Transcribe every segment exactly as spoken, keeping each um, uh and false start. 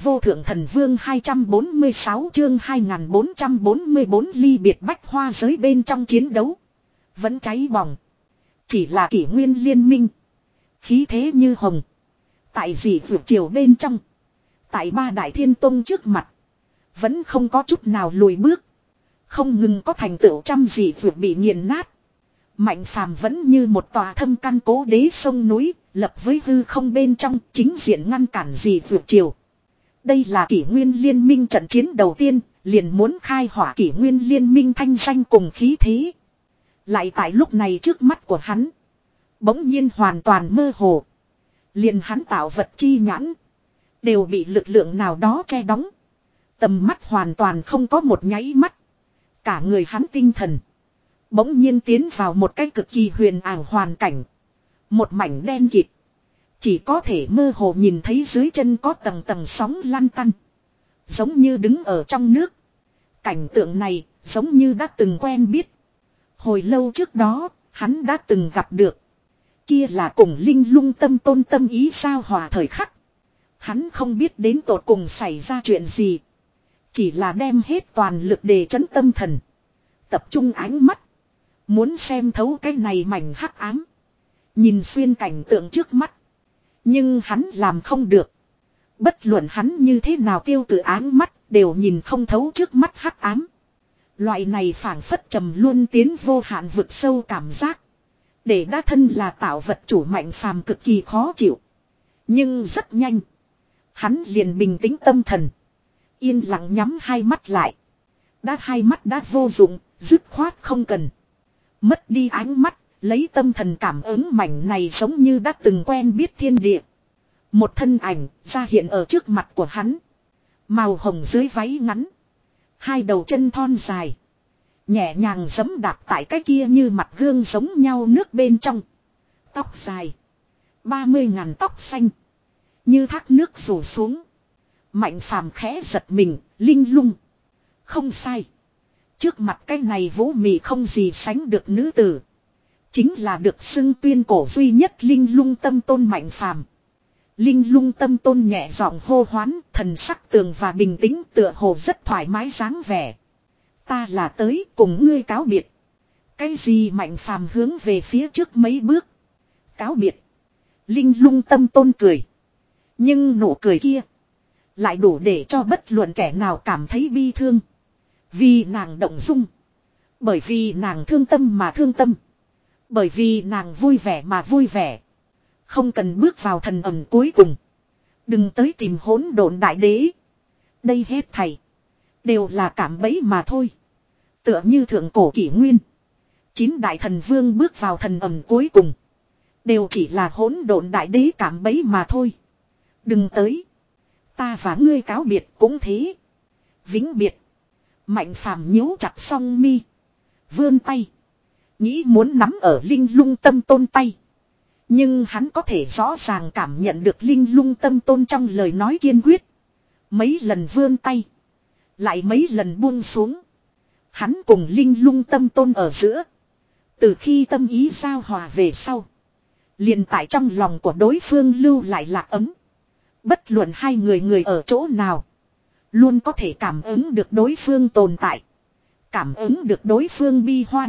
vô thượng thần vương hai trăm bốn mươi sáu chương hai nghìn bốn trăm bốn mươi bốn ly biệt bách hoa giới bên trong chiến đấu. Vẫn cháy bỏng. Chỉ là kỷ nguyên liên minh. Khí thế như hồng. Tại dị vượt chiều bên trong. Tại ba đại thiên tông trước mặt. Vẫn không có chút nào lùi bước. Không ngừng có thành tựu trăm dị vượt bị nghiền nát. Mạnh phàm vẫn như một tòa thâm căn cố đế sông núi. Lập với hư không bên trong chính diện ngăn cản dị vượt chiều. Đây là kỷ nguyên liên minh trận chiến đầu tiên. Liền muốn khai hỏa kỷ nguyên liên minh thanh danh cùng khí thế. Lại tại lúc này trước mắt của hắn. Bỗng nhiên hoàn toàn mơ hồ. Liền hắn tạo vật chi nhãn. Đều bị lực lượng nào đó che đóng. Tầm mắt hoàn toàn không có một nháy mắt. Cả người hắn tinh thần. Bỗng nhiên tiến vào một cái cực kỳ huyền ảo hoàn cảnh. Một mảnh đen kịt. Chỉ có thể mơ hồ nhìn thấy dưới chân có tầng tầng sóng lăn tăn. Giống như đứng ở trong nước. Cảnh tượng này giống như đã từng quen biết. Hồi lâu trước đó hắn đã từng gặp được. Kia là cùng linh lung tâm tôn tâm ý sao hòa thời khắc. Hắn không biết đến tột cùng xảy ra chuyện gì. Chỉ là đem hết toàn lực để trấn tâm thần. Tập trung ánh mắt. Muốn xem thấu cái này mảnh hắc ám. Nhìn xuyên cảnh tượng trước mắt. Nhưng hắn làm không được. Bất luận hắn như thế nào tiêu tự áng mắt. Đều nhìn không thấu trước mắt hắc ám. Loại này phảng phất trầm luôn tiến vô hạn vực sâu cảm giác. Để đa thân là tạo vật chủ mạnh phàm cực kỳ khó chịu. Nhưng rất nhanh. Hắn liền bình tĩnh tâm thần. Yên lặng nhắm hai mắt lại. Đã hai mắt đã vô dụng, dứt khoát không cần. Mất đi ánh mắt, lấy tâm thần cảm ứng mảnh này giống như đã từng quen biết thiên địa. Một thân ảnh ra hiện ở trước mặt của hắn. Màu hồng dưới váy ngắn. Hai đầu chân thon dài. Nhẹ nhàng giẫm đạp tại cái kia như mặt gương giống nhau nước bên trong. Tóc dài. Ba mươi ngàn tóc xanh. Như thác nước rủ xuống. Mạnh phàm khẽ giật mình, linh lung. Không sai. Trước mặt cái này vũ mị không gì sánh được nữ tử. Chính là được xưng tuyên cổ duy nhất linh lung tâm tôn mạnh phàm. Linh lung tâm tôn nhẹ giọng hô hoán, thần sắc tường và bình tĩnh tựa hồ rất thoải mái dáng vẻ. Ta là tới cùng ngươi cáo biệt. Cái gì mạnh phàm hướng về phía trước mấy bước. Cáo biệt. Linh lung tâm tôn cười. Nhưng nụ cười kia. Lại đủ để cho bất luận kẻ nào cảm thấy bi thương. Vì nàng động dung. Bởi vì nàng thương tâm mà thương tâm. Bởi vì nàng vui vẻ mà vui vẻ. Không cần bước vào thần ẩm cuối cùng. Đừng tới tìm hỗn độn đại đế. Đây hết thảy. Đều là cảm bẫy mà thôi. Tựa như thượng cổ kỷ nguyên. Chín đại thần vương bước vào thần ẩm cuối cùng. Đều chỉ là hỗn độn đại đế cảm bẫy mà thôi. Đừng tới. Ta và ngươi cáo biệt cũng thế. Vĩnh biệt. Mạnh phàm nhíu chặt song mi. Vươn tay. Nghĩ muốn nắm ở linh lung tâm tôn tay. Nhưng hắn có thể rõ ràng cảm nhận được linh lung tâm tôn trong lời nói kiên quyết. Mấy lần vươn tay. Lại mấy lần buông xuống. Hắn cùng linh lung tâm tôn ở giữa. Từ khi tâm ý giao hòa về sau. Liền tại trong lòng của đối phương lưu lại lạc ấm. Bất luận hai người người ở chỗ nào. Luôn có thể cảm ứng được đối phương tồn tại. Cảm ứng được đối phương bi hoan.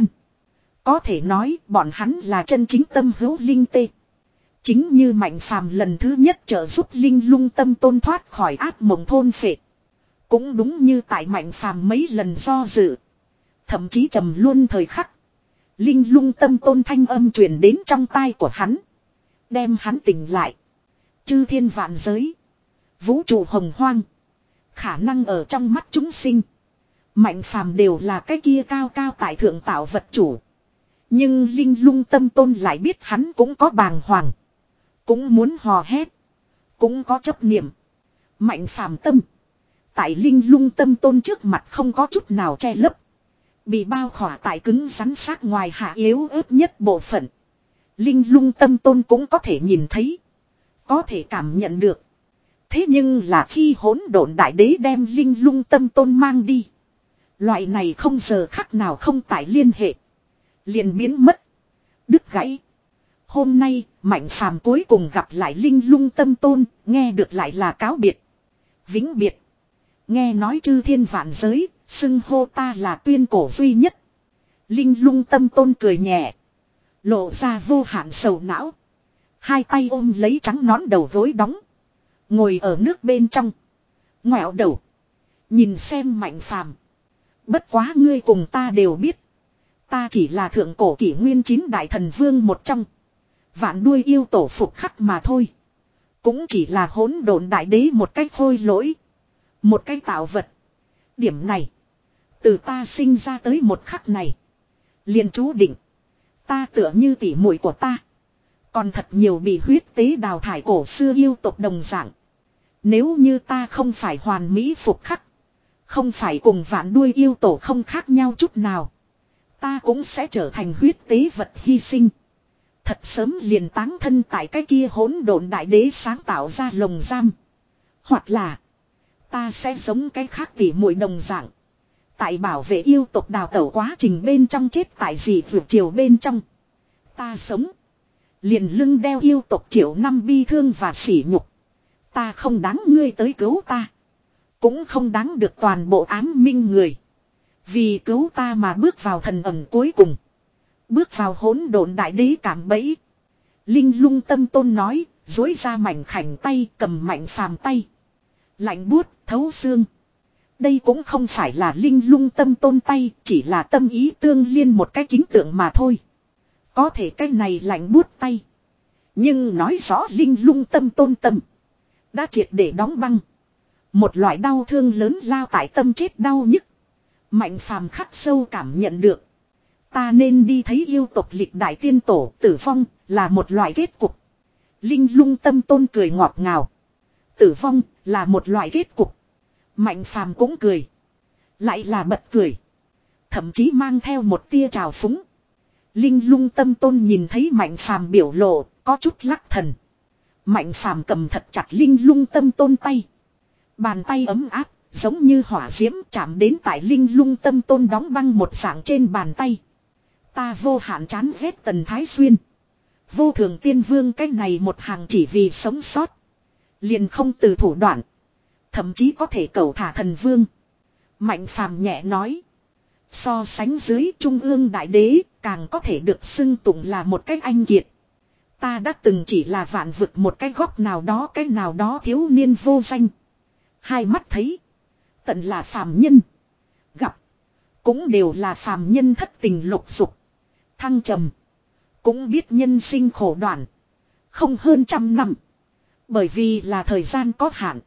Có thể nói bọn hắn là chân chính tâm hữu linh tê. Chính như mạnh phàm lần thứ nhất trợ giúp linh lung tâm tôn thoát khỏi ác mộng thôn phệ. Cũng đúng như tại mạnh phàm mấy lần do dự. Thậm chí trầm luôn thời khắc. Linh lung tâm tôn thanh âm truyền đến trong tai của hắn. Đem hắn tỉnh lại. Chư thiên vạn giới. Vũ trụ hồng hoang. Khả năng ở trong mắt chúng sinh. Mạnh phàm đều là cái kia cao cao tại thượng tạo vật chủ. Nhưng linh lung tâm tôn lại biết hắn cũng có bàng hoàng. Cũng muốn hò hét. Cũng có chấp niệm. Mạnh phàm tâm. Tại linh lung tâm tôn trước mặt không có chút nào che lấp. Bị bao khỏa tại cứng rắn xác ngoài hạ yếu ớt nhất bộ phận. Linh lung tâm tôn cũng có thể nhìn thấy. Có thể cảm nhận được. Thế nhưng là khi hỗn độn đại đế đem linh lung tâm tôn mang đi. Loại này không giờ khắc nào không tại liên hệ. Liền biến mất. Đứt gãy. Hôm nay, Mạnh Phàm cuối cùng gặp lại linh lung tâm tôn, nghe được lại là cáo biệt. Vĩnh biệt. Nghe nói chư thiên vạn giới, xưng hô ta là tuyên cổ duy nhất. Linh lung tâm tôn cười nhẹ. Lộ ra vô hạn sầu não. Hai tay ôm lấy trắng nón đầu gối đóng. Ngồi ở nước bên trong. Ngoẹo đầu. Nhìn xem Mạnh Phàm. Bất quá ngươi cùng ta đều biết. Ta chỉ là thượng cổ kỷ nguyên chín đại thần vương một trong. Vạn đuôi yêu tổ phục khắc mà thôi. Cũng chỉ là hỗn độn đại đế một cách khôi lỗi. Một cái tạo vật. Điểm này. Từ ta sinh ra tới một khắc này. Liền chú định. Ta tựa như tỉ muội của ta. Còn thật nhiều bị huyết tế đào thải cổ xưa yêu tộc đồng dạng. Nếu như ta không phải hoàn mỹ phục khắc. Không phải cùng vạn đuôi yêu tổ không khác nhau chút nào. Ta cũng sẽ trở thành huyết tế vật hy sinh. Thật sớm liền táng thân tại cái kia hỗn độn đại đế sáng tạo ra lồng giam. Hoặc là. Ta sẽ giống cái khác tỉ muội đồng dạng. Tại bảo vệ yêu tộc đào tẩu quá trình bên trong chết tại dị vượt triều bên trong. Ta sống. Liền lưng đeo yêu tộc triệu năm bi thương và sỉ nhục. Ta không đáng ngươi tới cứu ta. Cũng không đáng được toàn bộ ám minh người. Vì cứu ta mà bước vào thần ẩm cuối cùng. Bước vào hỗn độn đại đế cảm bẫy. Linh lung tâm tôn nói, dối ra mảnh khảnh tay cầm Mạnh Phàm tay. Lạnh buốt, thấu xương. Đây cũng không phải là linh lung tâm tôn tay, chỉ là tâm ý tương liên một cái kính tượng mà thôi. Có thể cái này lạnh buốt tay. Nhưng nói rõ linh lung tâm tôn tâm. Đã triệt để đóng băng. Một loại đau thương lớn lao tại tâm chết đau nhức. Mạnh Phàm khắc sâu cảm nhận được. Ta nên đi thấy yêu tộc lịch đại tiên tổ tử vong là một loại kết cục. Linh lung tâm tôn cười ngọt ngào. Tử vong là một loại kết cục. Mạnh Phàm cũng cười. Lại là bật cười. Thậm chí mang theo một tia trào phúng. Linh lung tâm tôn nhìn thấy Mạnh Phàm biểu lộ, có chút lắc thần. Mạnh Phàm cầm thật chặt linh lung tâm tôn tay. Bàn tay ấm áp, giống như hỏa diễm chạm đến tại linh lung tâm tôn đóng băng một dạng trên bàn tay. Ta vô hạn chán ghét Tần Thái Xuyên. Vô thường tiên vương cái này một hàng chỉ vì sống sót. Liền không từ thủ đoạn. Thậm chí có thể cầu thả thần vương. Mạnh Phàm nhẹ nói. So sánh dưới trung ương đại đế, càng có thể được xưng tụng là một cách anh kiệt. Ta đã từng chỉ là vạn vực một cái góc nào đó cái nào đó thiếu niên vô danh. Hai mắt thấy. Tận là phàm nhân. Gặp. Cũng đều là phàm nhân thất tình lục dục. Thăng trầm. Cũng biết nhân sinh khổ đoạn. Không hơn trăm năm. Bởi vì là thời gian có hạn.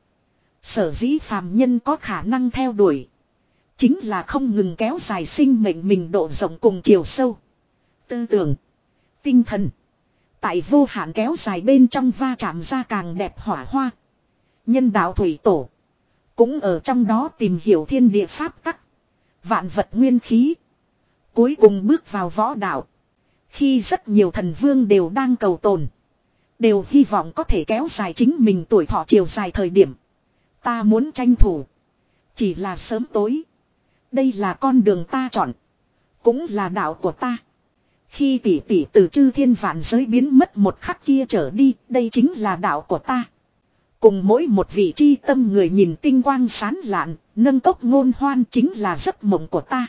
Sở dĩ phàm nhân có khả năng theo đuổi. Chính là không ngừng kéo dài sinh mệnh mình độ rộng cùng chiều sâu. Tư tưởng. Tinh thần. Tại vô hạn kéo dài bên trong va chạm ra càng đẹp hỏa hoa. Nhân đạo thủy tổ. Cũng ở trong đó tìm hiểu thiên địa pháp tắc. Vạn vật nguyên khí. Cuối cùng bước vào võ đạo. Khi rất nhiều thần vương đều đang cầu tồn. Đều hy vọng có thể kéo dài chính mình tuổi thọ chiều dài thời điểm. Ta muốn tranh thủ. Chỉ là sớm tối. Đây là con đường ta chọn. Cũng là đạo của ta. Khi tỷ tỷ từ chư thiên vạn giới biến mất một khắc kia trở đi. Đây chính là đạo của ta. Cùng mỗi một vị chi tâm người nhìn tinh quang sán lạn. Nâng cốc ngôn hoan chính là giấc mộng của ta.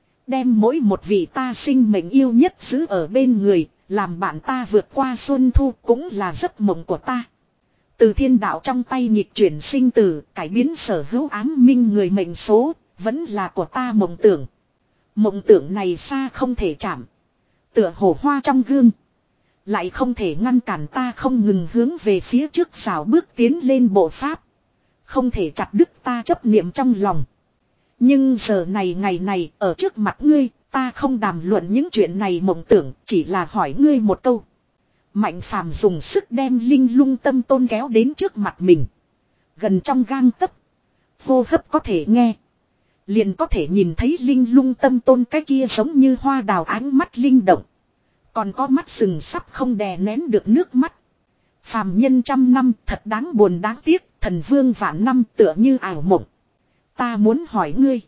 Đem mỗi một vị ta sinh mệnh yêu nhất giữ ở bên người. Làm bạn ta vượt qua xuân thu cũng là giấc mộng của ta. Từ thiên đạo trong tay nhịp chuyển sinh tử, cải biến sở hữu ám minh người mệnh số, vẫn là của ta mộng tưởng. Mộng tưởng này xa không thể chạm. Tựa hồ hoa trong gương. Lại không thể ngăn cản ta không ngừng hướng về phía trước xào bước tiến lên bộ pháp. Không thể chặt đứt ta chấp niệm trong lòng. Nhưng giờ này ngày này ở trước mặt ngươi, ta không đàm luận những chuyện này mộng tưởng, chỉ là hỏi ngươi một câu. Mạnh Phàm dùng sức đem linh lung tâm tôn kéo đến trước mặt mình. Gần trong gang tấc. Hô hấp có thể nghe. Liền có thể nhìn thấy linh lung tâm tôn cái kia giống như hoa đào ánh mắt linh động. Còn có mắt sừng sắp không đè nén được nước mắt. Phàm nhân trăm năm thật đáng buồn đáng tiếc. Thần vương vạn năm tựa như ảo mộng. Ta muốn hỏi ngươi.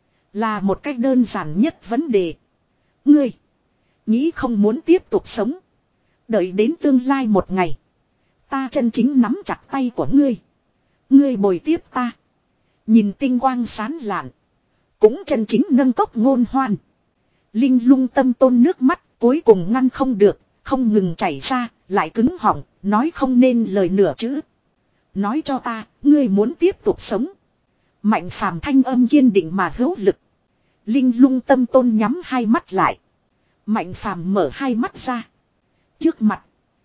Là một cách đơn giản nhất vấn đề. Ngươi. Nghĩ không muốn tiếp tục sống. Đợi đến tương lai một ngày. Ta chân chính nắm chặt tay của ngươi. Ngươi bồi tiếp ta. Nhìn tinh quang sán lạn. Cũng chân chính nâng cốc ngôn hoan. Linh lung tâm tôn nước mắt cuối cùng ngăn không được. Không ngừng chảy ra. Lại cứng họng. Nói không nên lời nửa chữ. Nói cho ta. Ngươi muốn tiếp tục sống. Mạnh phàm thanh âm kiên định mà hữu lực. Linh lung tâm tôn nhắm hai mắt lại. Mạnh phàm mở hai mắt ra. Trước mặt.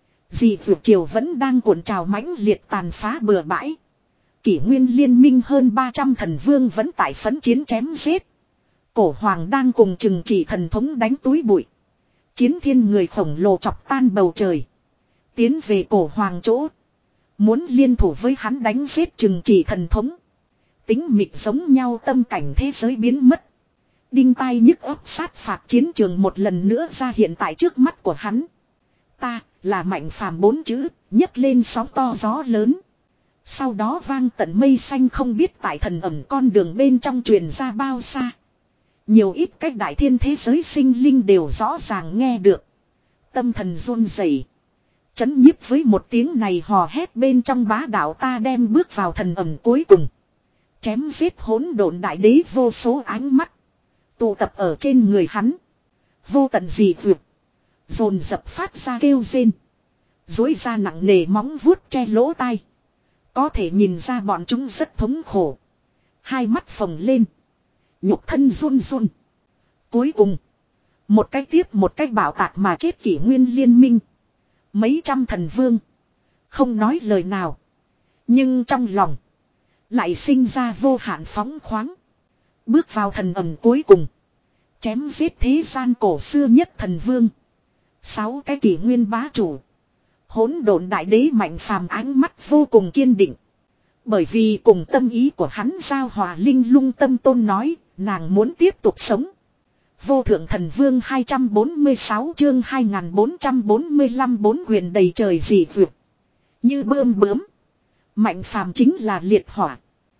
Dì vượt triều vẫn đang cuộn trào mãnh liệt tàn phá bừa bãi. Kỷ nguyên liên minh hơn ba trăm thần vương vẫn tại phấn chiến chém giết. Cổ hoàng đang cùng chừng chỉ thần thống đánh túi bụi. Chiến thiên người khổng lồ chọc tan bầu trời. Tiến về cổ hoàng chỗ. Muốn liên thủ với hắn đánh giết chừng chỉ thần thống. Tính mịt giống nhau tâm cảnh thế giới biến mất. Đinh tai nhức óc sát phạt chiến trường một lần nữa ra hiện tại trước mắt của hắn. Ta là Mạnh Phàm bốn chữ, nhấc lên sóng to gió lớn. Sau đó vang tận mây xanh không biết tại thần ẩm con đường bên trong truyền ra bao xa. Nhiều ít cách đại thiên thế giới sinh linh đều rõ ràng nghe được. Tâm thần run rẩy, chấn nhiếp với một tiếng này hò hét bên trong bá đạo ta đem bước vào thần ẩm cuối cùng. Chém giết hỗn độn đại đế vô số ánh mắt. Tụ tập ở trên người hắn. Vô tận dị vượt. Dồn dập phát ra kêu rên. Dối ra nặng nề móng vuốt che lỗ tai. Có thể nhìn ra bọn chúng rất thống khổ. Hai mắt phồng lên. Nhục thân run run. Cuối cùng. Một cách tiếp một cách bảo tạc mà chết kỷ nguyên liên minh. Mấy trăm thần vương. Không nói lời nào. Nhưng trong lòng. Lại sinh ra vô hạn phóng khoáng. Bước vào thần ẩm cuối cùng. Chém giết thế gian cổ xưa nhất thần vương. Sáu cái kỷ nguyên bá chủ. Hỗn độn đại đế Mạnh Phàm ánh mắt vô cùng kiên định. Bởi vì cùng tâm ý của hắn giao hòa linh lung tâm tôn nói. Nàng muốn tiếp tục sống. Vô thượng thần vương hai trăm bốn mươi sáu chương hai nghìn bốn trăm bốn mươi lăm bốn quyền đầy trời dị vượt. Như bươm bướm. Mạnh Phàm chính là liệt hỏa.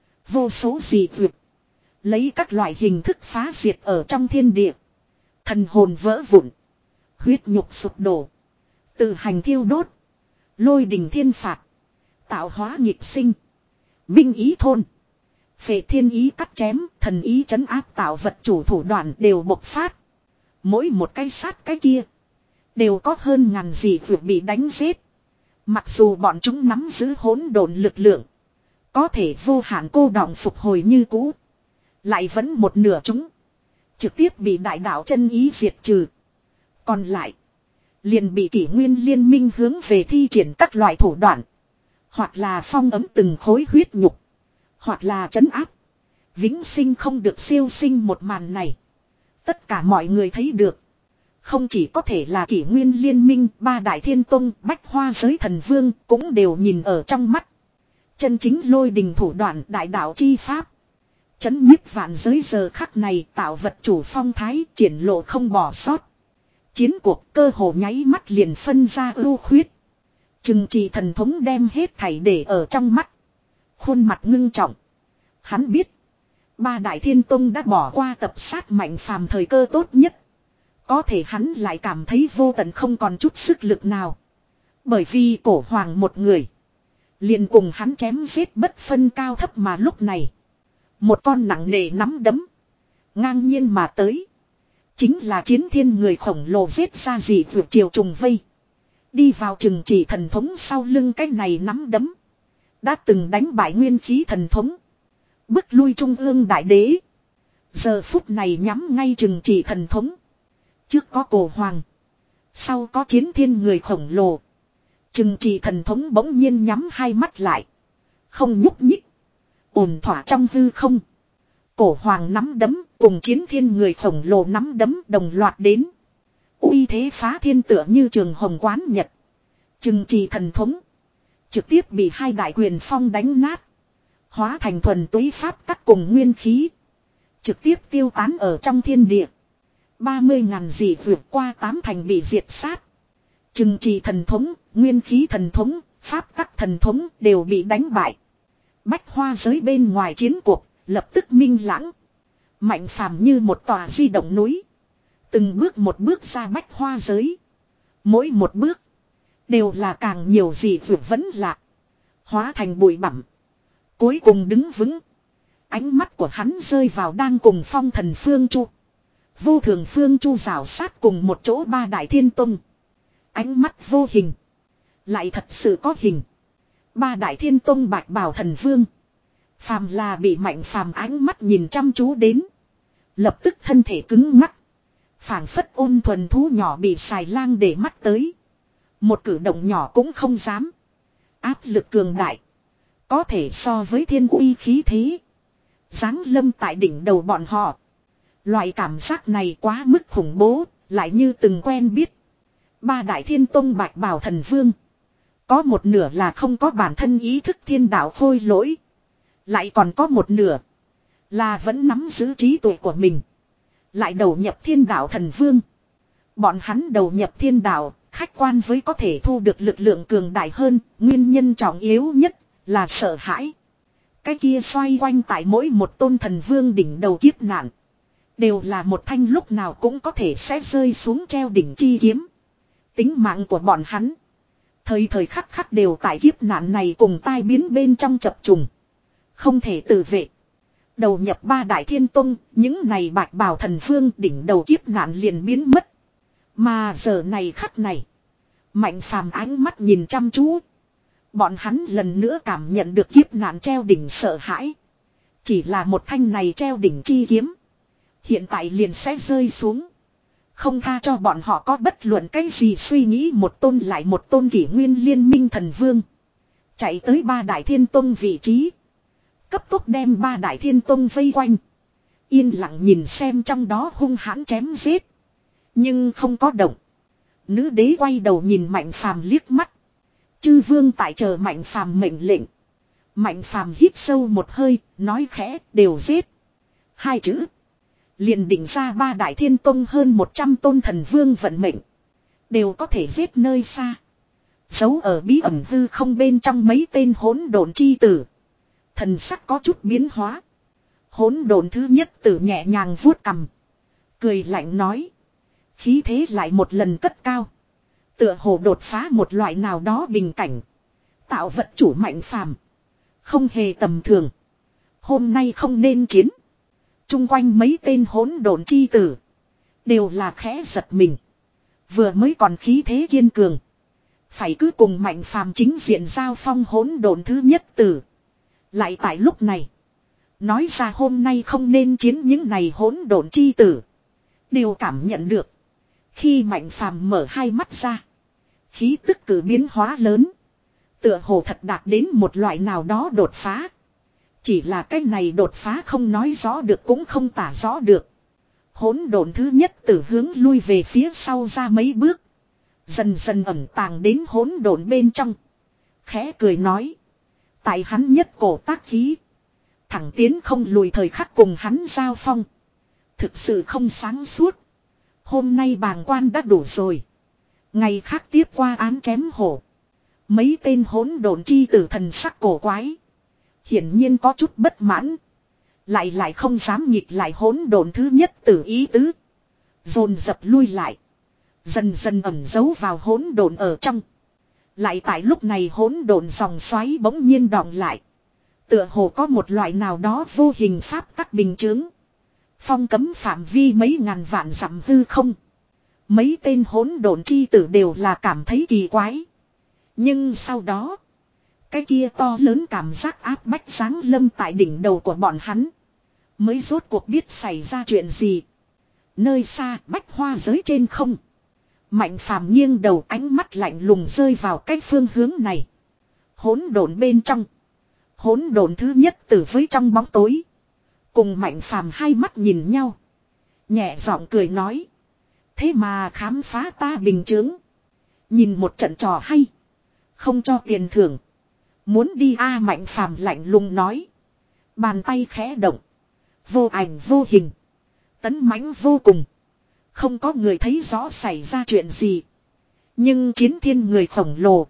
Vô số dị vượt. Lấy các loại hình thức phá diệt ở trong thiên địa. Thần hồn vỡ vụn. Huyết nhục sụp đổ. Tự hành thiêu đốt. Lôi đình thiên phạt. Tạo hóa nhịp sinh. Binh ý thôn. Phệ thiên ý cắt chém. Thần ý trấn áp tạo vật chủ thủ đoạn đều bộc phát. Mỗi một cái sát cái kia. Đều có hơn ngàn dị vượt bị đánh giết. Mặc dù bọn chúng nắm giữ hỗn độn lực lượng. Có thể vô hạn cô đọng phục hồi như cũ. Lại vẫn một nửa chúng. Trực tiếp bị đại đạo chân ý diệt trừ. Còn lại. Liền bị kỷ nguyên liên minh hướng về thi triển các loại thủ đoạn. Hoặc là phong ấm từng khối huyết nhục. Hoặc là trấn áp. Vĩnh sinh không được siêu sinh một màn này. Tất cả mọi người thấy được. Không chỉ có thể là kỷ nguyên liên minh, ba đại thiên tông, bách hoa giới thần vương cũng đều nhìn ở trong mắt. Chân chính lôi đình thủ đoạn đại đạo chi pháp. Chấn nhiếp vạn giới giờ khắc này tạo vật chủ phong thái triển lộ không bỏ sót. Chiến cuộc cơ hồ nháy mắt liền phân ra ưu khuyết. Chừng chỉ thần thống đem hết thảy để ở trong mắt. Khuôn mặt ngưng trọng. Hắn biết. Ba đại thiên tông đã bỏ qua tập sát Mạnh Phàm thời cơ tốt nhất. Có thể hắn lại cảm thấy vô tận không còn chút sức lực nào. Bởi vì cổ hoàng một người. Liền cùng hắn chém giết bất phân cao thấp mà lúc này. Một con nặng nề nắm đấm. Ngang nhiên mà tới. Chính là chiến thiên người khổng lồ giết ra dị vượt triều trùng vây. Đi vào chừng chỉ thần thống sau lưng cái này nắm đấm. Đã từng đánh bại nguyên khí thần thống. Bức lui trung ương đại đế. Giờ phút này nhắm ngay chừng chỉ thần thống. Trước có cổ hoàng. Sau có chiến thiên người khổng lồ. Chừng chỉ thần thống bỗng nhiên nhắm hai mắt lại. Không nhúc nhích. Ổn thỏa trong hư không. Cổ hoàng nắm đấm cùng chiến thiên người khổng lồ nắm đấm đồng loạt đến. Uy thế phá thiên tựa như trường hồng quán nhật. Chừng chỉ thần thống. Trực tiếp bị hai đại quyền phong đánh nát. Hóa thành thuần túy pháp tắc cùng nguyên khí. Trực tiếp tiêu tán ở trong thiên địa. ba mươi ngàn dị vượt qua tám thành bị diệt sát. Chừng chỉ thần thống, nguyên khí thần thống, pháp tắc thần thống đều bị đánh bại. Bách hoa giới bên ngoài chiến cuộc, lập tức minh lãng. Mạnh Phàm như một tòa di động núi. Từng bước một bước ra bách hoa giới. Mỗi một bước, đều là càng nhiều dị vượt vẫn lạc. Hóa thành bụi bặm. Cuối cùng đứng vững. Ánh mắt của hắn rơi vào đang cùng phong thần Phương Chu. Vô thường Phương Chu rào sát cùng một chỗ ba đại thiên tông. Ánh mắt vô hình. Lại thật sự có hình. Ba đại thiên tông bạch bảo thần vương. Phàm là bị Mạnh Phàm ánh mắt nhìn chăm chú đến. Lập tức thân thể cứng ngắc. Phảng phất ôn thuần thú nhỏ bị xài lang để mắt tới. Một cử động nhỏ cũng không dám. Áp lực cường đại. Có thể so với thiên uy khí thế. Giáng lâm tại đỉnh đầu bọn họ. Loại cảm giác này quá mức khủng bố. Lại như từng quen biết. Ba đại thiên tông bạch bảo thần vương. Có một nửa là không có bản thân ý thức thiên đạo khôi lỗi. Lại còn có một nửa. Là vẫn nắm giữ trí tuệ của mình. Lại đầu nhập thiên đạo thần vương. Bọn hắn đầu nhập thiên đạo. Khách quan với có thể thu được lực lượng cường đại hơn. Nguyên nhân trọng yếu nhất là sợ hãi. Cái kia xoay quanh tại mỗi một tôn thần vương đỉnh đầu kiếp nạn. Đều là một thanh lúc nào cũng có thể sẽ rơi xuống treo đỉnh chi kiếm. Tính mạng của bọn hắn. Thời thời khắc khắc đều tại kiếp nạn này cùng tai biến bên trong chập trùng. Không thể tự vệ. Đầu nhập ba đại thiên tông, những này bạch bào thần vương đỉnh đầu kiếp nạn liền biến mất. Mà giờ này khắc này. Mạnh Phàm ánh mắt nhìn chăm chú. Bọn hắn lần nữa cảm nhận được kiếp nạn treo đỉnh sợ hãi. Chỉ là một thanh này treo đỉnh chi kiếm. Hiện tại liền sẽ rơi xuống. Không tha cho bọn họ có bất luận cái gì suy nghĩ một tôn lại một tôn kỷ nguyên liên minh thần vương. Chạy tới ba đại thiên tông vị trí. Cấp tốc đem ba đại thiên tông vây quanh. Yên lặng nhìn xem trong đó hung hãn chém giết. Nhưng không có động. Nữ đế quay đầu nhìn Mạnh Phàm liếc mắt. Chư vương tại chờ Mạnh Phàm mệnh lệnh. Mạnh Phàm hít sâu một hơi, nói khẽ, đều giết. Hai chữ. Liền định ra ba đại thiên tông hơn một trăm tôn thần vương vận mệnh. Đều có thể giết nơi xa. Giấu ở bí ẩn hư không bên trong mấy tên hỗn độn chi tử. Thần sắc có chút biến hóa. Hỗn độn thứ nhất tử nhẹ nhàng vuốt cằm. Cười lạnh nói. Khí thế lại một lần cất cao. Tựa hồ đột phá một loại nào đó bình cảnh. Tạo vật chủ Mạnh Phàm. Không hề tầm thường. Hôm nay không nên chiến. Trung quanh mấy tên hỗn độn chi tử. Đều là khẽ giật mình. Vừa mới còn khí thế kiên cường. Phải cứ cùng Mạnh Phàm chính diện giao phong hỗn độn thứ nhất tử. Lại tại lúc này. Nói ra hôm nay không nên chiến những này hỗn độn chi tử. Đều cảm nhận được. Khi Mạnh Phàm mở hai mắt ra. Khí tức cử biến hóa lớn. Tựa hồ thật đạt đến một loại nào đó đột phá. Chỉ là cái này đột phá không nói rõ được cũng không tả rõ được. Hỗn độn thứ nhất tử hướng lui về phía sau ra mấy bước. Dần dần ẩn tàng đến hỗn độn bên trong. Khẽ cười nói. Tại hắn nhất cổ tác khí. Thẳng tiến không lùi thời khắc cùng hắn giao phong. Thực sự không sáng suốt. Hôm nay bàng quan đã đủ rồi. Ngày khác tiếp qua án chém hổ. Mấy tên hỗn độn chi tử thần sắc cổ quái. Hiển nhiên có chút bất mãn. Lại lại không dám nghịch lại hỗn độn thứ nhất tử ý tứ. Dồn dập lui lại. Dần dần ẩn giấu vào hỗn độn ở trong. Lại tại lúc này hỗn độn dòng xoáy bỗng nhiên đọng lại. Tựa hồ có một loại nào đó vô hình pháp tắc bình chướng. Phong cấm phạm vi mấy ngàn vạn dặm hư không. Mấy tên hỗn độn chi tử đều là cảm thấy kỳ quái. Nhưng sau đó. Cái kia to lớn cảm giác áp bách giáng lâm tại đỉnh đầu của bọn hắn. Mới rốt cuộc biết xảy ra chuyện gì. Nơi xa bách hoa giới trên không. Mạnh Phàm nghiêng đầu ánh mắt lạnh lùng rơi vào cái phương hướng này. Hỗn độn bên trong. Hỗn độn thứ nhất từ với trong bóng tối. Cùng Mạnh Phàm hai mắt nhìn nhau. Nhẹ giọng cười nói. Thế mà khám phá ta bình chướng. Nhìn một trận trò hay. Không cho tiền thưởng. Muốn đi a à, Mạnh Phàm lạnh lùng nói. Bàn tay khẽ động. Vô ảnh vô hình. Tấn mãnh vô cùng. Không có người thấy rõ xảy ra chuyện gì. Nhưng chiến thiên người khổng lồ.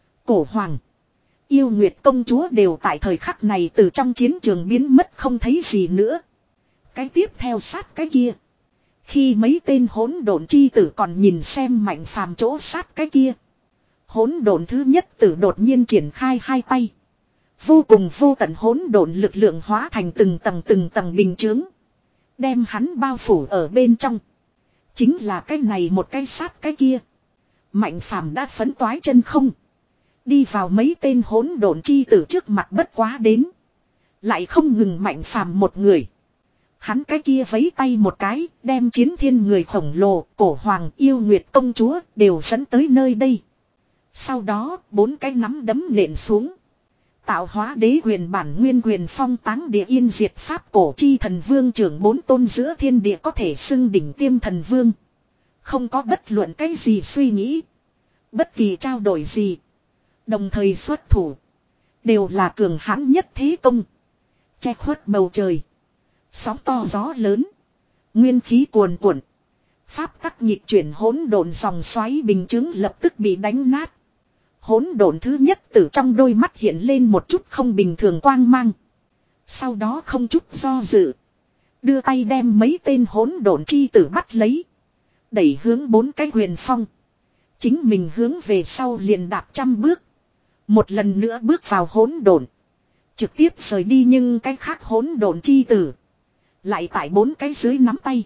Cổ hoàng. Yêu Nguyệt công chúa đều tại thời khắc này từ trong chiến trường biến mất không thấy gì nữa. Cái tiếp theo sát cái kia. Khi mấy tên hỗn độn chi tử còn nhìn xem Mạnh Phàm chỗ sát cái kia. Hỗn độn thứ nhất tử đột nhiên triển khai hai tay. Vô cùng vô tận hỗn độn lực lượng hóa thành từng tầng từng tầng bình chướng. Đem hắn bao phủ ở bên trong. Chính là cái này một cái sát cái kia. Mạnh phàm đã phấn toái chân không. Đi vào mấy tên hỗn độn chi tử trước mặt bất quá đến. Lại không ngừng mạnh phàm một người. Hắn cái kia vấy tay một cái, đem chiến thiên người khổng lồ, cổ hoàng yêu nguyệt công chúa đều dẫn tới nơi đây. Sau đó, bốn cái nắm đấm nện xuống. Tạo hóa đế quyền bản nguyên quyền phong táng địa yên diệt pháp cổ chi thần vương trưởng bốn tôn giữa thiên địa có thể xưng đỉnh tiêm thần vương. Không có bất luận cái gì suy nghĩ. Bất kỳ trao đổi gì. Đồng thời xuất thủ. Đều là cường hãn nhất thế công. Che khuất bầu trời. Sóng to gió lớn. Nguyên khí cuồn cuộn. Pháp tắc nhịp chuyển hỗn độn dòng xoáy bình chứng lập tức bị đánh nát. Hỗn độn thứ nhất từ trong đôi mắt hiện lên một chút không bình thường quang mang. Sau đó không chút do dự. Đưa tay đem mấy tên hỗn độn chi tử bắt lấy. Đẩy hướng bốn cái huyền phong. Chính mình hướng về sau liền đạp trăm bước. Một lần nữa bước vào hỗn độn. Trực tiếp rời đi nhưng cái khác hỗn độn chi tử. Lại tại bốn cái dưới nắm tay.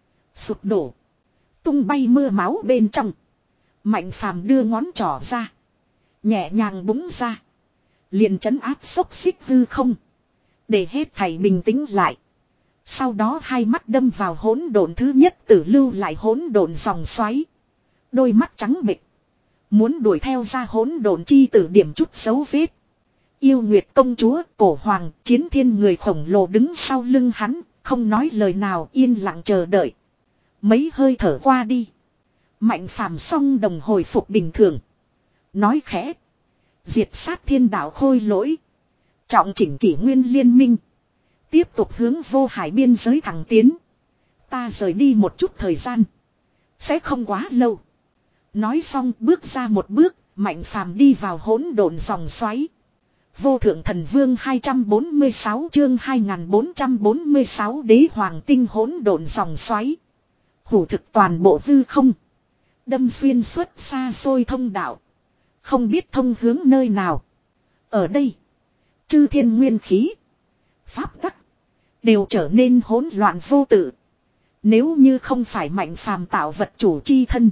Sụp đổ. Tung bay mưa máu bên trong. Mạnh phàm đưa ngón trỏ ra. Nhẹ nhàng búng ra. Liền trấn áp xốc xích hư không. Để hết thảy bình tĩnh lại. Sau đó hai mắt đâm vào hỗn độn thứ nhất tử lưu lại hỗn độn dòng xoáy. Đôi mắt trắng bệch. Muốn đuổi theo ra hỗn độn chi tử điểm chút dấu vết. Yêu nguyệt công chúa, cổ hoàng, chiến thiên người khổng lồ đứng sau lưng hắn. Không nói lời nào yên lặng chờ đợi. Mấy hơi thở qua đi. Mạnh phàm song đồng hồi phục bình thường. Nói khẽ. Diệt sát thiên đạo khôi lỗi. Trọng chỉnh kỷ nguyên liên minh. Tiếp tục hướng vô hải biên giới thẳng tiến. Ta rời đi một chút thời gian. Sẽ không quá lâu. Nói xong bước ra một bước. Mạnh phàm đi vào hỗn độn dòng xoáy. Vô thượng thần vương hai trăm bốn mươi sáu chương hai nghìn bốn trăm bốn mươi sáu đế hoàng tinh hỗn độn dòng xoáy. Hủ thực toàn bộ hư không. Đâm xuyên suốt xa xôi thông đạo. Không biết thông hướng nơi nào. Ở đây. Chư thiên nguyên khí. Pháp tắc. Đều trở nên hỗn loạn vô tự. Nếu như không phải mạnh phàm tạo vật chủ chi thân.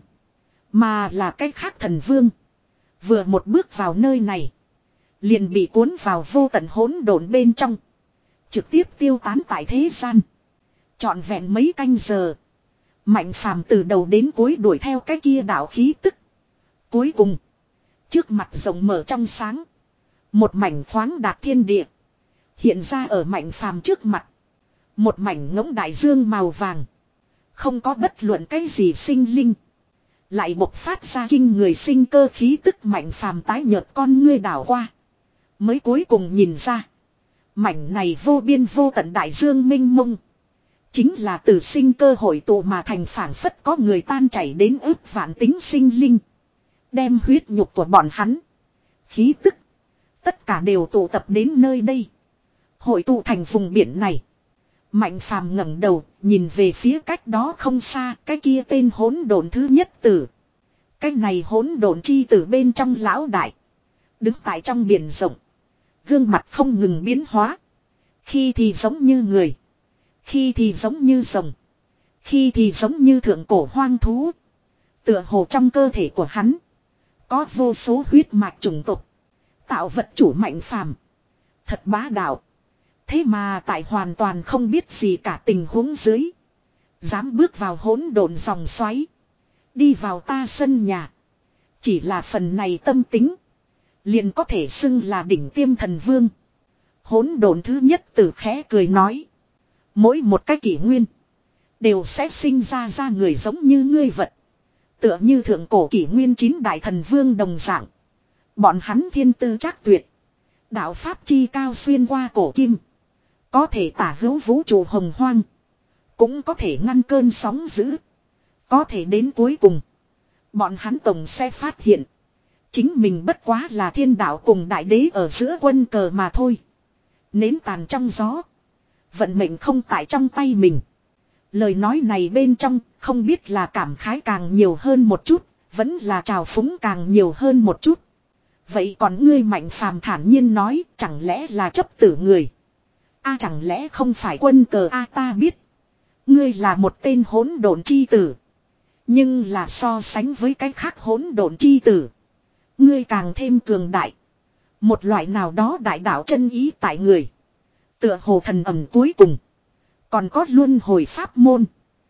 Mà là cách khác thần vương. Vừa một bước vào nơi này. Liền bị cuốn vào vô tận hỗn độn bên trong. Trực tiếp tiêu tán tại thế gian. Trọn vẹn mấy canh giờ. Mạnh phàm từ đầu đến cuối đuổi theo cái kia đạo khí tức. Cuối cùng. Trước mặt rộng mở trong sáng. Một mảnh khoáng đạt thiên địa. Hiện ra ở mạnh phàm trước mặt. Một mảnh ngỗng đại dương màu vàng. Không có bất luận cái gì sinh linh. Lại bộc phát ra kinh người sinh cơ khí tức mạnh phàm tái nhợt con ngươi đảo qua. Mới cuối cùng nhìn ra. Mảnh này vô biên vô tận đại dương minh mông. Chính là từ sinh cơ hội tụ mà thành phản phất có người tan chảy đến ước vạn tính sinh linh. Đem huyết nhục của bọn hắn. Khí tức. Tất cả đều tụ tập đến nơi đây. Hội tụ thành vùng biển này. Mạnh phàm ngẩng đầu. Nhìn về phía cách đó không xa. Cái kia tên hỗn độn thứ nhất tử. Cái này hỗn độn chi tử bên trong lão đại. Đứng tại trong biển rộng. Gương mặt không ngừng biến hóa. Khi thì giống như người. Khi thì giống như rồng. Khi thì giống như thượng cổ hoang thú. Tựa hồ trong cơ thể của hắn. Có vô số huyết mạch chủng tộc. Tạo vật chủ mạnh phàm. Thật bá đạo. Thế mà tại hoàn toàn không biết gì cả tình huống dưới. Dám bước vào hỗn độn dòng xoáy. Đi vào ta sân nhà. Chỉ là phần này tâm tính. Liền có thể xưng là đỉnh tiêm thần vương. Hỗn độn thứ nhất từ khẽ cười nói. Mỗi một cái kỷ nguyên. Đều sẽ sinh ra ra người giống như ngươi vật. Tựa như thượng cổ kỷ nguyên chín đại thần vương đồng dạng. Bọn hắn thiên tư trác tuyệt. Đạo pháp chi cao xuyên qua cổ kim. Có thể tả hữu vũ trụ hồng hoang. Cũng có thể ngăn cơn sóng dữ. Có thể đến cuối cùng. Bọn hắn tổng sẽ phát hiện. Chính mình bất quá là thiên đạo cùng đại đế ở giữa quân cờ mà thôi. Nến tàn trong gió. Vận mệnh không tại trong tay mình. Lời nói này bên trong không biết là cảm khái càng nhiều hơn một chút. Vẫn là trào phúng càng nhiều hơn một chút. Vậy còn ngươi Mạnh Phàm thản nhiên nói, chẳng lẽ là chấp tử người? A chẳng lẽ không phải quân cờ A ta biết. Ngươi là một tên hỗn độn chi tử. Nhưng là so sánh với cái khác hỗn độn chi tử. Ngươi càng thêm cường đại. Một loại nào đó đại đạo chân ý tại người. Tựa hồ thần ẩm cuối cùng. Còn có luân hồi pháp môn.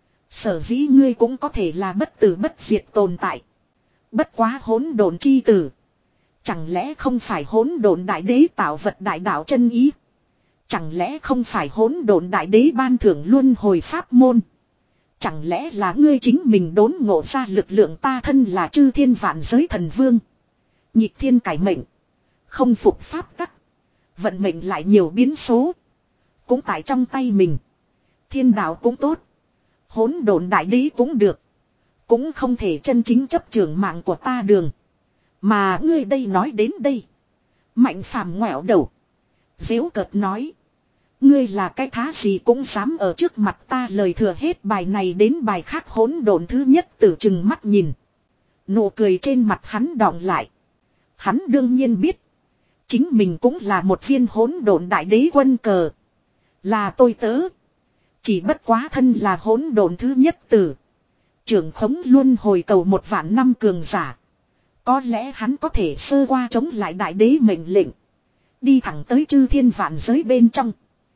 Sở dĩ ngươi cũng có thể là bất tử bất diệt tồn tại. Bất quá hỗn độn chi tử. Chẳng lẽ không phải hỗn độn đại đế tạo vật đại đạo chân ý? Chẳng lẽ không phải hỗn độn đại đế ban thưởng luân hồi pháp môn? Chẳng lẽ là ngươi chính mình đốn ngộ ra lực lượng ta thân là chư thiên vạn giới thần vương? Nhịp thiên cải mệnh. Không phục pháp tắc. Vận mệnh lại nhiều biến số. Cũng tại trong tay mình. Thiên đạo cũng tốt. Hỗn độn đại đế cũng được. Cũng không thể chân chính chấp trường mạng của ta đường. Mà ngươi đây nói đến đây. Mạnh Phàm ngoẹo đầu. Dễu cợt nói. Ngươi là cái thá gì cũng dám ở trước mặt ta lời thừa hết bài này đến bài khác hỗn độn thứ nhất tử chừng mắt nhìn. Nụ cười trên mặt hắn đọng lại. Hắn đương nhiên biết. Chính mình cũng là một viên hỗn độn đại đế quân cờ. Là tôi tớ. Chỉ bất quá thân là hỗn độn thứ nhất tử. Trưởng khống luân hồi cầu một vạn năm cường giả. Có lẽ hắn có thể sơ qua chống lại đại đế mệnh lệnh. Đi thẳng tới chư thiên vạn giới bên trong.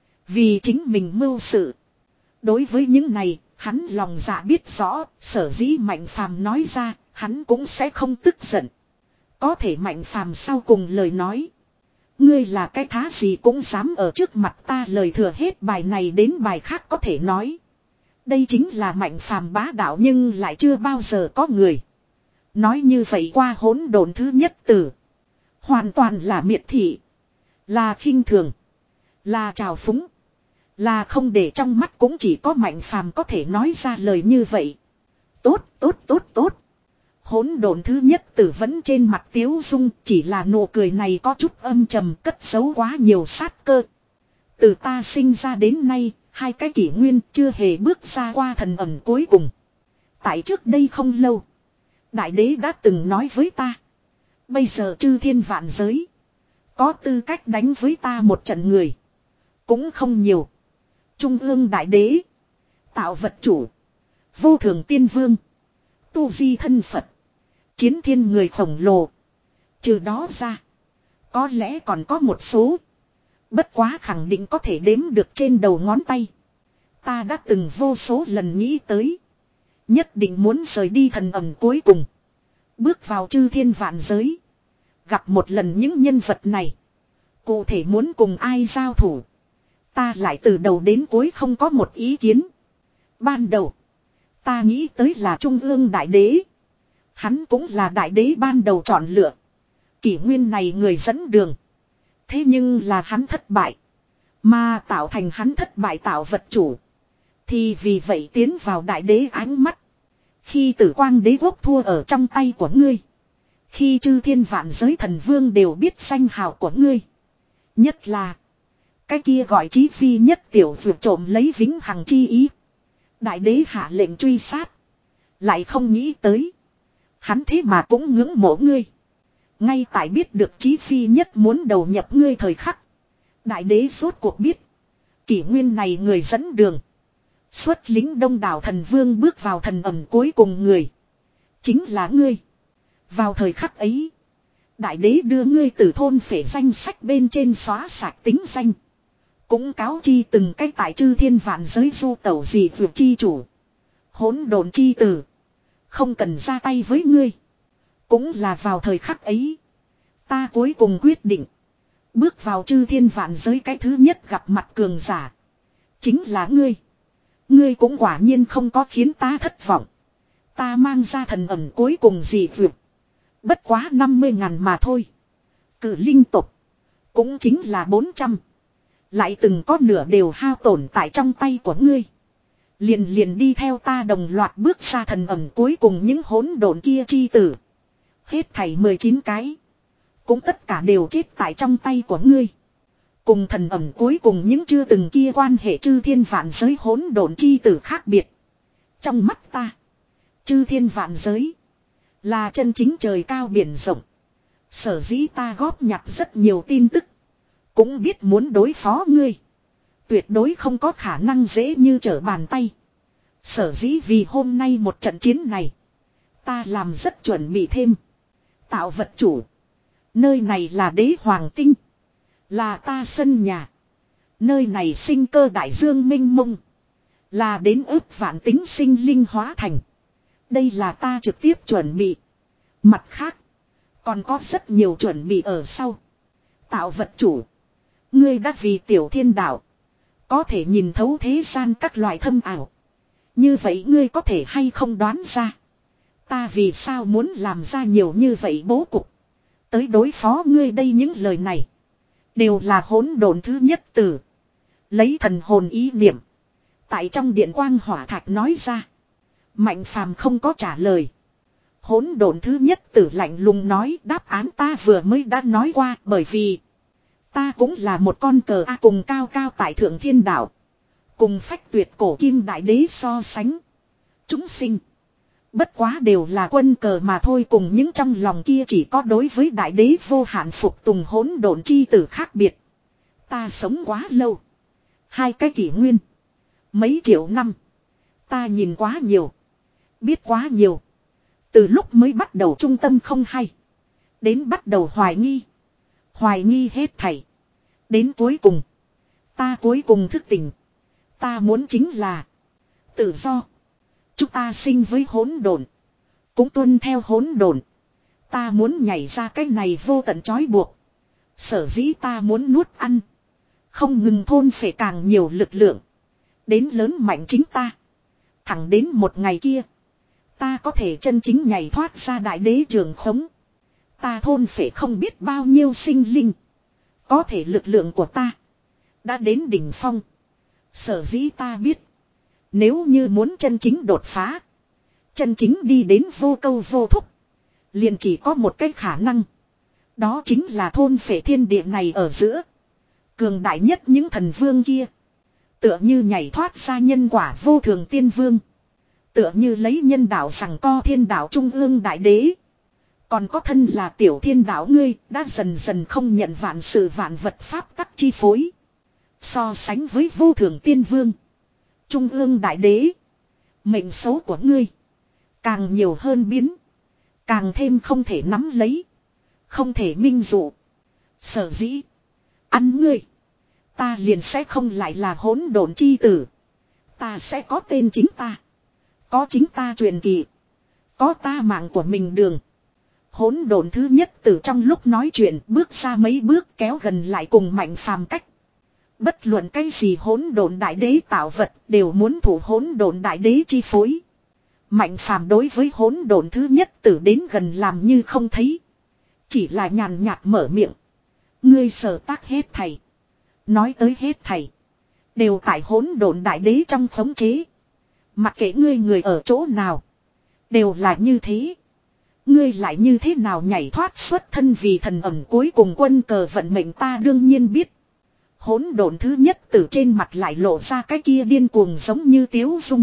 Vì chính mình mưu sự. Đối với những này, hắn lòng dạ biết rõ, sở dĩ Mạnh Phàm nói ra, hắn cũng sẽ không tức giận. Có thể Mạnh Phàm sau cùng lời nói. Ngươi là cái thá gì cũng dám ở trước mặt ta lời thừa hết bài này đến bài khác có thể nói. Đây chính là Mạnh Phàm bá đạo nhưng lại chưa bao giờ có người. Nói như vậy qua hỗn độn thứ nhất tử. Hoàn toàn là miệt thị. Là khinh thường. Là trào phúng. Là không để trong mắt cũng chỉ có Mạnh Phàm có thể nói ra lời như vậy. Tốt, tốt, tốt, tốt. Hỗn độn thứ nhất tử vẫn trên mặt tiếu dung, chỉ là nụ cười này có chút âm trầm cất giấu quá nhiều sát cơ. Từ ta sinh ra đến nay, hai cái kỷ nguyên chưa hề bước ra qua thần ẩn cuối cùng. Tại trước đây không lâu, đại đế đã từng nói với ta. Bây giờ chư thiên vạn giới, có tư cách đánh với ta một trận người. Cũng không nhiều. Trung ương đại đế, tạo vật chủ, vô thường tiên vương, tu vi thân Phật, chiến thiên người khổng lồ. Trừ đó ra, có lẽ còn có một số. Bất quá khẳng định có thể đếm được trên đầu ngón tay. Ta đã từng vô số lần nghĩ tới. Nhất định muốn rời đi thần ẩm cuối cùng. Bước vào chư thiên vạn giới. Gặp một lần những nhân vật này. Cụ thể muốn cùng ai giao thủ. Ta lại từ đầu đến cuối không có một ý kiến. Ban đầu. Ta nghĩ tới là Trung ương đại đế. Hắn cũng là đại đế ban đầu chọn lựa. Kỷ nguyên này người dẫn đường. Thế nhưng là hắn thất bại. Mà tạo thành hắn thất bại tạo vật chủ. Thì vì vậy tiến vào đại đế ánh mắt. Khi tử quang đế quốc thua ở trong tay của ngươi. Khi chư thiên vạn giới thần vương đều biết danh hào của ngươi. Nhất là. Cái kia gọi chí phi nhất tiểu vượt trộm lấy vĩnh hằng chi ý. Đại đế hạ lệnh truy sát. Lại không nghĩ tới. Hắn thế mà cũng ngưỡng mộ ngươi. Ngay tại biết được chí phi nhất muốn đầu nhập ngươi thời khắc. Đại đế rốt cuộc biết. Kỷ nguyên này người dẫn đường. Xuất lính đông đảo thần vương bước vào thần ẩm cuối cùng người. Chính là ngươi. Vào thời khắc ấy. Đại đế đưa ngươi từ thôn phể danh sách bên trên xóa sạch tính danh. Cũng cáo chi từng cách tại chư thiên vạn giới du tẩu gì vượt chi chủ. Hỗn độn chi tử. Không cần ra tay với ngươi. Cũng là vào thời khắc ấy. Ta cuối cùng quyết định. Bước vào chư thiên vạn giới cái thứ nhất gặp mặt cường giả. Chính là ngươi. Ngươi cũng quả nhiên không có khiến ta thất vọng. Ta mang ra thần ẩn cuối cùng gì vượt. Bất quá năm mươi ngàn mà thôi. Cử linh tục. Cũng chính là bốn trăm. Lại từng có nửa đều hao tổn tại trong tay của ngươi. Liền liền đi theo ta đồng loạt bước ra thần ẩn cuối cùng những hỗn độn kia chi tử. Hết thảy mười chín cái. Cũng tất cả đều chết tại trong tay của ngươi. Cùng thần ẩn cuối cùng những chưa từng kia quan hệ chư thiên vạn giới hỗn độn chi tử khác biệt. Trong mắt ta. Chư thiên vạn giới. Là chân chính trời cao biển rộng. Sở dĩ ta góp nhặt rất nhiều tin tức. Cũng biết muốn đối phó ngươi. Tuyệt đối không có khả năng dễ như trở bàn tay. Sở dĩ vì hôm nay một trận chiến này. Ta làm rất chuẩn bị thêm. Tạo vật chủ. Nơi này là đế hoàng tinh. Là ta sân nhà. Nơi này sinh cơ đại dương minh mông. Là đến ước vạn tính sinh linh hóa thành. Đây là ta trực tiếp chuẩn bị. Mặt khác. Còn có rất nhiều chuẩn bị ở sau. Tạo vật chủ. Ngươi đã vì tiểu thiên đạo. Có thể nhìn thấu thế gian các loại thâm ảo. Như vậy ngươi có thể hay không đoán ra. Ta vì sao muốn làm ra nhiều như vậy bố cục. Tới đối phó ngươi đây những lời này. Đều là hỗn độn thứ nhất từ. Lấy thần hồn ý niệm. Tại trong điện quang hỏa thạch nói ra. Mạnh phàm không có trả lời. Hỗn độn thứ nhất tử lạnh lùng nói đáp án ta vừa mới đã nói qua bởi vì. Ta cũng là một con cờ A cùng cao cao tại thượng thiên đạo. Cùng phách tuyệt cổ kim đại đế so sánh. Chúng sinh. Bất quá đều là quân cờ mà thôi cùng những trong lòng kia chỉ có đối với đại đế vô hạn phục tùng hỗn độn chi tử khác biệt. Ta sống quá lâu. Hai cái kỷ nguyên. Mấy triệu năm. Ta nhìn quá nhiều. Biết quá nhiều. Từ lúc mới bắt đầu trung tâm không hay. Đến bắt đầu hoài nghi. Hoài nghi hết thảy. Đến cuối cùng. Ta cuối cùng thức tỉnh. Ta muốn chính là. Tự do. Chúng ta sinh với hỗn độn. Cũng tuân theo hỗn độn. Ta muốn nhảy ra cái này vô tận trói buộc. Sở dĩ ta muốn nuốt ăn. Không ngừng thôn phệ càng nhiều lực lượng. Đến lớn mạnh chính ta. Thẳng đến một ngày kia. Ta có thể chân chính nhảy thoát ra đại đế trường khống. Ta thôn phệ không biết bao nhiêu sinh linh. Có thể lực lượng của ta. Đã đến đỉnh phong. Sở dĩ ta biết. Nếu như muốn chân chính đột phá. Chân chính đi đến vô câu vô thúc. Liền chỉ có một cái khả năng. Đó chính là thôn phệ thiên địa này ở giữa. Cường đại nhất những thần vương kia. Tựa như nhảy thoát ra nhân quả vô thường tiên vương. Tựa như lấy nhân đạo rằng co thiên đạo trung ương đại đế. Còn có thân là tiểu thiên đạo ngươi đã dần dần không nhận vạn sự vạn vật pháp tắc chi phối. So sánh với vô thường tiên vương. Trung ương đại đế. Mệnh số của ngươi. Càng nhiều hơn biến. Càng thêm không thể nắm lấy. Không thể minh dụ. Sở dĩ. Ăn ngươi. Ta liền sẽ không lại là hỗn độn chi tử. Ta sẽ có tên chính ta. Có chính ta truyền kỳ. Có ta mạng của mình đường. Hỗn độn thứ nhất từ trong lúc nói chuyện bước ra mấy bước kéo gần lại cùng Mạnh Phàm cách. Bất luận cái gì hỗn độn đại đế tạo vật đều muốn thủ hỗn độn đại đế chi phối. Mạnh Phàm đối với hỗn độn thứ nhất từ đến gần làm như không thấy. Chỉ là nhàn nhạt mở miệng. Ngươi sở tác hết thầy. Nói tới hết thầy. Đều tại hỗn độn đại đế trong khống chế. Mặc kệ ngươi người ở chỗ nào. Đều là như thế. Ngươi lại như thế nào nhảy thoát xuất thân vì thần ẩm cuối cùng quân cờ vận mệnh ta đương nhiên biết. Hỗn độn thứ nhất từ trên mặt lại lộ ra cái kia điên cuồng giống như tiếu dung.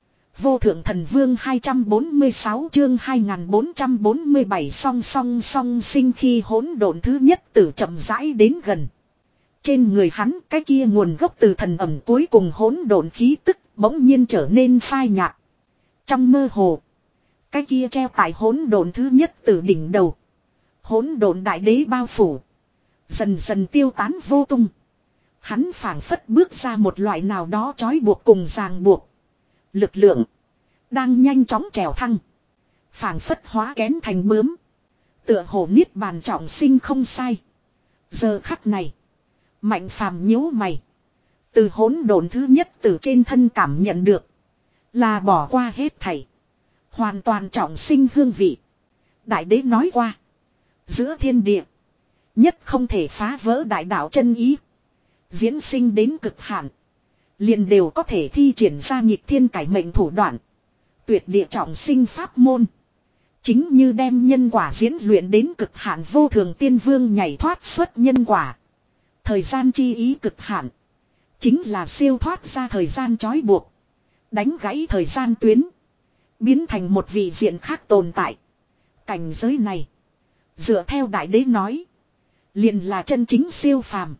Vô thượng thần vương hai trăm bốn mươi sáu chương hai nghìn bốn trăm bốn mươi bảy song song song sinh khi hỗn độn thứ nhất từ chậm rãi đến gần. Trên người hắn cái kia nguồn gốc từ thần ẩm cuối cùng hỗn độn khí tức bỗng nhiên trở nên phai nhạt. Trong mơ hồ. Cái kia treo tại hỗn độn thứ nhất từ đỉnh đầu. Hỗn độn đại đế bao phủ. Dần dần tiêu tán vô tung. Hắn phảng phất bước ra một loại nào đó trói buộc cùng ràng buộc. Lực lượng. Đang nhanh chóng trèo thăng. Phảng phất hóa kén thành bướm. Tựa hồ niết bàn trọng sinh không sai. Giờ khắc này. Mạnh Phàm nhíu mày. Từ hỗn độn thứ nhất từ trên thân cảm nhận được. Là bỏ qua hết thảy. Hoàn toàn trọng sinh hương vị. Đại đế nói qua. Giữa thiên địa. Nhất không thể phá vỡ đại đạo chân ý. Diễn sinh đến cực hạn. Liền đều có thể thi triển ra nghịch thiên cải mệnh thủ đoạn. Tuyệt địa trọng sinh pháp môn. Chính như đem nhân quả diễn luyện đến cực hạn vô thường tiên vương nhảy thoát xuất nhân quả. Thời gian chi ý cực hạn. Chính là siêu thoát ra thời gian trói buộc. Đánh gãy thời gian tuyến. Biến thành một vị diện khác tồn tại. Cảnh giới này. Dựa theo đại đế nói. Liền là chân chính siêu phàm.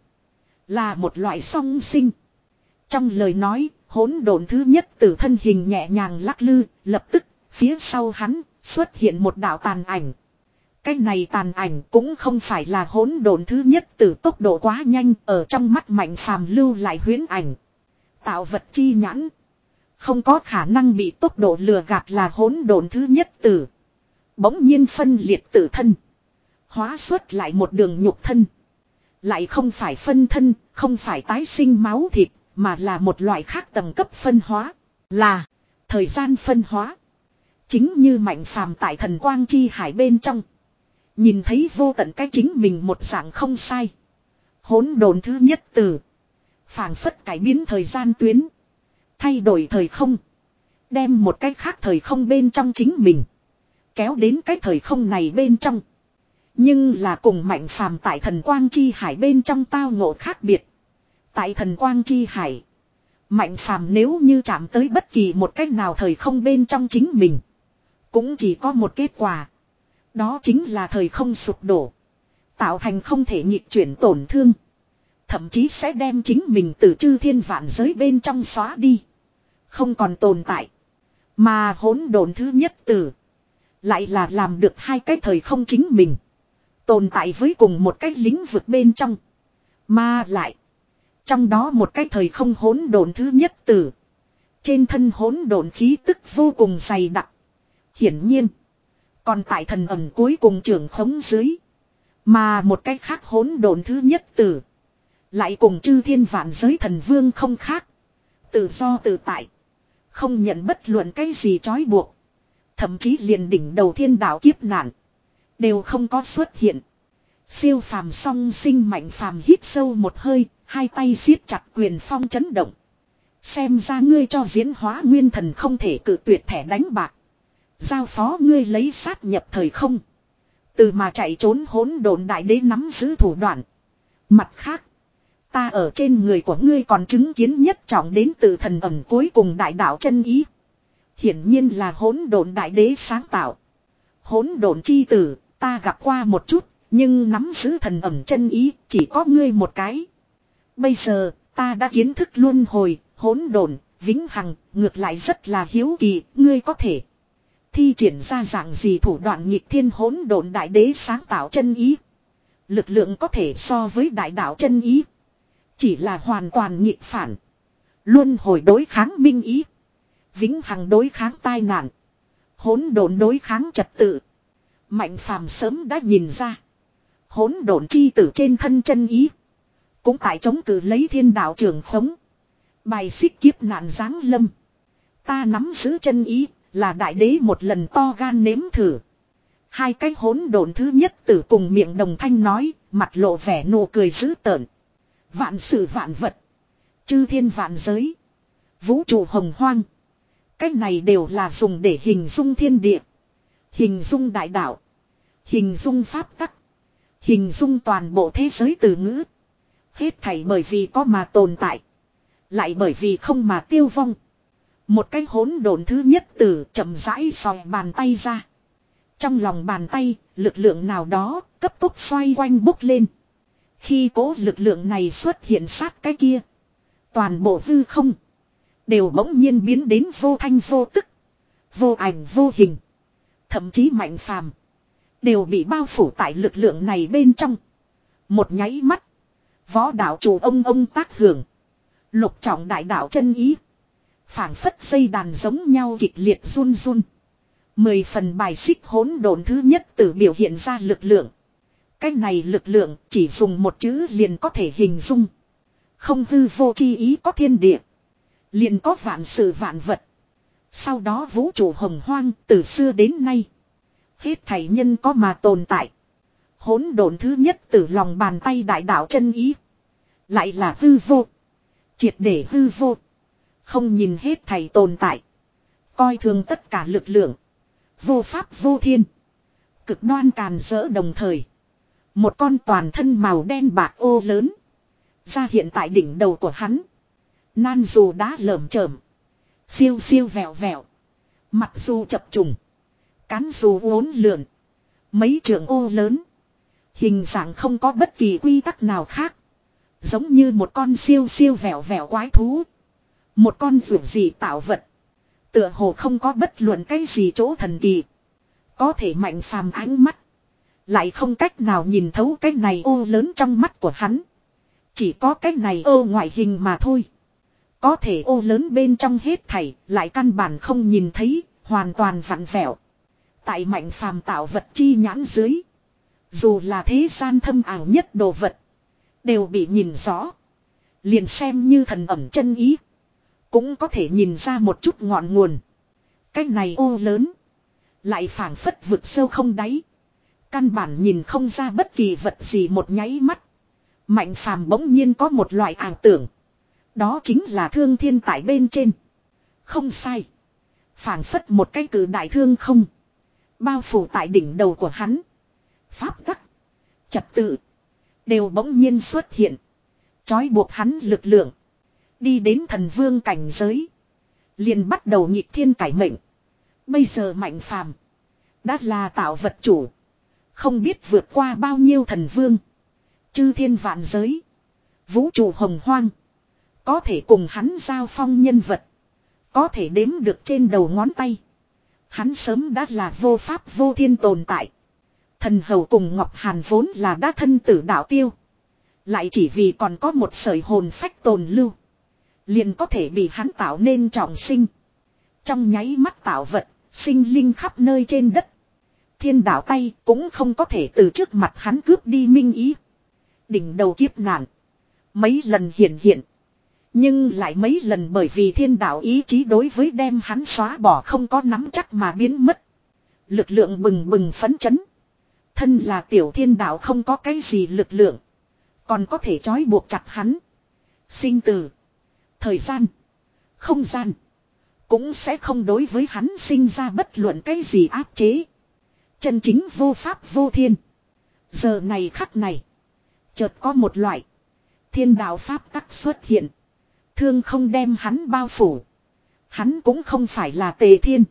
Là một loại song sinh. Trong lời nói, hỗn độn thứ nhất tử thân hình nhẹ nhàng lắc lư, lập tức, phía sau hắn, xuất hiện một đạo tàn ảnh. Cái này tàn ảnh cũng không phải là hỗn độn thứ nhất tử tốc độ quá nhanh, ở trong mắt Mạnh Phàm lưu lại huyễn ảnh. Tạo vật chi nhãn. Không có khả năng bị tốc độ lừa gạt là hỗn độn thứ nhất tử. Bỗng nhiên phân liệt tử thân. Hóa xuất lại một đường nhục thân. Lại không phải phân thân, không phải tái sinh máu thịt, mà là một loại khác tầng cấp phân hóa. Là thời gian phân hóa. Chính như Mạnh Phàm tại thần quang chi hải bên trong. Nhìn thấy vô tận cái chính mình một dạng không sai. Hỗn độn thứ nhất tử. Phảng phất cải biến thời gian tuyến. Thay đổi thời không. Đem một cái khác thời không bên trong chính mình. Kéo đến cái thời không này bên trong. Nhưng là cùng Mạnh Phàm tại thần quang chi hải bên trong tao ngộ khác biệt. Tại thần quang chi hải. Mạnh Phàm nếu như chạm tới bất kỳ một cách nào thời không bên trong chính mình. Cũng chỉ có một kết quả. Đó chính là thời không sụp đổ. Tạo thành không thể nhịp chuyển tổn thương. Thậm chí sẽ đem chính mình từ chư thiên vạn giới bên trong xóa đi. Không còn tồn tại. Mà hỗn độn thứ nhất tử. Lại là làm được hai cái thời không chính mình. Tồn tại với cùng một cái lĩnh vực bên trong. Mà lại. Trong đó một cái thời không hỗn độn thứ nhất tử. Trên thân hỗn độn khí tức vô cùng dày đặc. Hiển nhiên. Còn tại thần ẩm cuối cùng trưởng khống dưới. Mà một cái khác hỗn độn thứ nhất tử. Lại cùng chư thiên vạn giới thần vương không khác. Tự do tự tại. Không nhận bất luận cái gì trói buộc. Thậm chí liền đỉnh đầu thiên đạo kiếp nạn. Đều không có xuất hiện. Siêu phàm song sinh Mạnh Phàm hít sâu một hơi. Hai tay siết chặt quyền phong chấn động. Xem ra ngươi cho diễn hóa nguyên thần không thể cự tuyệt thẻ đánh bạc. Giao phó ngươi lấy sát nhập thời không. Từ mà chạy trốn hỗn độn đại đế nắm giữ thủ đoạn. Mặt khác. Ta ở trên người của ngươi còn chứng kiến nhất trọng đến từ thần ẩm cuối cùng đại đạo chân ý. Hiển nhiên là hỗn độn đại đế sáng tạo. Hỗn độn chi tử, ta gặp qua một chút, nhưng nắm giữ thần ẩm chân ý chỉ có ngươi một cái. Bây giờ, ta đã kiến thức luân hồi, hỗn độn, vĩnh hằng, ngược lại rất là hiếu kỳ, ngươi có thể thi triển ra dạng gì thủ đoạn nghịch thiên hỗn độn đại đế sáng tạo chân ý. Lực lượng có thể so với đại đạo chân ý. Chỉ là hoàn toàn nghịch phản. Luân hồi đối kháng minh ý. Vĩnh hằng đối kháng tai nạn. Hỗn độn đối kháng trật tự. Mạnh Phàm sớm đã nhìn ra. Hỗn độn chi tử trên thân chân ý. Cũng tại chống cự lấy thiên đạo trường khống. Bài xích kiếp nạn giáng lâm. Ta nắm giữ chân ý. Là đại đế một lần to gan nếm thử. Hai cái hỗn độn thứ nhất tử cùng miệng đồng thanh nói. Mặt lộ vẻ nụ cười dữ tợn. Vạn sự vạn vật. Chư thiên vạn giới. Vũ trụ hồng hoang. Cách này đều là dùng để hình dung thiên địa. Hình dung đại đạo. Hình dung pháp tắc. Hình dung toàn bộ thế giới từ ngữ. Hết thảy bởi vì có mà tồn tại. Lại bởi vì không mà tiêu vong. Một cái hỗn độn thứ nhất tử chậm rãi sòi bàn tay ra. Trong lòng bàn tay, lực lượng nào đó cấp tốc xoay quanh bốc lên. Khi cố lực lượng này xuất hiện sát cái kia. Toàn bộ hư không. Đều bỗng nhiên biến đến vô thanh vô tức. Vô ảnh vô hình. Thậm chí Mạnh Phàm đều bị bao phủ tại lực lượng này bên trong. Một nháy mắt. Võ đạo chủ ông ông tác hưởng. Lục trọng đại đạo chân ý. Phảng phất dây đàn giống nhau kịch liệt run run. Mười phần bài xích hỗn độn thứ nhất tử biểu hiện ra lực lượng. Cái này lực lượng chỉ dùng một chữ liền có thể hình dung. Không hư vô chi ý có thiên địa. Liền có vạn sự vạn vật. Sau đó vũ trụ hồng hoang từ xưa đến nay. Hết thảy nhân có mà tồn tại. Hỗn độn thứ nhất từ lòng bàn tay đại đạo chân ý. Lại là hư vô. Triệt để hư vô. Không nhìn hết thảy tồn tại. Coi thường tất cả lực lượng. Vô pháp vô thiên. Cực đoan càn rỡ đồng thời. Một con toàn thân màu đen bạc ô lớn. Ra hiện tại đỉnh đầu của hắn. Nan dù đá lởm chởm. Siêu siêu vẹo vẹo. Mặt dù chập trùng. Cán dù uốn lượn. Mấy trường ô lớn. Hình dạng không có bất kỳ quy tắc nào khác. Giống như một con siêu siêu vẹo vẹo quái thú. Một con vượt gì tạo vật. Tựa hồ không có bất luận cái gì chỗ thần kỳ. Có thể Mạnh Phàm ánh mắt. Lại không cách nào nhìn thấu cái này ô lớn trong mắt của hắn. Chỉ có cái này ô ngoại hình mà thôi. Có thể ô lớn bên trong hết thảy lại căn bản không nhìn thấy, hoàn toàn vặn vẹo. Tại Mạnh Phàm tạo vật chi nhãn dưới. Dù là thế gian thâm ảo nhất đồ vật. Đều bị nhìn rõ. Liền xem như thần ẩm chân ý. Cũng có thể nhìn ra một chút ngọn nguồn. Cái này ô lớn. Lại phảng phất vực sâu không đáy. Căn bản nhìn không ra bất kỳ vật gì một nháy mắt. Mạnh Phàm bỗng nhiên có một loại ảo tưởng. Đó chính là thương thiên tại bên trên. Không sai. Phảng phất một cái cử đại thương không. Bao phủ tại đỉnh đầu của hắn. Pháp tắc. Trật tự. Đều bỗng nhiên xuất hiện. Chói buộc hắn lực lượng. Đi đến thần vương cảnh giới. Liền bắt đầu nhịp thiên cải mệnh. Bây giờ Mạnh Phàm đã là tạo vật chủ. Không biết vượt qua bao nhiêu thần vương. Chư thiên vạn giới. Vũ trụ hồng hoang. Có thể cùng hắn giao phong nhân vật. Có thể đếm được trên đầu ngón tay. Hắn sớm đã là vô pháp vô thiên tồn tại. Thần hầu cùng Ngọc Hàn vốn là đã thân tử đạo tiêu. Lại chỉ vì còn có một sợi hồn phách tồn lưu. Liền có thể bị hắn tạo nên trọng sinh. Trong nháy mắt tạo vật, sinh linh khắp nơi trên đất. Thiên đạo tay cũng không có thể từ trước mặt hắn cướp đi minh ý. Đỉnh đầu kiếp nạn. Mấy lần hiện hiện. Nhưng lại mấy lần bởi vì thiên đạo ý chí đối với đem hắn xóa bỏ không có nắm chắc mà biến mất. Lực lượng bừng bừng phấn chấn. Thân là tiểu thiên đạo không có cái gì lực lượng. Còn có thể trói buộc chặt hắn. Sinh tử. Thời gian. Không gian. Cũng sẽ không đối với hắn sinh ra bất luận cái gì áp chế. Chân chính vô pháp vô thiên. Giờ này khắc này. Chợt có một loại. Thiên đạo pháp tắc xuất hiện. Thương không đem hắn bao phủ. Hắn cũng không phải là tề thiên.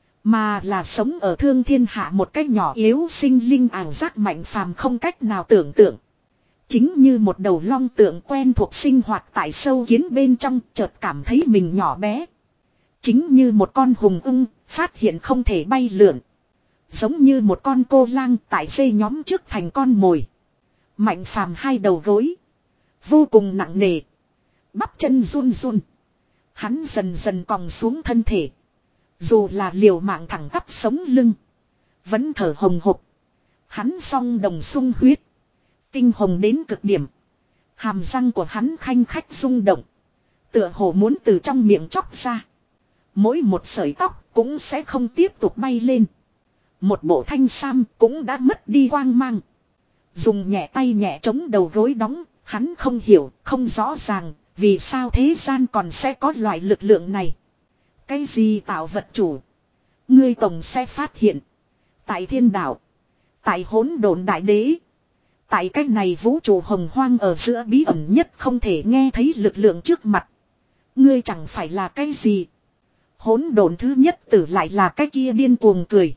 Mà là sống ở thương thiên hạ một cách nhỏ yếu sinh linh ảo giác Mạnh Phàm không cách nào tưởng tượng. Chính như một đầu long tượng quen thuộc sinh hoạt tại sâu kiến bên trong chợt cảm thấy mình nhỏ bé. Chính như một con hùng ưng phát hiện không thể bay lượn. Giống như một con cô lang tại dây nhóm trước thành con mồi. Mạnh Phàm hai đầu gối. Vô cùng nặng nề. Bắp chân run run. Hắn dần dần còng xuống thân thể. Dù là liều mạng thẳng tắp sống lưng. Vẫn thở hồng hộc. Hắn song đồng sung huyết. Tinh hồng đến cực điểm. Hàm răng của hắn khanh khách rung động. Tựa hồ muốn từ trong miệng chóc ra. Mỗi một sợi tóc cũng sẽ không tiếp tục bay lên. Một bộ thanh sam cũng đã mất đi quang mang. Dùng nhẹ tay nhẹ chống đầu gối đóng. Hắn không hiểu, không rõ ràng. Vì sao thế gian còn sẽ có loại lực lượng này. Cái gì tạo vật chủ. Ngươi tổng sẽ phát hiện. Tại thiên đạo. Tại hỗn độn đại đế. Tại cái này vũ trụ hồng hoang ở giữa bí ẩn nhất không thể nghe thấy lực lượng trước mặt. Ngươi chẳng phải là cái gì. Hỗn độn thứ nhất tử lại là cái kia điên cuồng cười.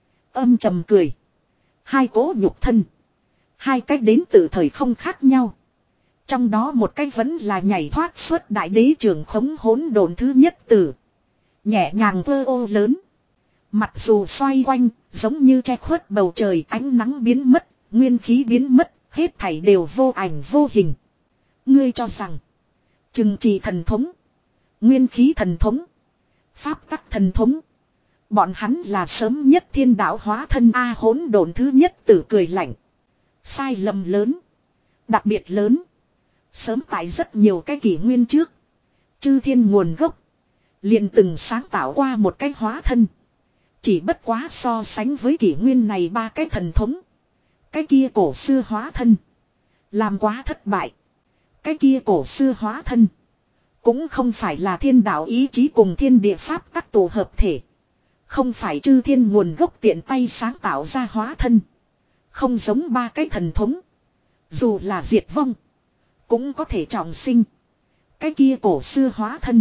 Âm trầm cười. Hai cố nhục thân. Hai cách đến từ thời không khác nhau. Trong đó một cách vẫn là nhảy thoát suốt đại đế trường khống hỗn độn thứ nhất tử. Nhẹ nhàng vơ ô lớn. Mặc dù xoay quanh, giống như che khuất bầu trời ánh nắng biến mất, nguyên khí biến mất, hết thảy đều vô ảnh vô hình. Ngươi cho rằng, trừng trì thần thống, nguyên khí thần thống, pháp tắc thần thống. Bọn hắn là sớm nhất thiên đạo hóa thân A hỗn độn thứ nhất tử cười lạnh. Sai lầm lớn, đặc biệt lớn. Sớm tại rất nhiều cái kỷ nguyên trước, chư thiên nguồn gốc liền từng sáng tạo qua một cái hóa thân. Chỉ bất quá so sánh với kỷ nguyên này ba cái thần thống. Cái kia cổ xưa hóa thân làm quá thất bại. Cái kia cổ xưa hóa thân cũng không phải là thiên đạo ý chí cùng thiên địa pháp các tổ hợp thể. Không phải chư thiên nguồn gốc tiện tay sáng tạo ra hóa thân. Không giống ba cái thần thống. Dù là diệt vong cũng có thể trọng sinh. Cái kia cổ xưa hóa thân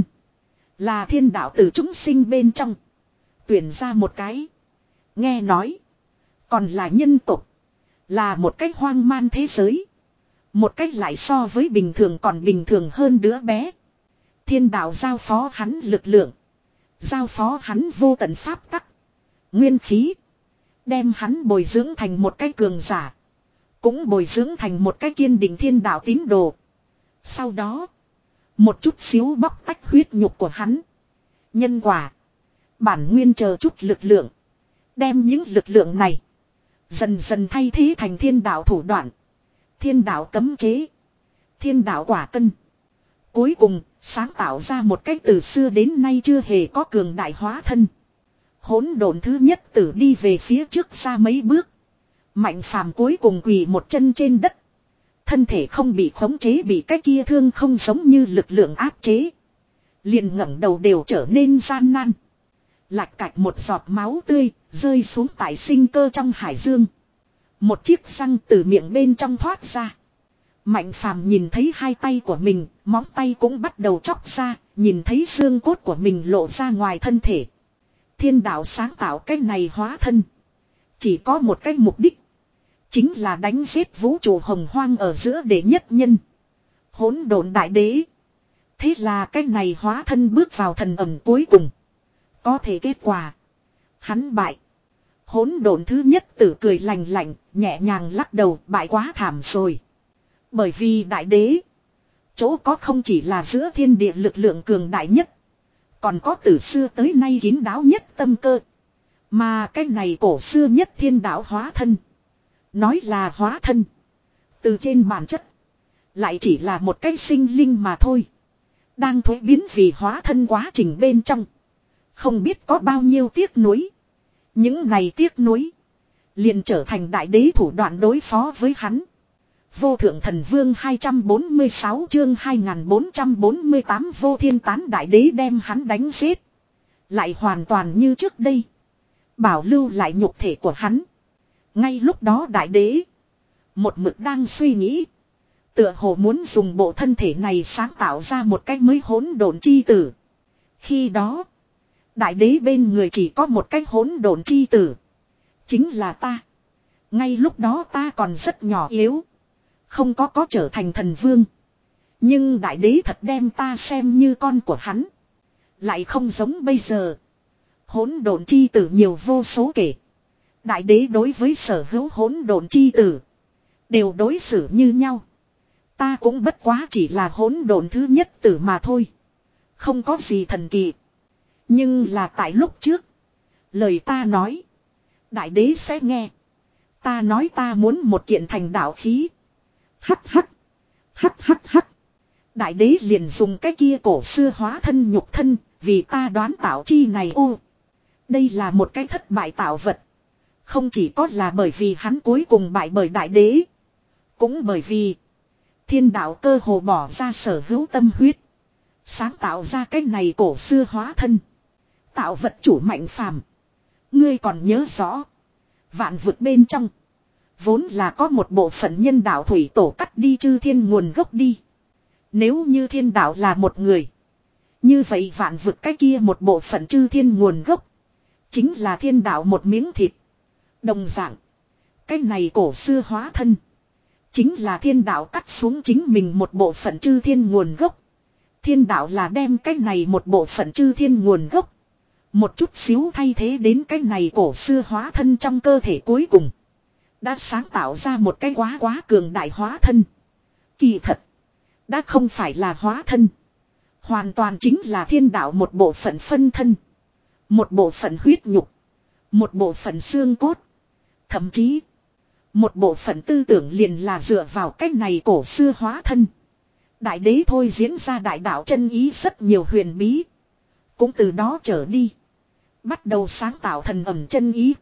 là thiên đạo từ chúng sinh bên trong tuyển ra một cái. Nghe nói Còn là nhân tộc. Là một cách hoang man thế giới. Một cách lại so với bình thường còn bình thường hơn đứa bé. Thiên đạo giao phó hắn lực lượng. Giao phó hắn vô tận pháp tắc. Nguyên khí. Đem hắn bồi dưỡng thành một cái cường giả. Cũng bồi dưỡng thành một cái kiên định thiên đạo tín đồ. Sau đó. Một chút xíu bóc tách huyết nhục của hắn. Nhân quả. Bản nguyên chờ chút lực lượng. Đem những lực lượng này. Dần dần thay thế thành thiên đạo thủ đoạn. Thiên đạo cấm chế. Thiên đạo quả cân. Cuối cùng sáng tạo ra một cách từ xưa đến nay chưa hề có cường đại hóa thân. Hỗn độn thứ nhất tử đi về phía trước xa mấy bước. Mạnh phàm cuối cùng quỳ một chân trên đất. Thân thể không bị khống chế bị cái kia thương không giống như lực lượng áp chế. Liền ngẩng đầu đều trở nên gian nan. Lạch cạch một giọt máu tươi rơi xuống tại sinh cơ trong hải dương. Một chiếc răng từ miệng bên trong thoát ra. Mạnh phàm nhìn thấy hai tay của mình, móng tay cũng bắt đầu chóc ra, nhìn thấy xương cốt của mình lộ ra ngoài thân thể. Thiên đạo sáng tạo cái này hóa thân. Chỉ có một cái mục đích. Chính là đánh giết vũ trụ hồng hoang ở giữa đệ nhất nhân. Hỗn độn đại đế. Thế là cái này hóa thân bước vào thần ẩm cuối cùng. Có thể kết quả. Hắn bại. Hỗn độn thứ nhất tử cười lành lạnh, nhẹ nhàng lắc đầu, bại quá thảm rồi. Bởi vì đại đế. Chỗ có không chỉ là giữa thiên địa lực lượng cường đại nhất. Còn có từ xưa tới nay kín đáo nhất tâm cơ. Mà cái này cổ xưa nhất thiên đạo hóa thân. Nói là hóa thân. Từ trên bản chất. Lại chỉ là một cái sinh linh mà thôi. Đang thuế biến vì hóa thân quá trình bên trong. Không biết có bao nhiêu tiếc nuối. Những này tiếc nuối. Liền trở thành đại đế thủ đoạn đối phó với hắn. Vô thượng thần vương hai trăm bốn mươi sáu chương hai nghìn bốn trăm bốn mươi tám vô thiên tán đại đế đem hắn đánh giết. Lại hoàn toàn như trước đây. Bảo lưu lại nhục thể của hắn. Ngay lúc đó đại đế. Một mực đang suy nghĩ. Tựa hồ muốn dùng bộ thân thể này sáng tạo ra một cách mới hỗn độn chi tử. Khi đó. Đại đế bên người chỉ có một cách hỗn độn chi tử. Chính là ta. Ngay lúc đó ta còn rất nhỏ yếu. Không có có trở thành thần vương. Nhưng đại đế thật đem ta xem như con của hắn. Lại không giống bây giờ. Hỗn độn chi tử nhiều vô số kể. Đại đế đối với sở hữu hỗn độn chi tử. Đều đối xử như nhau. Ta cũng bất quá chỉ là hỗn độn thứ nhất tử mà thôi. Không có gì thần kỳ. Nhưng là tại lúc trước. Lời ta nói. Đại đế sẽ nghe. Ta nói ta muốn một kiện thành đạo khí. Hắc hắc. Hắc hắc hắc. Đại đế liền dùng cái kia cổ xưa hóa thân nhục thân. Vì ta đoán tạo chi này ô. Đây là một cái thất bại tạo vật. Không chỉ có là bởi vì hắn cuối cùng bại bởi đại đế. Cũng bởi vì. Thiên đạo cơ hồ bỏ ra sở hữu tâm huyết. Sáng tạo ra cái này cổ xưa hóa thân. Tạo vật chủ mạnh phàm. Ngươi còn nhớ rõ. Vạn vực bên trong. Vốn là có một bộ phận nhân đạo thủy tổ cắt đi chư thiên nguồn gốc đi. Nếu như thiên đạo là một người. Như vậy vạn vực cái kia một bộ phận chư thiên nguồn gốc. Chính là thiên đạo một miếng thịt. Đồng dạng. Cái này cổ xưa hóa thân. Chính là thiên đạo cắt xuống chính mình một bộ phận chư thiên nguồn gốc. Thiên đạo là đem cái này một bộ phận chư thiên nguồn gốc. Một chút xíu thay thế đến cái này cổ xưa hóa thân trong cơ thể cuối cùng. Đã sáng tạo ra một cái quá quá cường đại hóa thân. Kỳ thật. Đã không phải là hóa thân. Hoàn toàn chính là thiên đạo một bộ phận phân thân. Một bộ phận huyết nhục. Một bộ phận xương cốt. Thậm chí. Một bộ phận tư tưởng liền là dựa vào cách này cổ xưa hóa thân. Đại đế thôi diễn ra đại đạo chân ý rất nhiều huyền bí. Cũng từ đó trở đi. Bắt đầu sáng tạo thần ẩm chân ý.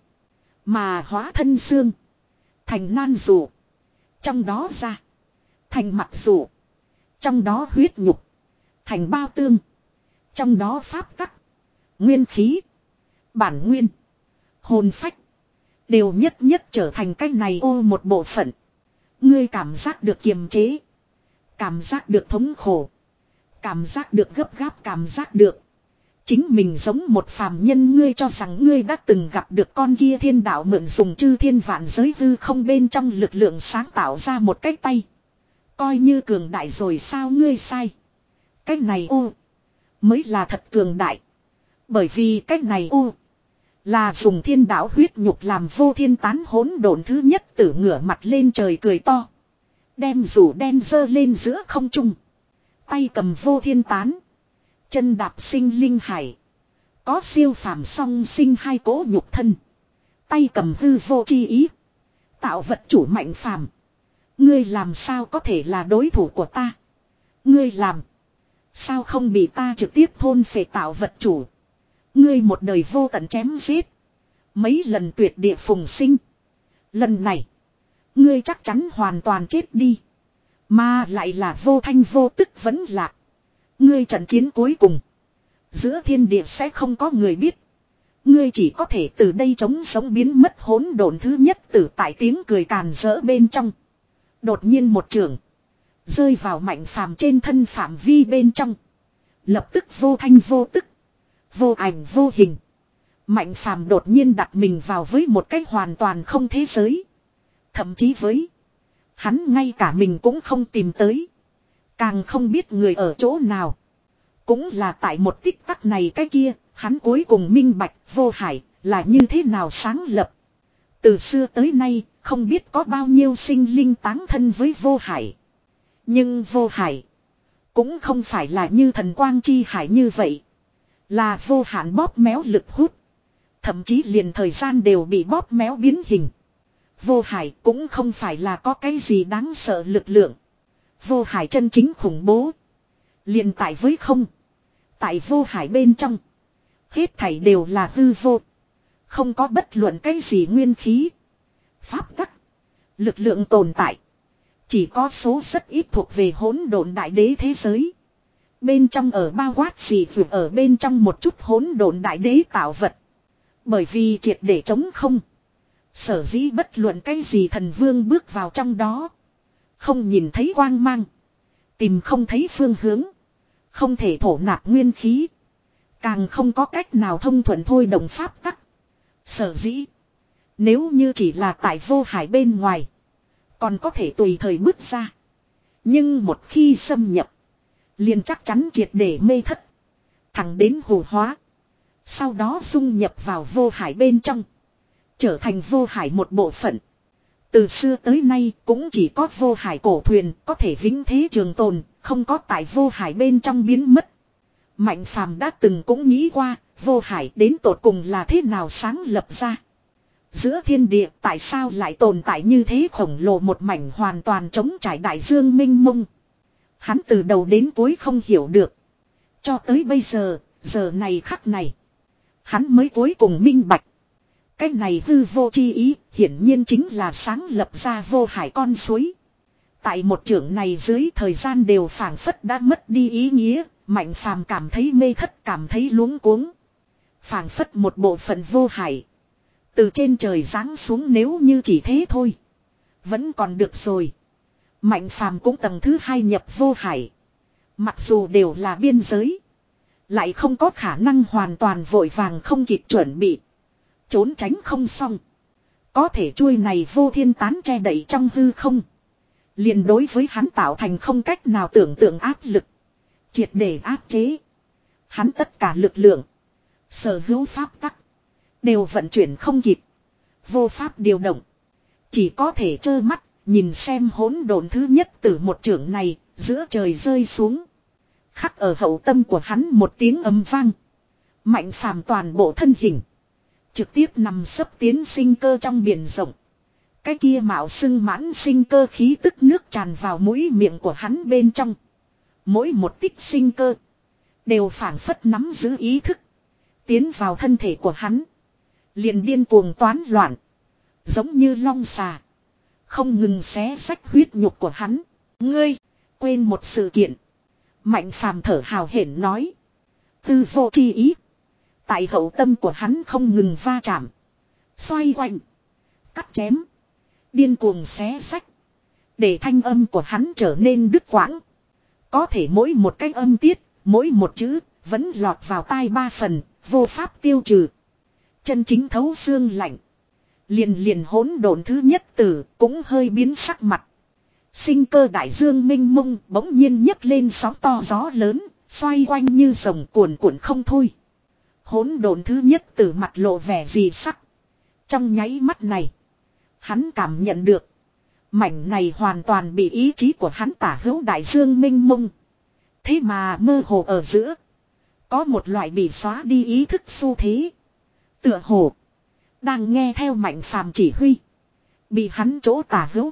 Mà hóa thân xương. Thành nan dụ. Trong đó ra. Thành mặt dụ. Trong đó huyết nhục. Thành bao tương. Trong đó pháp tắc. Nguyên khí. Bản nguyên. Hồn phách. Đều nhất nhất trở thành cái này ô một bộ phận. Ngươi cảm giác được kiềm chế. Cảm giác được thống khổ. Cảm giác được gấp gáp cảm giác được. chính mình giống một phàm nhân, ngươi cho rằng ngươi đã từng gặp được con kia thiên đạo mượn dùng chư thiên vạn giới hư không bên trong lực lượng sáng tạo ra một cái tay. Coi như cường đại rồi sao, ngươi sai. Cái này ô mới là thật cường đại. Bởi vì cái này ô là dùng thiên đạo huyết nhục làm vô thiên tán hỗn độn thứ nhất tử ngửa mặt lên trời cười to. Đem rủ đen dơ lên giữa không trung. Tay cầm vô thiên tán. Chân đạp sinh linh hải. Có siêu phàm song sinh hai cỗ nhục thân. Tay cầm hư vô chi ý. Tạo vật chủ mạnh phàm. Ngươi làm sao có thể là đối thủ của ta? Ngươi làm sao không bị ta trực tiếp thôn phệ tạo vật chủ? Ngươi một đời vô tận chém giết. Mấy lần tuyệt địa phùng sinh. Lần này ngươi chắc chắn hoàn toàn chết đi. Mà lại là vô thanh vô tức vẫn lạc. Ngươi trận chiến cuối cùng. Giữa thiên địa sẽ không có người biết. Ngươi chỉ có thể từ đây chống sống biến mất hỗn độn thứ nhất tử tại tiếng cười càn rỡ bên trong. Đột nhiên một trường. Rơi vào mạnh phàm trên thân phạm vi bên trong. Lập tức vô thanh vô tức. Vô ảnh vô hình. Mạnh phàm đột nhiên đặt mình vào với một cách hoàn toàn không thế giới. Thậm chí với hắn ngay cả mình cũng không tìm tới. Càng không biết người ở chỗ nào. Cũng là tại một tích tắc này cái kia, hắn cuối cùng minh bạch vô hải là như thế nào sáng lập. Từ xưa tới nay, không biết có bao nhiêu sinh linh táng thân với vô hải. Nhưng vô hải cũng không phải là như thần quang chi hải như vậy. Là vô hạn bóp méo lực hút. Thậm chí liền thời gian đều bị bóp méo biến hình. Vô hải cũng không phải là có cái gì đáng sợ lực lượng. Vô hải chân chính khủng bố. Liền tại với không. Tại vô hải bên trong. Hết thảy đều là hư vô. Không có bất luận cái gì nguyên khí. Pháp tắc. Lực lượng tồn tại. Chỉ có số rất ít thuộc về hỗn độn đại đế thế giới. Bên trong ở bao quát gì vượt ở bên trong một chút hỗn độn đại đế tạo vật. Bởi vì triệt để chống không. Sở dĩ bất luận cái gì thần vương bước vào trong đó. Không nhìn thấy quang mang. Tìm không thấy phương hướng. Không thể thổ nạp nguyên khí. Càng không có cách nào thông thuận thôi đồng pháp tắc. Sở dĩ. Nếu như chỉ là tại vô hải bên ngoài. Còn có thể tùy thời bước ra. Nhưng một khi xâm nhập. Liền chắc chắn triệt để mê thất. Thẳng đến hồ hóa. Sau đó dung nhập vào vô hải bên trong. Trở thành vô hải một bộ phận. Từ xưa tới nay cũng chỉ có vô hải cổ thuyền có thể vĩnh thế trường tồn. Không có tại vô hải bên trong biến mất. Mạnh phàm đã từng cũng nghĩ qua. Vô hải đến tột cùng là thế nào sáng lập ra. Giữa thiên địa tại sao lại tồn tại như thế khổng lồ một mảnh hoàn toàn trống trải đại dương mênh mông. Hắn từ đầu đến cuối không hiểu được. Cho tới bây giờ, giờ này khắc này. Hắn mới cuối cùng minh bạch. Cái này hư vô chi ý, hiển nhiên chính là sáng lập ra vô hải con suối. Tại một trưởng này dưới thời gian đều phảng phất đã mất đi ý nghĩa, Mạnh phàm cảm thấy mê thất, cảm thấy luống cuống. Phảng phất một bộ phận vô hải. Từ trên trời giáng xuống nếu như chỉ thế thôi. Vẫn còn được rồi. Mạnh phàm cũng tầng thứ hai nhập vô hải. Mặc dù đều là biên giới. Lại không có khả năng hoàn toàn vội vàng không kịp chuẩn bị. Trốn tránh không xong. Có thể chuôi này vô thiên tán che đậy trong hư không. Liền đối với hắn tạo thành không cách nào tưởng tượng áp lực. Triệt để áp chế. Hắn tất cả lực lượng. Sở hữu pháp tắc. Đều vận chuyển không kịp. Vô pháp điều động. Chỉ có thể trơ mắt. Nhìn xem hỗn độn thứ nhất từ một trưởng này. Giữa trời rơi xuống. Khắc ở hậu tâm của hắn một tiếng ầm vang. Mạnh phàm toàn bộ thân hình. Trực tiếp nằm sấp tiến sinh cơ trong biển rộng. Cái kia mạo xưng mãn sinh cơ khí tức nước tràn vào mũi miệng của hắn bên trong. Mỗi một tích sinh cơ. Đều phảng phất nắm giữ ý thức. Tiến vào thân thể của hắn. Liền điên cuồng toán loạn. Giống như long xà. Không ngừng xé rách huyết nhục của hắn. Ngươi, quên một sự kiện. Mạnh phàm thở hào hển nói. Tư vô chi ý. Tại hậu tâm của hắn không ngừng va chạm. Xoay quanh. Cắt chém. Điên cuồng xé rách. Để thanh âm của hắn trở nên đứt quãng. Có thể mỗi một cái âm tiết, mỗi một chữ, Vẫn lọt vào tai ba phần, vô pháp tiêu trừ. Chân chính thấu xương lạnh. Liền liền hỗn độn thứ nhất tử cũng hơi biến sắc mặt. Sinh cơ đại dương minh mông bỗng nhiên nhấc lên sóng to gió lớn, xoay quanh như rồng cuồn cuộn không thôi. Hỗn độn thứ nhất tử mặt lộ vẻ gì sắc. Trong nháy mắt này, hắn cảm nhận được. Mảnh này hoàn toàn bị ý chí của hắn tả hữu đại dương minh mông. Thế mà mơ hồ ở giữa. Có một loại bị xóa đi ý thức xu thế. Tựa hồ. Đang nghe theo Mạnh Phàm chỉ huy. Bị hắn chỗ tả hữu.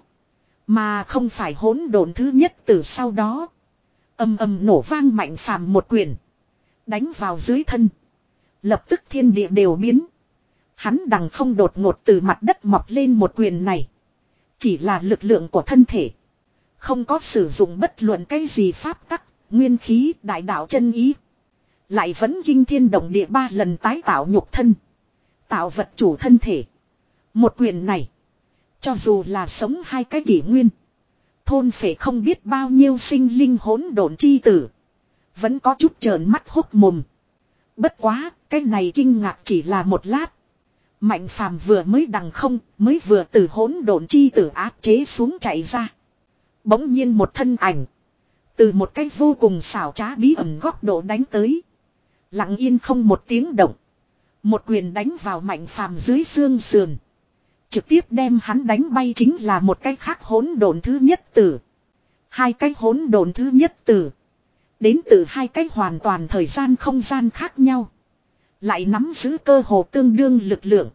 Mà không phải hỗn độn thứ nhất từ sau đó. Âm âm nổ vang Mạnh Phàm một quyền. Đánh vào dưới thân. Lập tức thiên địa đều biến. Hắn đằng không đột ngột từ mặt đất mọc lên một quyền này. Chỉ là lực lượng của thân thể. Không có sử dụng bất luận cái gì pháp tắc, nguyên khí, đại đạo chân ý. Lại vẫn kinh thiên động địa ba lần tái tạo nhục thân. Tạo vật chủ thân thể. Một quyền này. Cho dù là sống hai cái kỷ nguyên. Thôn phệ không biết bao nhiêu sinh linh hỗn độn chi tử. Vẫn có chút trợn mắt hốc mồm. Bất quá, cái này kinh ngạc chỉ là một lát. Mạnh Phàm vừa mới đằng không, mới vừa từ hỗn độn chi tử áp chế xuống chạy ra. Bỗng nhiên một thân ảnh. Từ một cái vô cùng xảo trá bí ẩn góc độ đánh tới. Lặng yên không một tiếng động. Một quyền đánh vào Mạnh Phàm dưới xương sườn. Trực tiếp đem hắn đánh bay chính là một cái khác hỗn độn thứ nhất tử. Hai cái hỗn độn thứ nhất tử. Đến từ hai cái hoàn toàn thời gian không gian khác nhau. Lại nắm giữ cơ hồ tương đương lực lượng.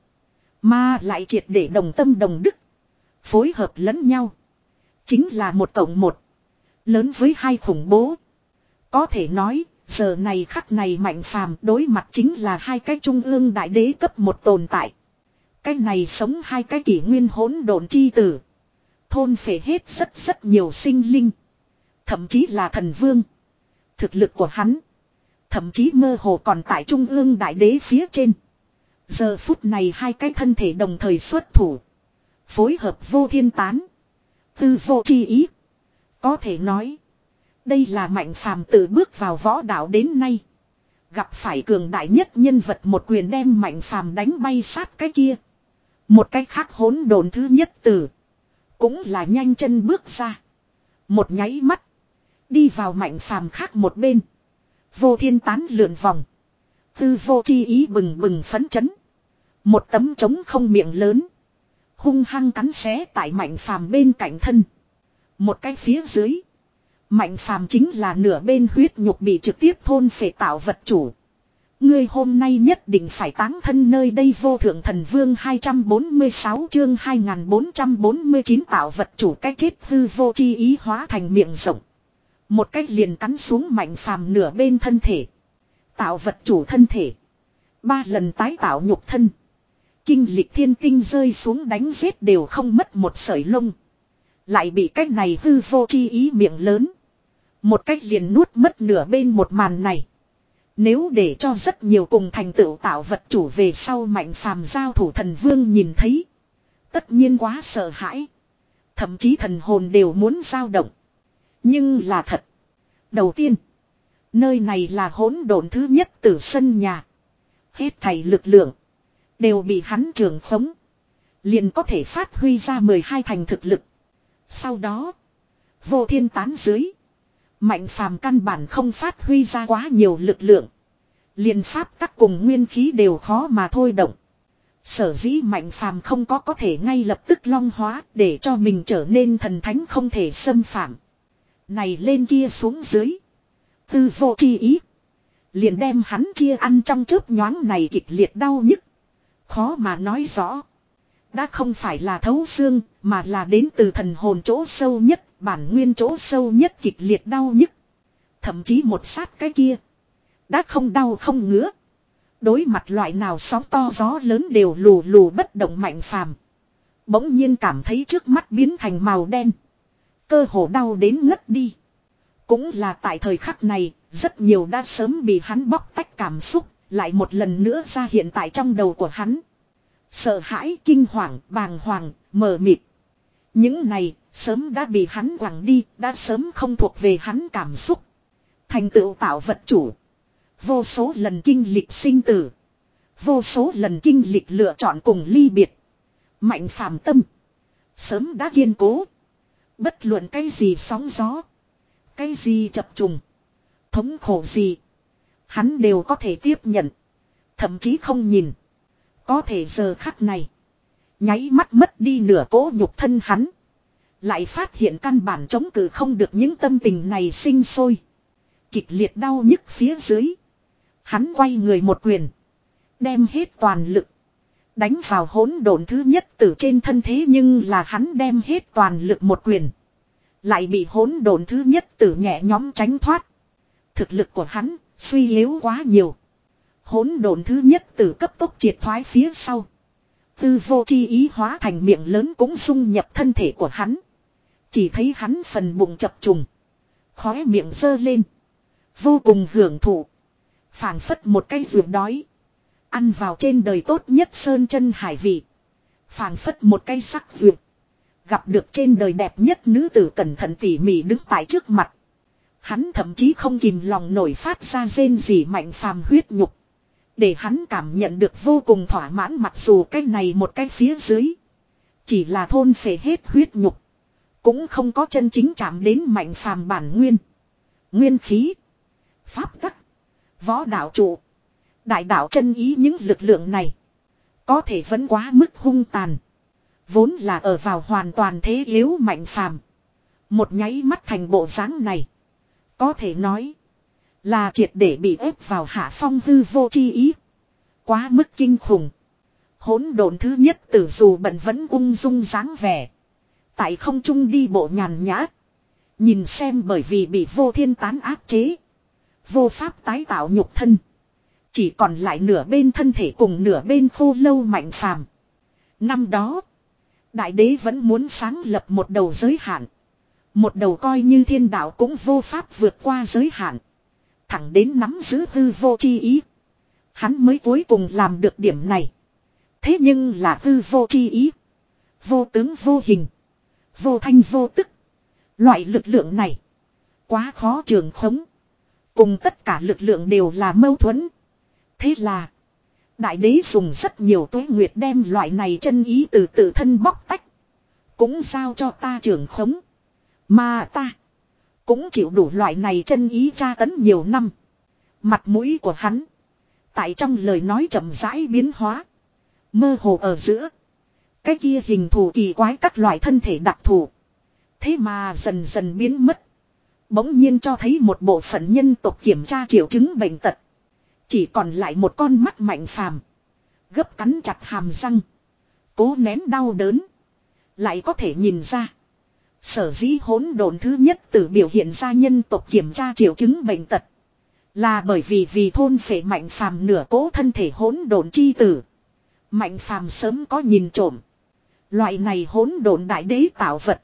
Mà lại triệt để đồng tâm đồng đức. Phối hợp lẫn nhau. Chính là một cộng một. Lớn với hai khủng bố. Có thể nói, giờ này khắc này Mạnh Phàm đối mặt chính là hai cái trung ương đại đế cấp một tồn tại. Cái này sống hai cái kỷ nguyên hỗn độn chi tử. Thôn phệ hết rất rất nhiều sinh linh. Thậm chí là thần vương. Thực lực của hắn. Thậm chí mơ hồ còn tại trung ương đại đế phía trên. Giờ phút này hai cái thân thể đồng thời xuất thủ. Phối hợp vô thiên tán. Tư vô chi ý. Có thể nói. Đây là Mạnh Phàm tự bước vào võ đạo đến nay. Gặp phải cường đại nhất nhân vật một quyền đem Mạnh Phàm đánh bay sát cái kia. Một cái khác hỗn độn thứ nhất tử. Cũng là nhanh chân bước ra. Một nháy mắt. Đi vào Mạnh Phàm khác một bên. Vô thiên tán lượn vòng. Tư vô chi ý bừng bừng phấn chấn. Một tấm trống không miệng lớn. Hung hăng cắn xé tại Mạnh Phàm bên cạnh thân. Một cái phía dưới. Mạnh Phàm chính là nửa bên huyết nhục bị trực tiếp thôn phệ tạo vật chủ. Ngươi hôm nay nhất định phải táng thân nơi đây. Vô thượng thần vương hai trăm bốn mươi sáu chương hai nghìn bốn trăm bốn mươi chín tạo vật chủ cái chết hư vô chi ý hóa thành miệng rộng. Một cách liền cắn xuống Mạnh Phàm nửa bên thân thể. Tạo vật chủ thân thể. Ba lần tái tạo nhục thân. Kinh lịch thiên tinh rơi xuống đánh giết đều không mất một sợi lông. Lại bị cách này hư vô chi ý miệng lớn. Một cách liền nuốt mất nửa bên một màn này. Nếu để cho rất nhiều cùng thành tựu tạo vật chủ về sau Mạnh Phàm giao thủ thần vương nhìn thấy. Tất nhiên quá sợ hãi. Thậm chí thần hồn đều muốn dao động. Nhưng là thật. Đầu tiên. Nơi này là hỗn độn thứ nhất từ sân nhà. Hết thảy lực lượng. Đều bị hắn trường khống. Liền có thể phát huy ra mười hai thành thực lực. Sau đó. Vô thiên tán dưới. Mạnh Phàm căn bản không phát huy ra quá nhiều lực lượng. Liền pháp tắc cùng nguyên khí đều khó mà thôi động. Sở dĩ Mạnh Phàm không có có thể ngay lập tức long hóa để cho mình trở nên thần thánh không thể xâm phạm. Này lên kia xuống dưới. Tư vô chi ý. Liền đem hắn chia ăn trong chớp nhoáng này kịch liệt đau nhức. Khó mà nói rõ. Đã không phải là thấu xương mà là đến từ thần hồn chỗ sâu nhất. Bản nguyên chỗ sâu nhất kịch liệt đau nhức. Thậm chí một sát cái kia. Đã không đau không ngứa. Đối mặt loại nào sóng to gió lớn đều lù lù bất động Mạnh Phàm. Bỗng nhiên cảm thấy trước mắt biến thành màu đen. Cơ hồ đau đến ngất đi. Cũng là tại thời khắc này, rất nhiều đã sớm bị hắn bóc tách cảm xúc, lại một lần nữa ra hiện tại trong đầu của hắn. Sợ hãi, kinh hoàng, bàng hoàng, mờ mịt. Những này, sớm đã bị hắn quẳng đi, đã sớm không thuộc về hắn cảm xúc. Thành tựu tạo vật chủ. Vô số lần kinh lịch sinh tử. Vô số lần kinh lịch lựa chọn cùng ly biệt. Mạnh phàm tâm. Sớm đã kiên cố. Bất luận cái gì sóng gió. Cái gì chập trùng. Thống khổ gì. Hắn đều có thể tiếp nhận. Thậm chí không nhìn. Có thể giờ khắc này. Nháy mắt mất đi nửa cỗ nhục thân hắn. Lại phát hiện căn bản chống cự không được những tâm tình này sinh sôi. Kịch liệt đau nhức phía dưới. Hắn quay người một quyền. Đem hết toàn lực. Đánh vào hỗn độn thứ nhất từ trên thân thế nhưng là hắn đem hết toàn lực một quyền. Lại bị hỗn độn thứ nhất từ nhẹ nhõm tránh thoát. Thực lực của hắn suy yếu quá nhiều. Hỗn độn thứ nhất từ cấp tốc triệt thoái phía sau. Tư vô chi ý hóa thành miệng lớn cũng dung nhập thân thể của hắn. Chỉ thấy hắn phần bụng chập trùng. Khóe miệng giơ lên. Vô cùng hưởng thụ. Phảng phất một cây ruột đói. Ăn vào trên đời tốt nhất sơn chân hải vị. Phảng phất một cây sắc ruột. Gặp được trên đời đẹp nhất nữ tử cẩn thận tỉ mỉ đứng tại trước mặt. Hắn thậm chí không kìm lòng nổi phát ra rên rỉ mạnh phàm huyết nhục. Để hắn cảm nhận được vô cùng thỏa mãn mặc dù cái này một cái phía dưới. Chỉ là thôn phệ hết huyết nhục. Cũng không có chân chính chạm đến mạnh phàm bản nguyên. Nguyên khí. Pháp tắc. Võ đạo trụ. Đại đạo chân ý những lực lượng này. Có thể vẫn quá mức hung tàn. Vốn là ở vào hoàn toàn thế yếu mạnh phàm. Một nháy mắt thành bộ dáng này. Có thể nói. Là triệt để bị ép vào hạ phong hư vô chi ý. Quá mức kinh khủng. Hỗn độn thứ nhất tử dù bận vẫn ung dung dáng vẻ. Tại không trung đi bộ nhàn nhã. Nhìn xem bởi vì bị vô thiên tán áp chế. Vô pháp tái tạo nhục thân. Chỉ còn lại nửa bên thân thể cùng nửa bên khô lâu mạnh phàm. Năm đó. Đại đế vẫn muốn sáng lập một đầu giới hạn. Một đầu coi như thiên đạo cũng vô pháp vượt qua giới hạn. Thẳng đến nắm giữ hư vô chi ý. Hắn mới cuối cùng làm được điểm này. Thế nhưng là hư vô chi ý. Vô tướng vô hình. Vô thanh vô tức. Loại lực lượng này. Quá khó trường khống. Cùng tất cả lực lượng đều là mâu thuẫn. Thế là. Đại đế dùng rất nhiều tuế nguyệt đem loại này chân ý từ tự thân bóc tách. Cũng giao cho ta trường khống. Mà ta. Cũng chịu đủ loại này chân ý tra tấn nhiều năm. Mặt mũi của hắn. Tại trong lời nói chậm rãi biến hóa. Mơ hồ ở giữa. Cái kia hình thù kỳ quái các loại thân thể đặc thù. Thế mà dần dần biến mất. Bỗng nhiên cho thấy một bộ phận nhân tộc kiểm tra triệu chứng bệnh tật. Chỉ còn lại một con mắt mạnh phàm. Gấp cắn chặt hàm răng. Cố nén đau đớn. Lại có thể nhìn ra. Sở dĩ hỗn độn thứ nhất từ biểu hiện ra nhân tộc kiểm tra triệu chứng bệnh tật. Là bởi vì vì thôn phệ mạnh phàm nửa cố thân thể hỗn độn chi tử. Mạnh phàm sớm có nhìn trộm. Loại này hỗn độn đại đế tạo vật.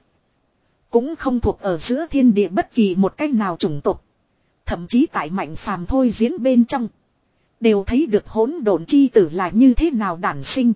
Cũng không thuộc ở giữa thiên địa bất kỳ một cách nào chủng tộc. Thậm chí tại mạnh phàm thôi diễn bên trong. Đều thấy được hỗn độn chi tử là như thế nào đản sinh.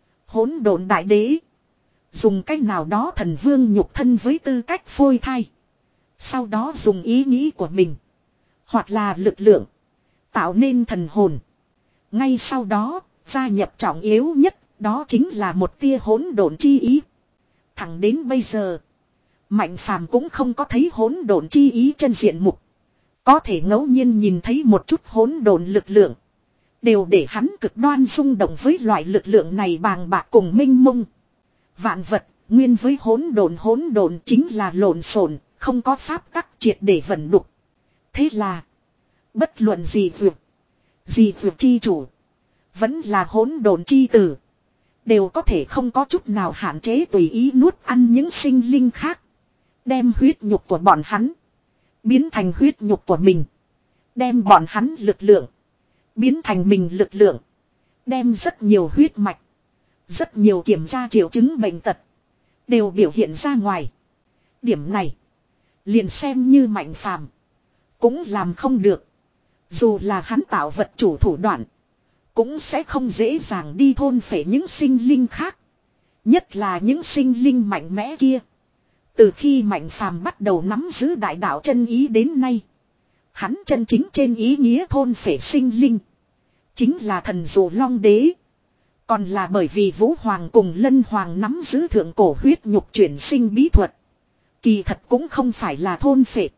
Hỗn độn đại đế. Dùng cách nào đó thần vương nhục thân với tư cách phôi thai. Sau đó dùng ý nghĩ của mình. Hoặc là lực lượng. Tạo nên thần hồn. Ngay sau đó, gia nhập trọng yếu nhất, đó chính là một tia hỗn độn chi ý. Thẳng đến bây giờ, Mạnh phàm cũng không có thấy hỗn độn chi ý chân diện mục. Có thể ngẫu nhiên nhìn thấy một chút hỗn độn lực lượng. Đều để hắn cực đoan rung động với loại lực lượng này bàng bạc cùng minh mông. Vạn vật, nguyên với hỗn độn hỗn độn chính là lộn xộn, không có pháp tắc triệt để vận đục. Thế là, bất luận gì vượt, gì vượt chi chủ, vẫn là hỗn độn chi tử, đều có thể không có chút nào hạn chế tùy ý nuốt ăn những sinh linh khác. Đem huyết nhục của bọn hắn biến thành huyết nhục của mình. Đem bọn hắn lực lượng biến thành mình lực lượng. Đem rất nhiều huyết mạch, rất nhiều kiểm tra triệu chứng bệnh tật đều biểu hiện ra ngoài. Điểm này liền xem như Mạnh phàm cũng làm không được. Dù là hắn tạo vật chủ thủ đoạn, cũng sẽ không dễ dàng đi thôn phệ những sinh linh khác. Nhất là những sinh linh mạnh mẽ kia. Từ khi Mạnh phàm bắt đầu nắm giữ đại đạo chân ý đến nay, Hắn chân chính trên ý nghĩa thôn phệ sinh linh. Chính là thần dụ long đế. Còn là bởi vì Vũ Hoàng cùng Lân Hoàng nắm giữ thượng cổ huyết nhục chuyển sinh bí thuật. Kỳ thật cũng không phải là thôn phệ.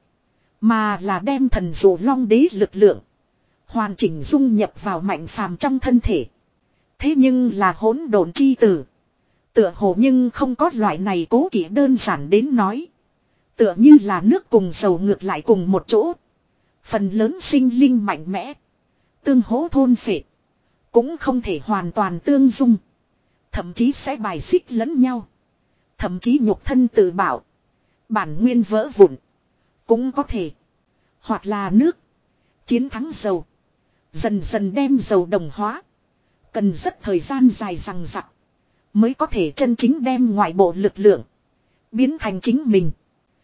Mà là đem thần dụ long đế lực lượng. Hoàn chỉnh dung nhập vào mạnh phàm trong thân thể. Thế nhưng là hỗn độn chi tử. Tựa hồ nhưng không có loại này cố kỵ đơn giản đến nói. Tựa như là nước cùng dầu ngược lại cùng một chỗ. Phần lớn sinh linh mạnh mẽ. Tương hỗ thôn phệ. Cũng không thể hoàn toàn tương dung. Thậm chí sẽ bài xích lẫn nhau. Thậm chí nhục thân tự bảo. Bản nguyên vỡ vụn. Cũng có thể. Hoặc là nước. Chiến thắng dầu. Dần dần đem dầu đồng hóa. Cần rất thời gian dài rằng rặc. Mới có thể chân chính đem ngoại bộ lực lượng. Biến thành chính mình.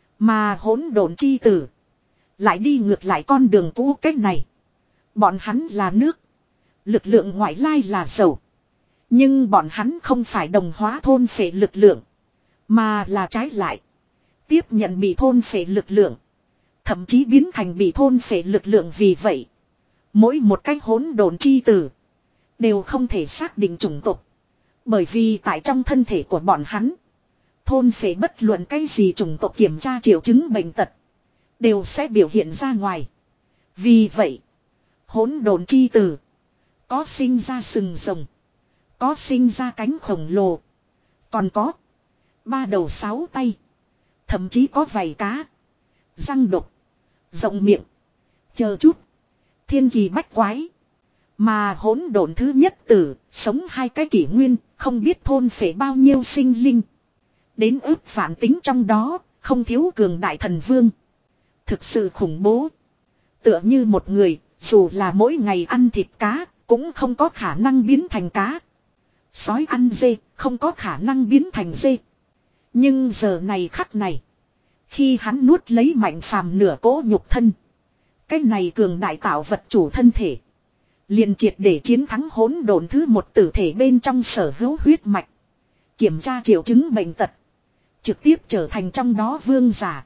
Mà hỗn độn chi tử. Lại đi ngược lại con đường cũ cách này. Bọn hắn là nước. Lực lượng ngoại lai là dầu. Nhưng bọn hắn không phải đồng hóa thôn phệ lực lượng. Mà là trái lại. Tiếp nhận bị thôn phệ lực lượng. Thậm chí biến thành bị thôn phệ lực lượng vì vậy. Mỗi một cái hỗn độn chi tử. Đều không thể xác định chủng tộc. Bởi vì tại trong thân thể của bọn hắn. Thôn phệ bất luận cái gì chủng tộc kiểm tra triệu chứng bệnh tật. Đều sẽ biểu hiện ra ngoài. Vì vậy. Hỗn độn chi tử. Có sinh ra sừng rồng. Có sinh ra cánh khổng lồ. Còn có. Ba đầu sáu tay. Thậm chí có vảy cá. Răng độc. Rộng miệng. Chờ chút. Thiên kỳ bách quái. Mà hỗn độn thứ nhất tử. Sống hai cái kỷ nguyên. Không biết thôn phệ bao nhiêu sinh linh. Đến ước phản tính trong đó. Không thiếu cường đại thần vương. Thực sự khủng bố. Tựa như một người. Dù là mỗi ngày ăn thịt cá. Cũng không có khả năng biến thành cá. Sói ăn dê. Không có khả năng biến thành dê. Nhưng giờ này khắc này. Khi hắn nuốt lấy mạnh phàm nửa cỗ nhục thân. Cái này cường đại tạo vật chủ thân thể. Liền triệt để chiến thắng hỗn độn thứ một tử thể bên trong sở hữu huyết mạch. Kiểm tra triệu chứng bệnh tật. Trực tiếp trở thành trong đó vương giả.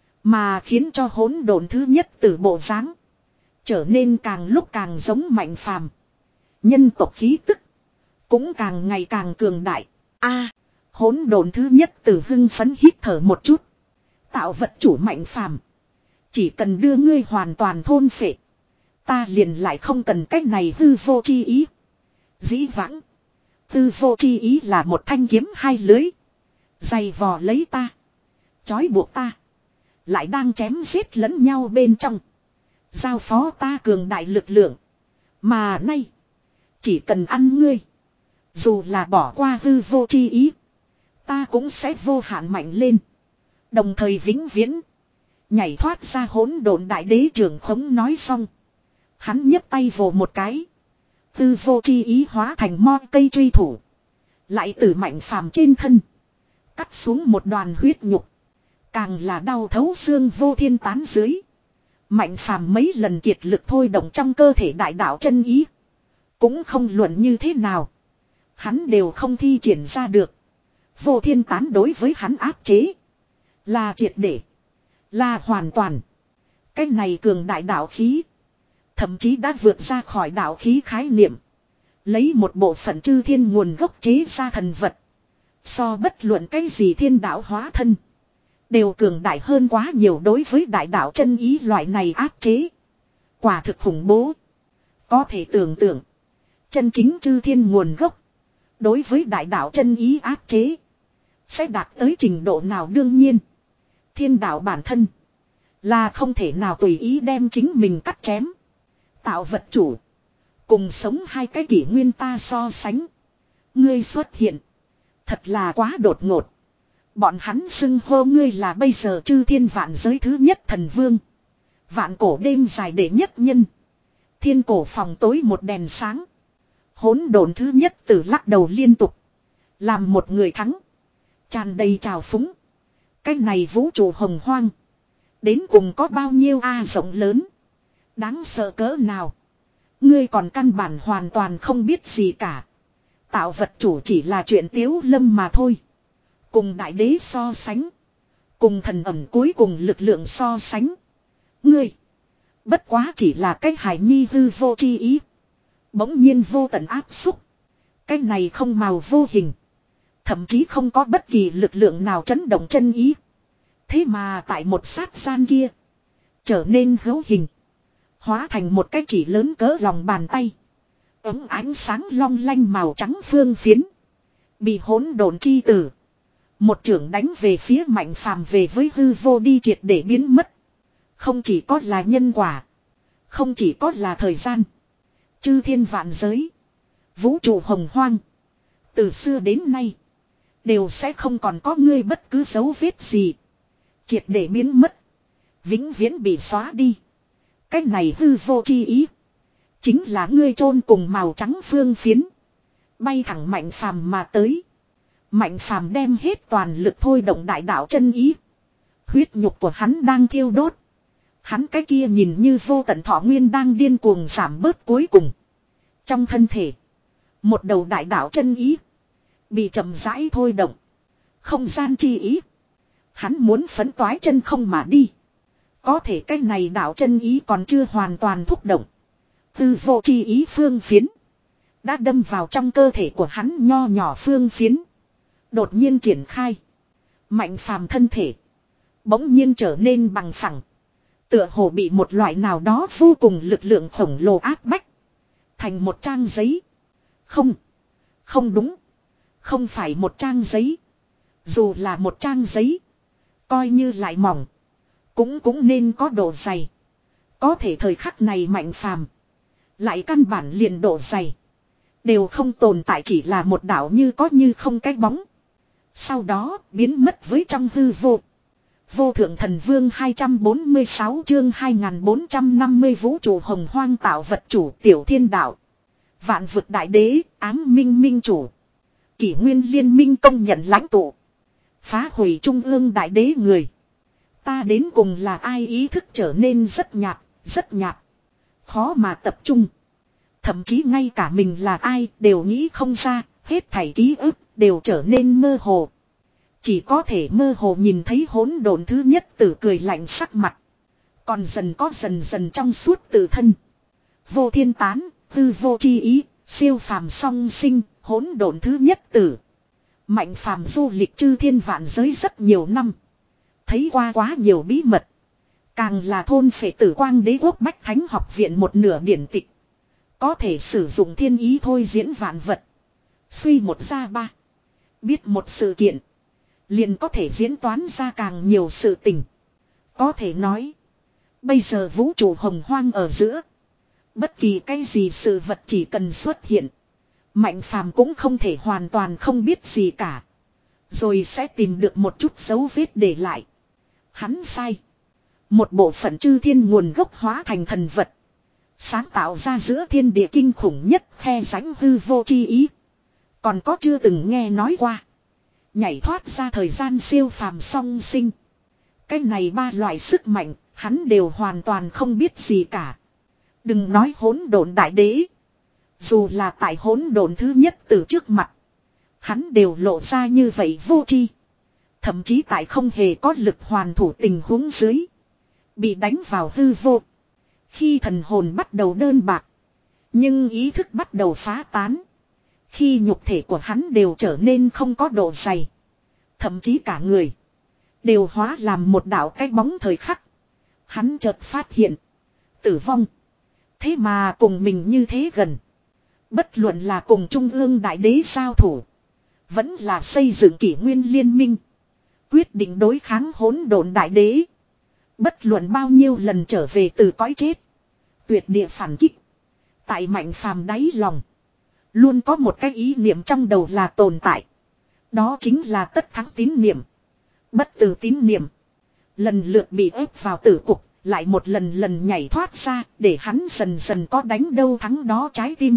Mà khiến cho hỗn độn thứ nhất tử bộ dáng trở nên càng lúc càng giống mạnh phàm. Nhân tộc khí tức. Cũng càng ngày càng cường đại. A, hỗn độn thứ nhất tử hưng phấn hít thở một chút. Tạo vật chủ mạnh phàm. Chỉ cần đưa ngươi hoàn toàn thôn phệ. Ta liền lại không cần cách này hư vô chi ý. Dĩ vãng. Hư vô chi ý là một thanh kiếm hai lưới. Dày vò lấy ta. Chói buộc ta. Lại đang chém giết lẫn nhau bên trong. Giao phó ta cường đại lực lượng. Mà nay. Chỉ cần ăn ngươi. Dù là bỏ qua hư vô chi ý. Ta cũng sẽ vô hạn mạnh lên. Đồng thời vĩnh viễn. Nhảy thoát ra hỗn độn đại đế trưởng khống nói xong. Hắn nhấc tay vồ một cái. Hư vô chi ý hóa thành mo cây truy thủ. Lại từ mạnh phàm trên thân. Cắt xuống một đoàn huyết nhục. Càng là đau thấu xương vô thiên tán dưới. Mạnh phàm mấy lần kiệt lực thôi động trong cơ thể đại đạo chân ý. Cũng không luận như thế nào. Hắn đều không thi triển ra được. Vô thiên tán đối với hắn áp chế. Là triệt để. Là hoàn toàn. Cái này cường đại đạo khí. Thậm chí đã vượt ra khỏi đạo khí khái niệm. Lấy một bộ phận chư thiên nguồn gốc chế ra thần vật. So bất luận cái gì thiên đạo hóa thân. Đều cường đại hơn quá nhiều đối với đại đạo chân ý loại này áp chế. Quả thực khủng bố. Có thể tưởng tượng. Chân chính chư thiên nguồn gốc. Đối với đại đạo chân ý áp chế. Sẽ đạt tới trình độ nào đương nhiên. Thiên đạo bản thân. Là không thể nào tùy ý đem chính mình cắt chém. Tạo vật chủ. Cùng sống hai cái kỷ nguyên ta so sánh. Ngươi xuất hiện. Thật là quá đột ngột. Bọn hắn xưng hô ngươi là bây giờ chư thiên vạn giới thứ nhất thần vương. Vạn cổ đêm dài đệ nhất nhân. Thiên cổ phòng tối một đèn sáng. Hỗn độn thứ nhất từ lắc đầu liên tục. Làm một người thắng. Tràn đầy trào phúng. Cái này vũ trụ hồng hoang. Đến cùng có bao nhiêu a rộng lớn. Đáng sợ cỡ nào. Ngươi còn căn bản hoàn toàn không biết gì cả. Tạo vật chủ chỉ là chuyện tiếu lâm mà thôi. Cùng đại đế so sánh. Cùng thần ẩm cuối cùng lực lượng so sánh. Ngươi. Bất quá chỉ là cái hài nhi hư vô chi ý. Bỗng nhiên vô tận áp xúc. Cái này không màu vô hình. Thậm chí không có bất kỳ lực lượng nào chấn động chân ý. Thế mà tại một sát gian kia. Trở nên hữu hình. Hóa thành một cái chỉ lớn cỡ lòng bàn tay. Ấm ánh sáng long lanh màu trắng phương phiến. Bị hỗn độn chi tử. Một trưởng đánh về phía Mạnh Phàm về với hư vô đi triệt để biến mất. Không chỉ có là nhân quả. Không chỉ có là thời gian. Chư thiên vạn giới. Vũ trụ hồng hoang. Từ xưa đến nay. Đều sẽ không còn có ngươi bất cứ dấu vết gì. Triệt để biến mất. Vĩnh viễn bị xóa đi. Cách này hư vô chi ý. Chính là ngươi chôn cùng màu trắng phương phiến. Bay thẳng Mạnh Phàm mà tới. Mạnh Phàm đem hết toàn lực thôi động đại đạo chân ý. Huyết nhục của hắn đang thiêu đốt. Hắn cái kia nhìn như vô tận thọ nguyên đang điên cuồng giảm bớt cuối cùng. Trong thân thể. Một đầu đại đạo chân ý. Bị chậm rãi thôi động. Không gian chi ý. Hắn muốn phấn toái chân không mà đi. Có thể cái này đạo chân ý còn chưa hoàn toàn thúc động. Tư vô chi ý phương phiến. Đã đâm vào trong cơ thể của hắn nho nhỏ phương phiến. Đột nhiên triển khai. Mạnh Phàm thân thể. Bỗng nhiên trở nên bằng phẳng. Tựa hồ bị một loại nào đó vô cùng lực lượng khổng lồ áp bách. Thành một trang giấy. Không. Không đúng. Không phải một trang giấy. Dù là một trang giấy. Coi như lại mỏng. Cũng cũng nên có độ dày. Có thể thời khắc này Mạnh Phàm lại căn bản liền độ dày. Đều không tồn tại, chỉ là một đảo như có như không cái bóng. Sau đó biến mất với trong hư vô. Vô thượng thần vương hai trăm bốn mươi sáu chương hai nghìn bốn trăm năm mươi vũ trụ hồng hoang tạo vật chủ tiểu thiên đạo. Vạn vực đại đế, ám minh minh chủ. Kỷ nguyên liên minh công nhận lãnh tụ. Phá hủy trung ương đại đế người. Ta đến cùng là ai, ý thức trở nên rất nhạt, rất nhạt. Khó mà tập trung. Thậm chí ngay cả mình là ai đều nghĩ không ra, hết thảy ký ức đều trở nên mơ hồ. Chỉ có thể mơ hồ nhìn thấy hỗn độn thứ nhất tử cười lạnh sắc mặt. Còn dần có dần dần trong suốt tự thân. Vô thiên tán, tư vô chi ý, siêu phàm song sinh, hỗn độn thứ nhất tử. Mạnh Phàm du lịch chư thiên vạn giới rất nhiều năm. Thấy qua quá nhiều bí mật. Càng là thôn phệ tử quang đế quốc Bách Thánh học viện một nửa điển tịch. Có thể sử dụng thiên ý thôi diễn vạn vật. Suy một ra ba. Biết một sự kiện. Liền có thể diễn toán ra càng nhiều sự tình. Có thể nói. Bây giờ vũ trụ hồng hoang ở giữa. Bất kỳ cái gì sự vật chỉ cần xuất hiện. Mạnh Phàm cũng không thể hoàn toàn không biết gì cả. Rồi sẽ tìm được một chút dấu vết để lại. Hắn sai. Một bộ phận chư thiên nguồn gốc hóa thành thần vật. Sáng tạo ra giữa thiên địa kinh khủng nhất khe rãnh hư vô chi ý. Còn có chưa từng nghe nói qua. Nhảy thoát ra thời gian siêu phàm song sinh. Cái này ba loại sức mạnh, hắn đều hoàn toàn không biết gì cả. Đừng nói hỗn độn đại đế. Dù là tại hỗn độn thứ nhất từ trước mặt. Hắn đều lộ ra như vậy vô tri. Thậm chí tại không hề có lực hoàn thủ tình huống dưới. Bị đánh vào hư vô. Khi thần hồn bắt đầu đơn bạc. Nhưng ý thức bắt đầu phá tán. Khi nhục thể của hắn đều trở nên không có độ dày. Thậm chí cả người. Đều hóa làm một đạo cái bóng thời khắc. Hắn chợt phát hiện. Tử vong. Thế mà cùng mình như thế gần. Bất luận là cùng trung ương đại đế giao thủ. Vẫn là xây dựng kỷ nguyên liên minh. Quyết định đối kháng hỗn độn đại đế. Bất luận bao nhiêu lần trở về từ cõi chết. Tuyệt địa phản kích. Tại Mạnh Phàm đáy lòng. Luôn có một cái ý niệm trong đầu là tồn tại. Đó chính là tất thắng tín niệm. Bất tử tín niệm. Lần lượt bị ép vào tử cục. Lại một lần lần nhảy thoát ra. Để hắn dần dần có đánh đâu thắng đó trái tim.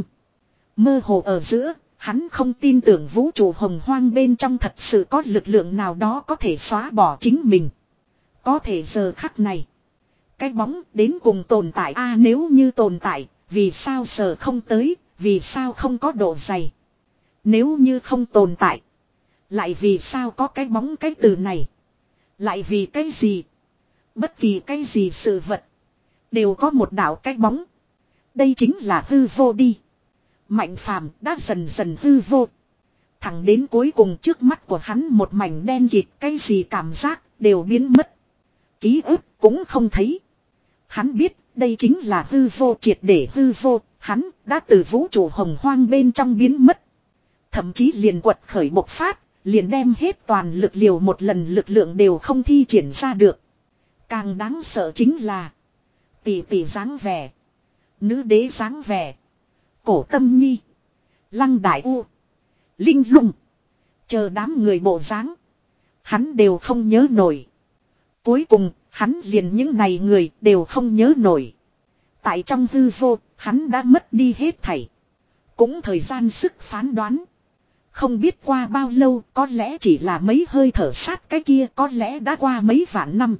Mơ hồ ở giữa. Hắn không tin tưởng vũ trụ hồng hoang bên trong thật sự có lực lượng nào đó có thể xóa bỏ chính mình. Có thể giờ khắc này. Cái bóng đến cùng tồn tại a à, nếu như tồn tại. Vì sao sờ không tới. Vì sao không có độ dày. Nếu như không tồn tại. Lại vì sao có cái bóng cái từ này. Lại vì cái gì. Bất kỳ cái gì sự vật. Đều có một đạo cái bóng. Đây chính là hư vô đi. Mạnh phàm đã dần dần hư vô. Thẳng đến cuối cùng trước mắt của hắn một mảnh đen kịt, cái gì cảm giác đều biến mất. Ký ức cũng không thấy. Hắn biết đây chính là hư vô, triệt để hư vô. Hắn đã từ vũ trụ hồng hoang bên trong biến mất. Thậm chí liền quật khởi bộc phát, liền đem hết toàn lực liều một lần lực lượng đều không thi triển ra được. Càng đáng sợ chính là tỷ tỷ dáng vẻ, nữ đế dáng vẻ, Cổ Tâm Nhi, Lăng Đại U, Linh Lung, chờ đám người bộ dáng, hắn đều không nhớ nổi. Cuối cùng, hắn liền những này người đều không nhớ nổi. Tại trong hư vô, hắn đã mất đi hết thảy. Cũng thời gian sức phán đoán. Không biết qua bao lâu, có lẽ chỉ là mấy hơi thở sát cái kia, có lẽ đã qua mấy vạn năm.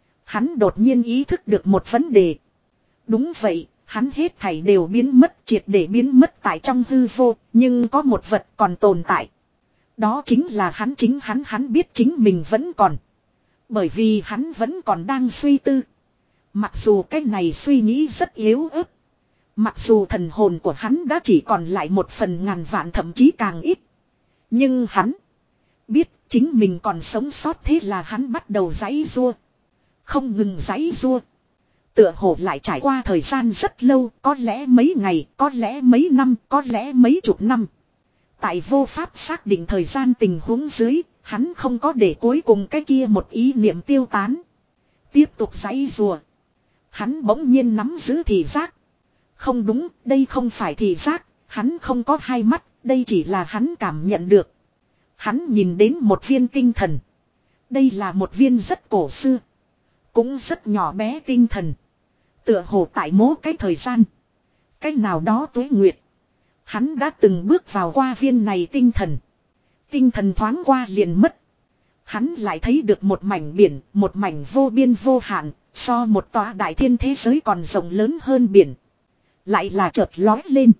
Hắn đột nhiên ý thức được một vấn đề. Đúng vậy, hắn hết thảy đều biến mất, triệt để biến mất tại trong hư vô, nhưng có một vật còn tồn tại. Đó chính là hắn chính hắn, hắn biết chính mình vẫn còn. Bởi vì hắn vẫn còn đang suy tư. Mặc dù cái này suy nghĩ rất yếu ớt. Mặc dù thần hồn của hắn đã chỉ còn lại một phần ngàn vạn, thậm chí càng ít. Nhưng hắn biết chính mình còn sống sót, thế là hắn bắt đầu giãy giụa. Không ngừng giãy giụa. Tựa hồ lại trải qua thời gian rất lâu, có lẽ mấy ngày, có lẽ mấy năm, có lẽ mấy chục năm. Tại vô pháp xác định thời gian tình huống dưới, hắn không có để cuối cùng cái kia một ý niệm tiêu tán. Tiếp tục giãy giụa. Hắn bỗng nhiên nắm giữ thị giác. Không đúng, đây không phải thị giác, hắn không có hai mắt, đây chỉ là hắn cảm nhận được. Hắn nhìn đến một viên tinh thần. Đây là một viên rất cổ xưa, cũng rất nhỏ bé tinh thần. Tựa hồ tại mố cái thời gian, cái nào đó tuế nguyệt, hắn đã từng bước vào qua viên này tinh thần. Tinh thần thoáng qua liền mất. Hắn lại thấy được một mảnh biển, một mảnh vô biên vô hạn, so một tòa đại thiên thế giới còn rộng lớn hơn biển. Lại là chợt lói lên.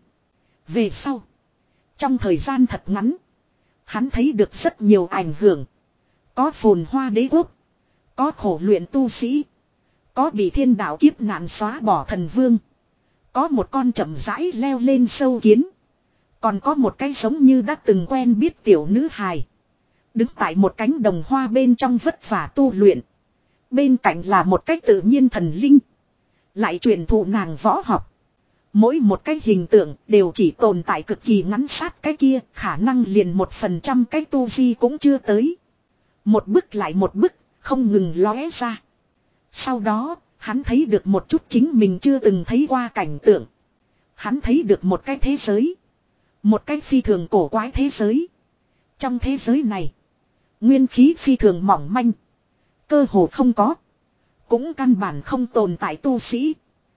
Về sau, trong thời gian thật ngắn, hắn thấy được rất nhiều ảnh hưởng. Có phồn hoa đế quốc, có khổ luyện tu sĩ, có bị thiên đạo kiếp nạn xóa bỏ thần vương, có một con chậm rãi leo lên sâu kiến, còn có một cái giống như đã từng quen biết tiểu nữ hài, đứng tại một cánh đồng hoa bên trong vất vả tu luyện. Bên cạnh là một cái tự nhiên thần linh, lại truyền thụ nàng võ học. Mỗi một cái hình tượng đều chỉ tồn tại cực kỳ ngắn sát cái kia, khả năng liền một phần trăm cái tu vi cũng chưa tới. Một bức lại một bức, không ngừng lóe ra. Sau đó, hắn thấy được một chút chính mình chưa từng thấy qua cảnh tượng. Hắn thấy được một cái thế giới. Một cái phi thường cổ quái thế giới. Trong thế giới này, nguyên khí phi thường mỏng manh. Cơ hồ không có. Cũng căn bản không tồn tại tu sĩ.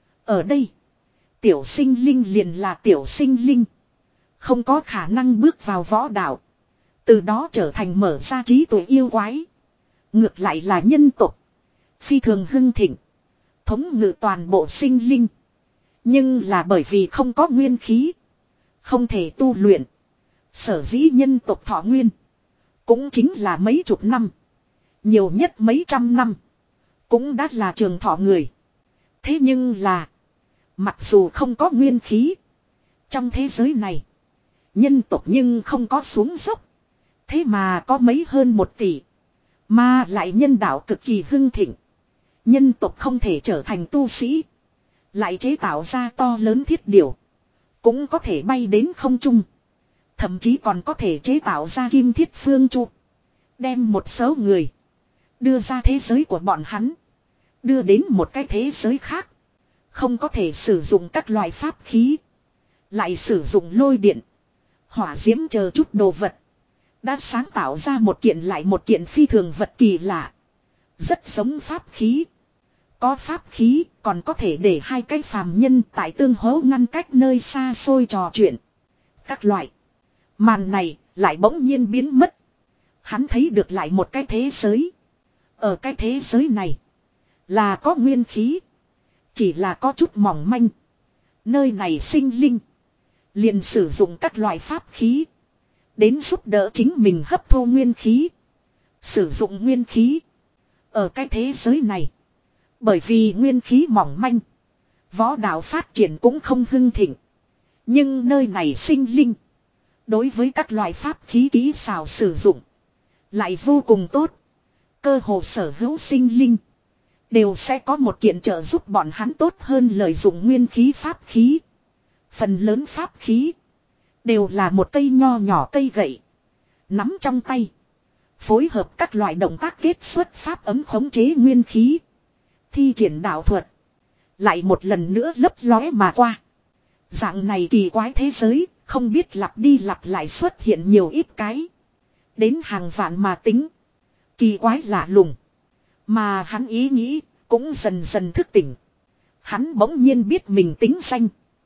Ở đây, tiểu sinh linh liền là tiểu sinh linh. Không có khả năng bước vào võ đạo. Từ đó trở thành mở ra trí tuệ yêu quái. Ngược lại là nhân tộc, phi thường hưng thịnh, thống ngự toàn bộ sinh linh. Nhưng là bởi vì không có nguyên khí, không thể tu luyện. Sở dĩ nhân tộc thọ nguyên cũng chính là mấy chục năm, nhiều nhất mấy trăm năm, cũng đã là trường thọ người. Thế nhưng là, mặc dù không có nguyên khí, trong thế giới này, nhân tộc nhưng không có xuống dốc. Thế mà có mấy hơn một tỷ, mà lại nhân đạo cực kỳ hưng thịnh. Nhân tộc không thể trở thành tu sĩ, lại chế tạo ra to lớn thiết điểu, cũng có thể bay đến không trung. Thậm chí còn có thể chế tạo ra kim thiết phương trụ, đem một số người đưa ra thế giới của bọn hắn, đưa đến một cái thế giới khác. Không có thể sử dụng các loại pháp khí, lại sử dụng lôi điện, hỏa diễm chờ chút đồ vật, đã sáng tạo ra một kiện lại một kiện phi thường vật kỳ lạ. Rất giống pháp khí. Có pháp khí còn có thể để hai cái phàm nhân tại tương hố ngăn cách nơi xa xôi trò chuyện. Các loại. Màn này lại bỗng nhiên biến mất. Hắn thấy được lại một cái thế giới. Ở cái thế giới này là có nguyên khí, chỉ là có chút mỏng manh. Nơi này sinh linh liền sử dụng các loại pháp khí đến giúp đỡ chính mình hấp thu nguyên khí, sử dụng nguyên khí. Ở cái thế giới này, bởi vì nguyên khí mỏng manh, Võ đạo phát triển cũng không hưng thịnh. Nhưng nơi này sinh linh. Đối với các loại pháp khí kỹ xảo sử dụng. Lại vô cùng tốt. Cơ hồ sở hữu sinh linh. Đều sẽ có một kiện trợ giúp bọn hắn tốt hơn lợi dụng nguyên khí pháp khí. Phần lớn pháp khí. Đều là một cây nho nhỏ cây gậy. Nắm trong tay. Phối hợp các loại động tác kết xuất pháp ấm khống chế nguyên khí. Thi triển đạo thuật. Lại một lần nữa lấp lóe mà qua. Dạng này kỳ quái thế giới. Không biết lặp đi lặp lại xuất hiện nhiều ít cái. Đến hàng vạn mà tính. Kỳ quái lạ lùng. Mà hắn ý nghĩ. Cũng dần dần thức tỉnh. Hắn bỗng nhiên biết mình tính danh.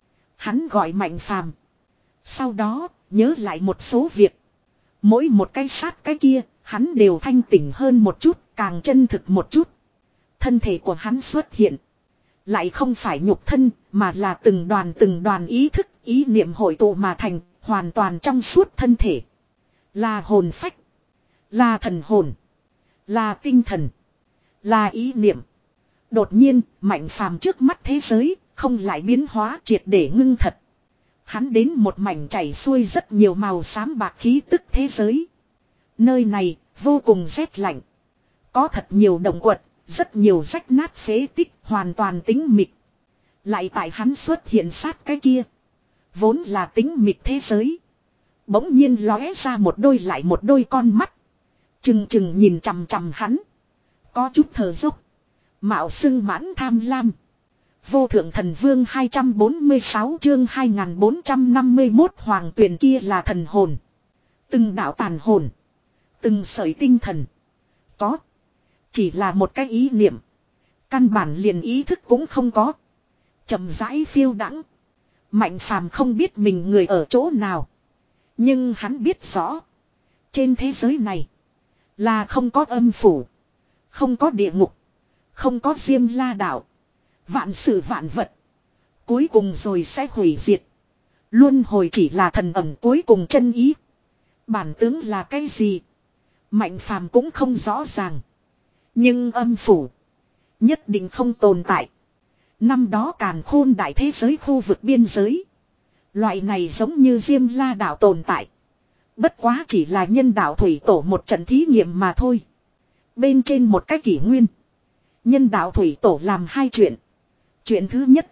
Hắn gọi Mạnh Phàm. Sau đó nhớ lại một số việc. Mỗi một cái sát cái kia. Hắn đều thanh tỉnh hơn một chút. Càng chân thực một chút. Thân thể của hắn xuất hiện. Lại không phải nhục thân. Mà là từng đoàn từng đoàn ý thức. Ý niệm hội tụ mà thành. Hoàn toàn trong suốt thân thể. Là hồn phách. Là thần hồn. Là tinh thần. Là ý niệm. Đột nhiên, Mạnh Phàm trước mắt thế giới, không lại biến hóa triệt để ngưng thật. Hắn đến một mảnh chảy xuôi rất nhiều màu xám bạc khí tức thế giới. Nơi này, vô cùng rét lạnh. Có thật nhiều động quật, rất nhiều rách nát phế tích, hoàn toàn tĩnh mịch. Lại tại hắn xuất hiện sát cái kia. Vốn là tĩnh mịch thế giới. Bỗng nhiên lóe ra một đôi lại một đôi con mắt. Chừng chừng nhìn chằm chằm hắn. Có chút thở dốc. Mạo xưng mãn tham lam. Vô thượng thần vương hai trăm bốn mươi sáu chương hai nghìn bốn trăm năm mươi mốt hoàng tuyển kia là thần hồn. Từng đạo tàn hồn. Từng sợi tinh thần. Có. Chỉ là một cái ý niệm. Căn bản liền ý thức cũng không có. Chậm rãi phiêu đãng. Mạnh Phàm không biết mình người ở chỗ nào. Nhưng hắn biết rõ. Trên thế giới này. Là không có âm phủ. Không có địa ngục. Không có Diêm La đạo. Vạn sự vạn vật. Cuối cùng rồi sẽ hủy diệt. Luân hồi chỉ là thần ẩn cuối cùng chân ý. Bản tướng là cái gì? Mạnh Phàm cũng không rõ ràng. Nhưng âm phủ. Nhất định không tồn tại. Năm đó càn khôn đại thế giới khu vực biên giới. Loại này giống như Diêm La đạo tồn tại. Bất quá chỉ là nhân đạo thủy tổ một trận thí nghiệm mà thôi. Bên trên một cái kỷ nguyên. Nhân đạo thủy tổ làm hai chuyện. Chuyện thứ nhất.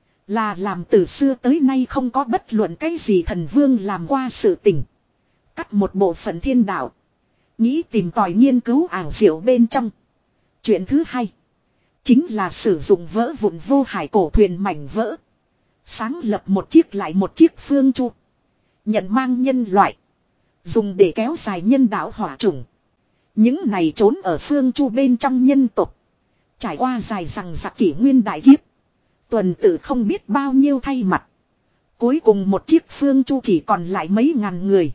Là làm từ xưa tới nay không có bất luận cái gì thần vương làm qua sự tình. Cắt một bộ phận thiên đạo. Nghĩ tìm tòi nghiên cứu ảo diệu bên trong. Chuyện thứ hai. Chính là sử dụng vỡ vụn vô hải cổ thuyền mảnh vỡ. Sáng lập một chiếc lại một chiếc phương chu. Nhận mang nhân loại. Dùng để kéo dài nhân đạo hỏa chủng. Những này trốn ở phương chu bên trong nhân tộc. Trải qua dài rằng giặc kỷ nguyên đại kiếp. Tuần tự không biết bao nhiêu thay mặt. Cuối cùng một chiếc phương chu chỉ còn lại mấy ngàn người.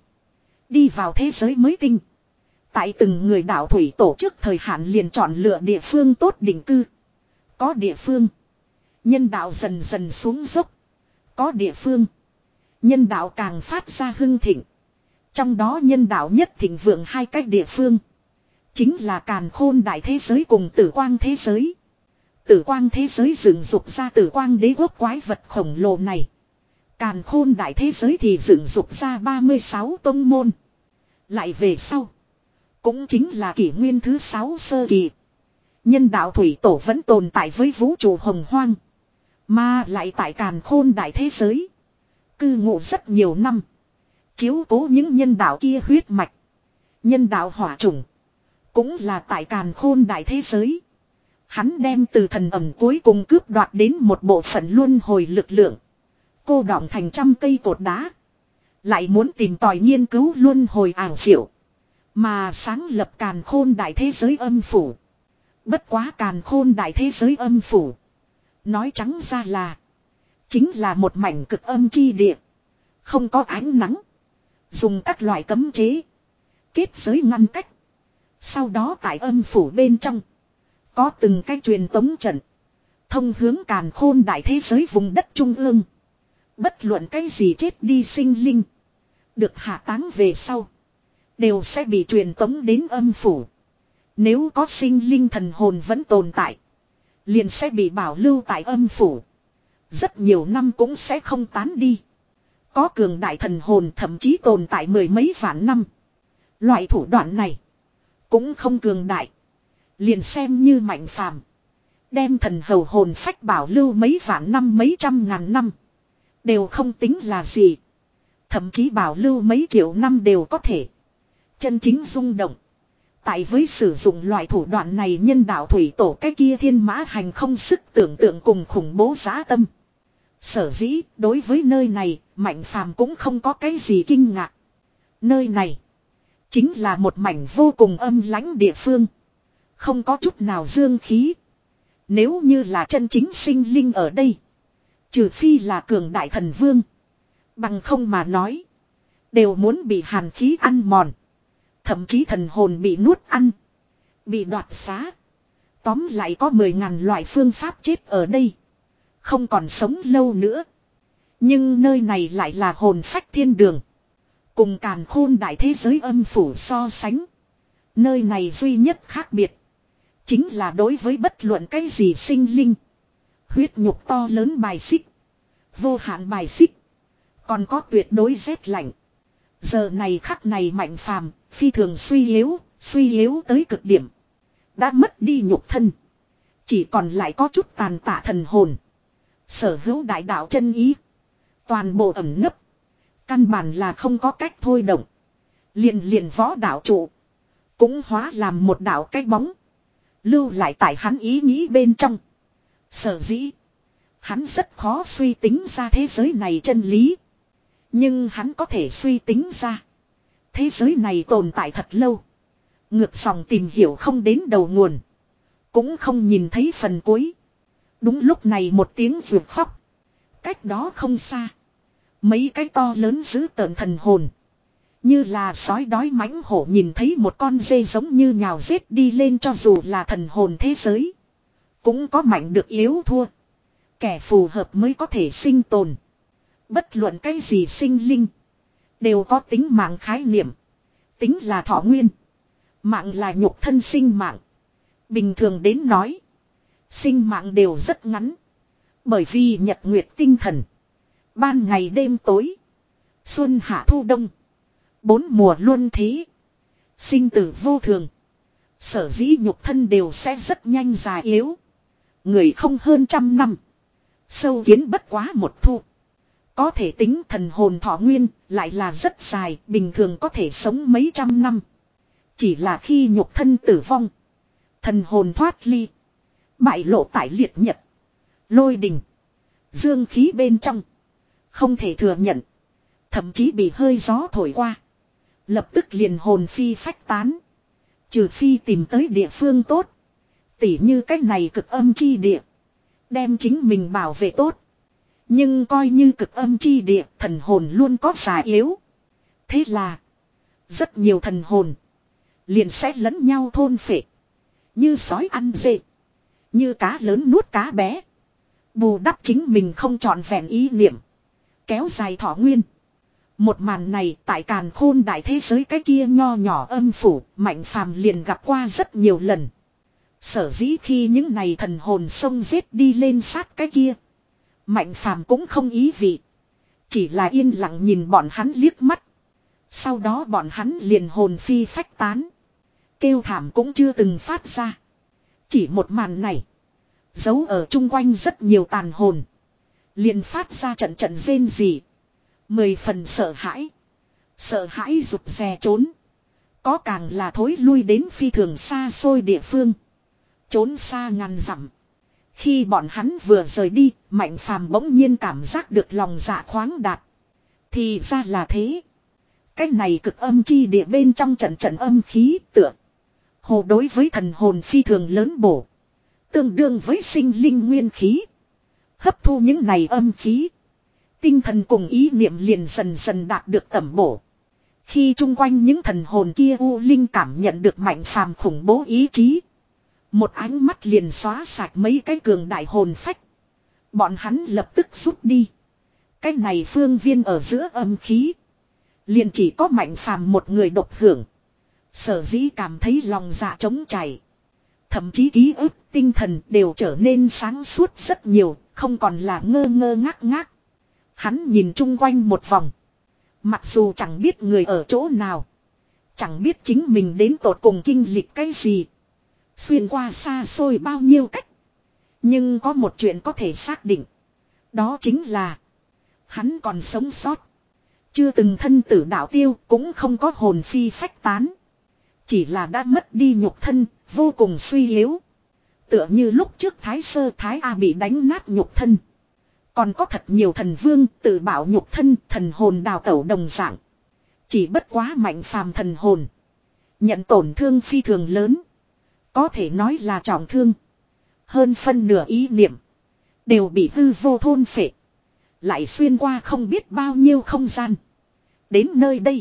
Đi vào thế giới mới tinh. Tại từng người đạo thủy tổ chức thời hạn liền chọn lựa địa phương tốt định cư. Có địa phương. Nhân đạo dần dần xuống dốc. Có địa phương. Nhân đạo càng phát ra hưng thịnh. Trong đó nhân đạo nhất thịnh vượng hai cách địa phương. Chính là càn khôn đại thế giới cùng tử quang thế giới. Tử quang thế giới dựng dục ra tử quang đế quốc quái vật khổng lồ này. Càn khôn đại thế giới thì dựng dục ra ba mươi sáu tông môn. Lại về sau. Cũng chính là kỷ nguyên thứ sáu sơ kỳ. Nhân đạo thủy tổ vẫn tồn tại với vũ trụ hồng hoang. Mà lại tại càn khôn đại thế giới. Cư ngụ rất nhiều năm. Chiếu cố những nhân đạo kia huyết mạch. Nhân đạo hỏa chủng. Cũng là tại càn khôn đại thế giới. Hắn đem từ thần ẩm cuối cùng cướp đoạt đến một bộ phận luân hồi lực lượng. Cô đọng thành trăm cây cột đá. Lại muốn tìm tòi nghiên cứu luân hồi ảo diệu. Mà sáng lập càn khôn đại thế giới âm phủ. Bất quá càn khôn đại thế giới âm phủ. Nói trắng ra là. Chính là một mảnh cực âm chi địa. Không có ánh nắng. Dùng các loại cấm chế. Kết giới ngăn cách. Sau đó tại âm phủ bên trong. Có từng cái truyền tống trận. Thông hướng càn khôn đại thế giới vùng đất trung ương. Bất luận cái gì chết đi sinh linh. Được hạ táng về sau. Đều sẽ bị truyền tống đến âm phủ. Nếu có sinh linh thần hồn vẫn tồn tại. Liền sẽ bị bảo lưu tại âm phủ. Rất nhiều năm cũng sẽ không tán đi. Có cường đại thần hồn thậm chí tồn tại mười mấy vạn năm. Loại thủ đoạn này cũng không cường đại. Liền xem như Mạnh Phàm đem thần hầu hồn phách bảo lưu mấy vạn năm mấy trăm ngàn năm. Đều không tính là gì. Thậm chí bảo lưu mấy triệu năm đều có thể. Chân chính rung động. Tại với sử dụng loại thủ đoạn này nhân đạo thủy tổ cái kia thiên mã hành không sức tưởng tượng cùng khủng bố giá tâm. Sở dĩ đối với nơi này Mạnh Phàm cũng không có cái gì kinh ngạc. Nơi này chính là một mảnh vô cùng âm lãnh địa phương. Không có chút nào dương khí. Nếu như là chân chính sinh linh ở đây. Trừ phi là cường đại thần vương. Bằng không mà nói. Đều muốn bị hàn khí ăn mòn. Thậm chí thần hồn bị nuốt ăn. Bị đoạt xá. Tóm lại có mười ngàn loại phương pháp chết ở đây. Không còn sống lâu nữa. Nhưng nơi này lại là hồn phách thiên đường. Cùng càn khôn đại thế giới âm phủ so sánh. Nơi này duy nhất khác biệt. Chính là đối với bất luận cái gì sinh linh. Huyết nhục to lớn bài xích. Vô hạn bài xích. Còn có tuyệt đối rét lạnh. Giờ này khắc này Mạnh Phàm phi thường suy yếu. Suy yếu tới cực điểm. Đã mất đi nhục thân. Chỉ còn lại có chút tàn tạ thần hồn. Sở hữu đại đạo chân ý. Toàn bộ ẩm nấp. Căn bản là không có cách thôi động. Liền liền võ đạo trụ. Cũng hóa làm một đạo cái bóng. Lưu lại tại hắn ý nghĩ bên trong. Sở dĩ. Hắn rất khó suy tính ra thế giới này chân lý. Nhưng hắn có thể suy tính ra. Thế giới này tồn tại thật lâu. Ngược dòng tìm hiểu không đến đầu nguồn. Cũng không nhìn thấy phần cuối. Đúng lúc này một tiếng ruột khóc. Cách đó không xa. Mấy cái to lớn giữ tợn thần hồn. Như là sói đói mãnh hổ nhìn thấy một con dê giống như nhào giết đi lên cho dù là thần hồn thế giới. Cũng có mạnh được yếu thua. Kẻ phù hợp mới có thể sinh tồn. Bất luận cái gì sinh linh. Đều có tính mạng khái niệm. Tính là thọ nguyên. Mạng là nhục thân sinh mạng. Bình thường đến nói. Sinh mạng đều rất ngắn. Bởi vì nhật nguyệt tinh thần. Ban ngày đêm tối. Xuân hạ thu đông. Bốn mùa luân thế. Sinh tử vô thường. Sở dĩ nhục thân đều sẽ rất nhanh già yếu. Người không hơn trăm năm. Sâu kiến bất quá một thu. Có thể tính thần hồn thọ nguyên lại là rất dài. Bình thường có thể sống mấy trăm năm. Chỉ là khi nhục thân tử vong. Thần hồn thoát ly. Bại lộ tại liệt nhật. Lôi đình. Dương khí bên trong. Không thể thừa nhận. Thậm chí bị hơi gió thổi qua. Lập tức liền hồn phi phách tán. Trừ phi tìm tới địa phương tốt. Tỉ như cách này cực âm chi địa. Đem chính mình bảo vệ tốt. Nhưng coi như cực âm chi địa. Thần hồn luôn có già yếu. Thế là. Rất nhiều thần hồn. Liền sẽ lẫn nhau thôn phệ. Như sói ăn dê. Như cá lớn nuốt cá bé. Bù đắp chính mình không trọn vẹn ý niệm. Kéo dài thọ nguyên. Một màn này tại càn khôn đại thế giới cái kia nho nhỏ âm phủ. Mạnh Phàm liền gặp qua rất nhiều lần. Sở dĩ khi những này thần hồn xông giết đi lên sát cái kia. Mạnh Phàm cũng không ý vị. Chỉ là yên lặng nhìn bọn hắn liếc mắt. Sau đó bọn hắn liền hồn phi phách tán. Kêu thảm cũng chưa từng phát ra. Chỉ một màn này. Giấu ở chung quanh rất nhiều tàn hồn. Liền phát ra trận trận rên rỉ. Mười phần sợ hãi. Sợ hãi rụt rè trốn. Có càng là thối lui đến phi thường xa xôi địa phương. Trốn xa ngàn dặm. Khi bọn hắn vừa rời đi, Mạnh Phàm bỗng nhiên cảm giác được lòng dạ khoáng đạt. Thì ra là thế. Cái này cực âm chi địa bên trong trận trận âm khí tựa. Hồ đối với thần hồn phi thường lớn bổ. Tương đương với sinh linh nguyên khí. Hấp thu những này âm khí. Tinh thần cùng ý niệm liền dần dần đạt được tẩm bổ. Khi chung quanh những thần hồn kia u linh cảm nhận được Mạnh Phàm khủng bố ý chí. Một ánh mắt liền xóa sạch mấy cái cường đại hồn phách. Bọn hắn lập tức rút đi. Cái này phương viên ở giữa âm khí. Liền chỉ có Mạnh Phàm một người độc hưởng. Sở dĩ cảm thấy lòng dạ trống chảy. Thậm chí ký ức, tinh thần đều trở nên sáng suốt rất nhiều, không còn là ngơ ngơ ngác ngác. Hắn nhìn chung quanh một vòng. Mặc dù chẳng biết người ở chỗ nào. Chẳng biết chính mình đến tột cùng kinh lịch cái gì. Xuyên qua xa xôi bao nhiêu cách. Nhưng có một chuyện có thể xác định. Đó chính là hắn còn sống sót. Chưa từng thân tử đạo tiêu, cũng không có hồn phi phách tán. Chỉ là đã mất đi nhục thân, vô cùng suy yếu. Tựa như lúc trước Thái Sơ Thái A bị đánh nát nhục thân. Còn có thật nhiều thần vương tự bảo nhục thân, thần hồn đào tẩu đồng dạng. Chỉ bất quá mạnh phàm thần hồn. Nhận tổn thương phi thường lớn. Có thể nói là trọng thương. Hơn phân nửa ý niệm. Đều bị hư vô thôn phệ. Lại xuyên qua không biết bao nhiêu không gian. Đến nơi đây.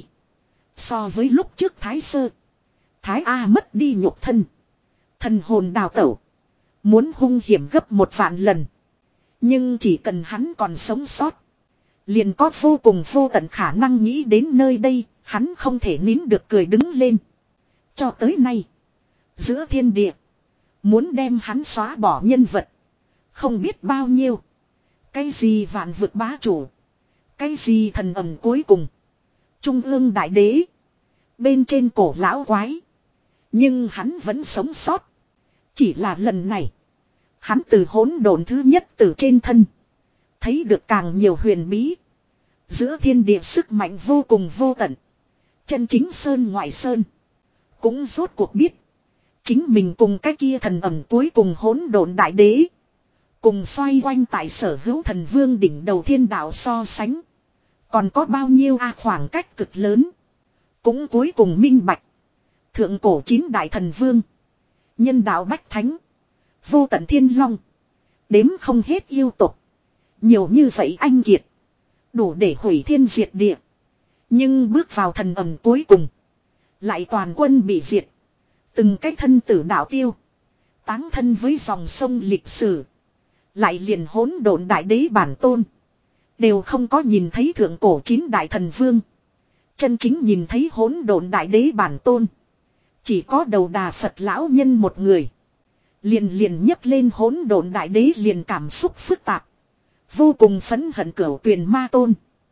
So với lúc trước Thái Sơ. Thái A mất đi nhục thân. Thần hồn đào tẩu. Muốn hung hiểm gấp một vạn lần. Nhưng chỉ cần hắn còn sống sót. Liền có vô cùng vô tận khả năng nghĩ đến nơi đây. Hắn không thể nín được cười đứng lên. Cho tới nay. Giữa thiên địa. Muốn đem hắn xóa bỏ nhân vật. Không biết bao nhiêu. Cái gì vạn vực bá chủ. Cái gì thần ẩm cuối cùng. Trung ương đại đế. Bên trên cổ lão quái. Nhưng hắn vẫn sống sót. Chỉ là lần này. Hắn từ hỗn độn thứ nhất từ trên thân. Thấy được càng nhiều huyền bí. Giữa thiên địa sức mạnh vô cùng vô tận. Chân chính sơn ngoại sơn. Cũng rốt cuộc biết. Chính mình cùng cái kia thần ẩm cuối cùng hỗn độn đại đế. Cùng xoay quanh tại sở hữu thần vương đỉnh đầu thiên đạo so sánh. Còn có bao nhiêu a khoảng cách cực lớn. Cũng cuối cùng minh bạch. Thượng cổ chín đại thần vương. Nhân đạo bách thánh. Vô tận thiên long. Đếm không hết yêu tục. Nhiều như vậy anh kiệt. Đủ để hủy thiên diệt địa. Nhưng bước vào thần ẩm cuối cùng. Lại toàn quân bị diệt. Từng cái thân tử đạo tiêu. Táng thân với dòng sông lịch sử. Lại liền hỗn độn đại đế bản tôn. Đều không có nhìn thấy thượng cổ chín đại thần vương. Chân chính nhìn thấy hỗn độn đại đế bản tôn. Chỉ có đầu đà Phật lão nhân một người. Liền liền nhấc lên hỗn độn đại đế liền cảm xúc phức tạp. Vô cùng phẫn hận cửu tuyền ma tôn.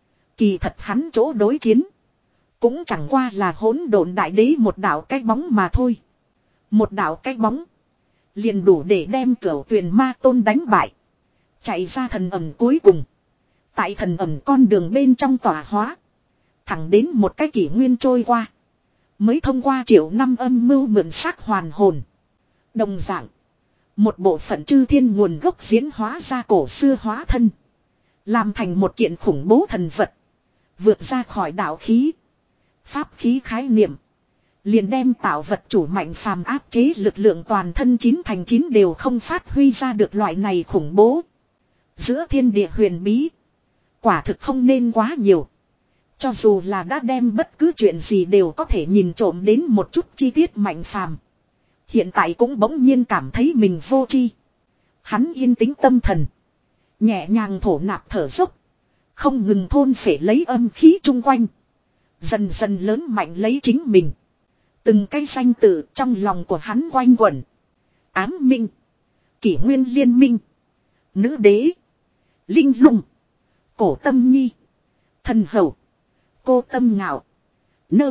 Kỳ thật hắn chỗ đối chiến. Cũng chẳng qua là hỗn độn đại đế một đạo cái bóng mà thôi. Một đạo cái bóng. Liền đủ để đem cửu tuyền ma tôn đánh bại. Chạy ra thần ẩm cuối cùng. Tại thần ẩm con đường bên trong tỏa hóa. Thẳng đến một cái kỷ nguyên trôi qua. Mới thông qua triệu năm âm mưu mượn xác hoàn hồn. Đồng dạng. Một bộ phận chư thiên nguồn gốc diễn hóa ra cổ xưa hóa thân. Làm thành một kiện khủng bố thần vật. Vượt ra khỏi đạo khí. Pháp khí khái niệm. Liền đem tạo vật chủ mạnh phàm áp chế lực lượng toàn thân chín thành chín đều không phát huy ra được loại này khủng bố. Giữa thiên địa huyền bí. Quả thực không nên quá nhiều. Cho dù là đã đem bất cứ chuyện gì đều có thể nhìn trộm đến một chút chi tiết mạnh phàm. Hiện tại cũng bỗng nhiên cảm thấy mình vô tri. Hắn yên tĩnh tâm thần. Nhẹ nhàng thổ nạp thở dốc. Không ngừng thôn phệ lấy âm khí chung quanh. Dần dần lớn mạnh lấy chính mình. Từng cái danh tự trong lòng của hắn quanh quẩn. Ám minh. Kỷ nguyên liên minh. Nữ đế. Linh lung. Cổ tâm nhi. Thần hầu. Cô tâm ngạo. Nơ.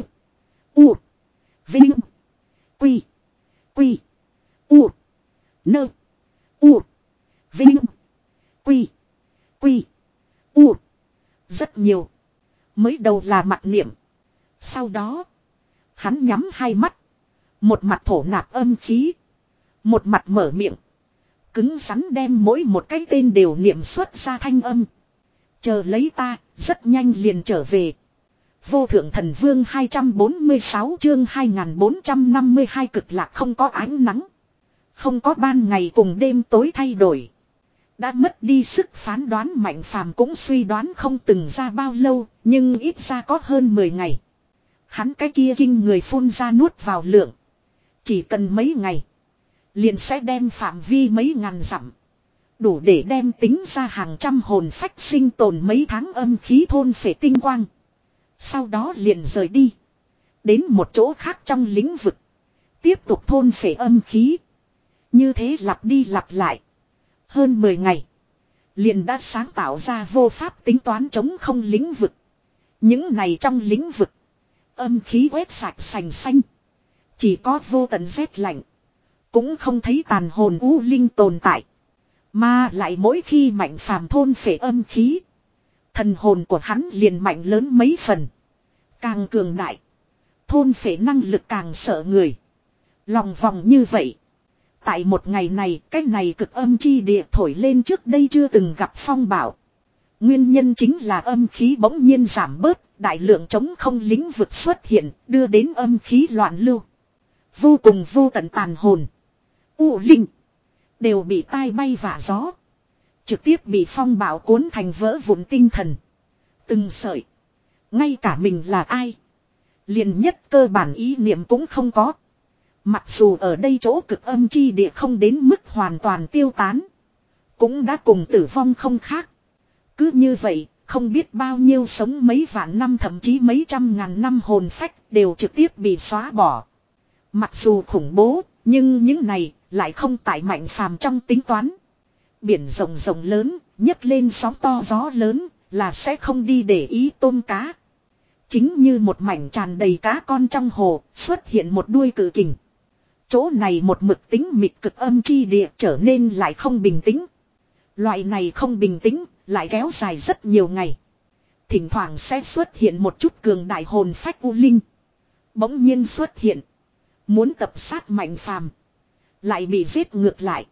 U. Vinh. Quy. Quy. U. Nơ. U. Vinh. Quy. Quy. U. Rất nhiều. Mới đầu là mặt niệm. Sau đó. Hắn nhắm hai mắt. Một mặt thổ nạp âm khí. Một mặt mở miệng. Cứng rắn đem mỗi một cái tên đều niệm xuất ra thanh âm. Chờ lấy ta, rất nhanh liền trở về. Vô thượng thần vương hai trăm bốn mươi sáu chương hai nghìn bốn trăm năm mươi hai cực lạc không có ánh nắng. Không có ban ngày cùng đêm tối thay đổi. Đã mất đi sức phán đoán mạnh phàm cũng suy đoán không từng ra bao lâu, nhưng ít ra có hơn mười ngày. Hắn cái kia kinh người phun ra nuốt vào lượng. Chỉ cần mấy ngày. Liền sẽ đem phạm vi mấy ngàn dặm. Đủ để đem tính ra hàng trăm hồn phách sinh tồn mấy tháng âm khí thôn phệ tinh quang. Sau đó liền rời đi. Đến một chỗ khác trong lĩnh vực. Tiếp tục thôn phệ âm khí. Như thế lặp đi lặp lại. Hơn mười ngày. liền đã sáng tạo ra vô pháp tính toán chống không lĩnh vực. Những này trong lĩnh vực, âm khí quét sạch sành xanh. Chỉ có vô tận rét lạnh. Cũng không thấy tàn hồn u linh tồn tại. Mà lại mỗi khi Mạnh Phàm thôn phệ âm khí, thần hồn của hắn liền mạnh lớn mấy phần. Càng cường đại, thôn phệ năng lực càng sợ người. Lòng vòng như vậy. Tại một ngày này, cái này cực âm chi địa thổi lên trước đây chưa từng gặp phong bạo. Nguyên nhân chính là âm khí bỗng nhiên giảm bớt, đại lượng chống không lĩnh vực xuất hiện, đưa đến âm khí loạn lưu. Vô cùng vô tận tàn hồn, u linh, đều bị tai bay vạ gió. Trực tiếp bị phong bạo cuốn thành vỡ vụn tinh thần. Từng sợi. Ngay cả mình là ai, liền nhất cơ bản ý niệm cũng không có. Mặc dù ở đây chỗ cực âm chi địa không đến mức hoàn toàn tiêu tán, cũng đã cùng tử vong không khác. Cứ như vậy, không biết bao nhiêu sống mấy vạn năm thậm chí mấy trăm ngàn năm hồn phách đều trực tiếp bị xóa bỏ. Mặc dù khủng bố, nhưng những này lại không tại Mạnh Phàm trong tính toán. Biển rộng rộng lớn, nhấc lên sóng to gió lớn, là sẽ không đi để ý tôm cá. Chính như một mảnh tràn đầy cá con trong hồ, xuất hiện một đuôi cự kình. Chỗ này một mực tính mịt cực âm chi địa trở nên lại không bình tĩnh. Loại này không bình tĩnh, lại kéo dài rất nhiều ngày. Thỉnh thoảng sẽ xuất hiện một chút cường đại hồn phách u linh. Bỗng nhiên xuất hiện. Muốn tập sát Mạnh Phàm, lại bị giết ngược lại.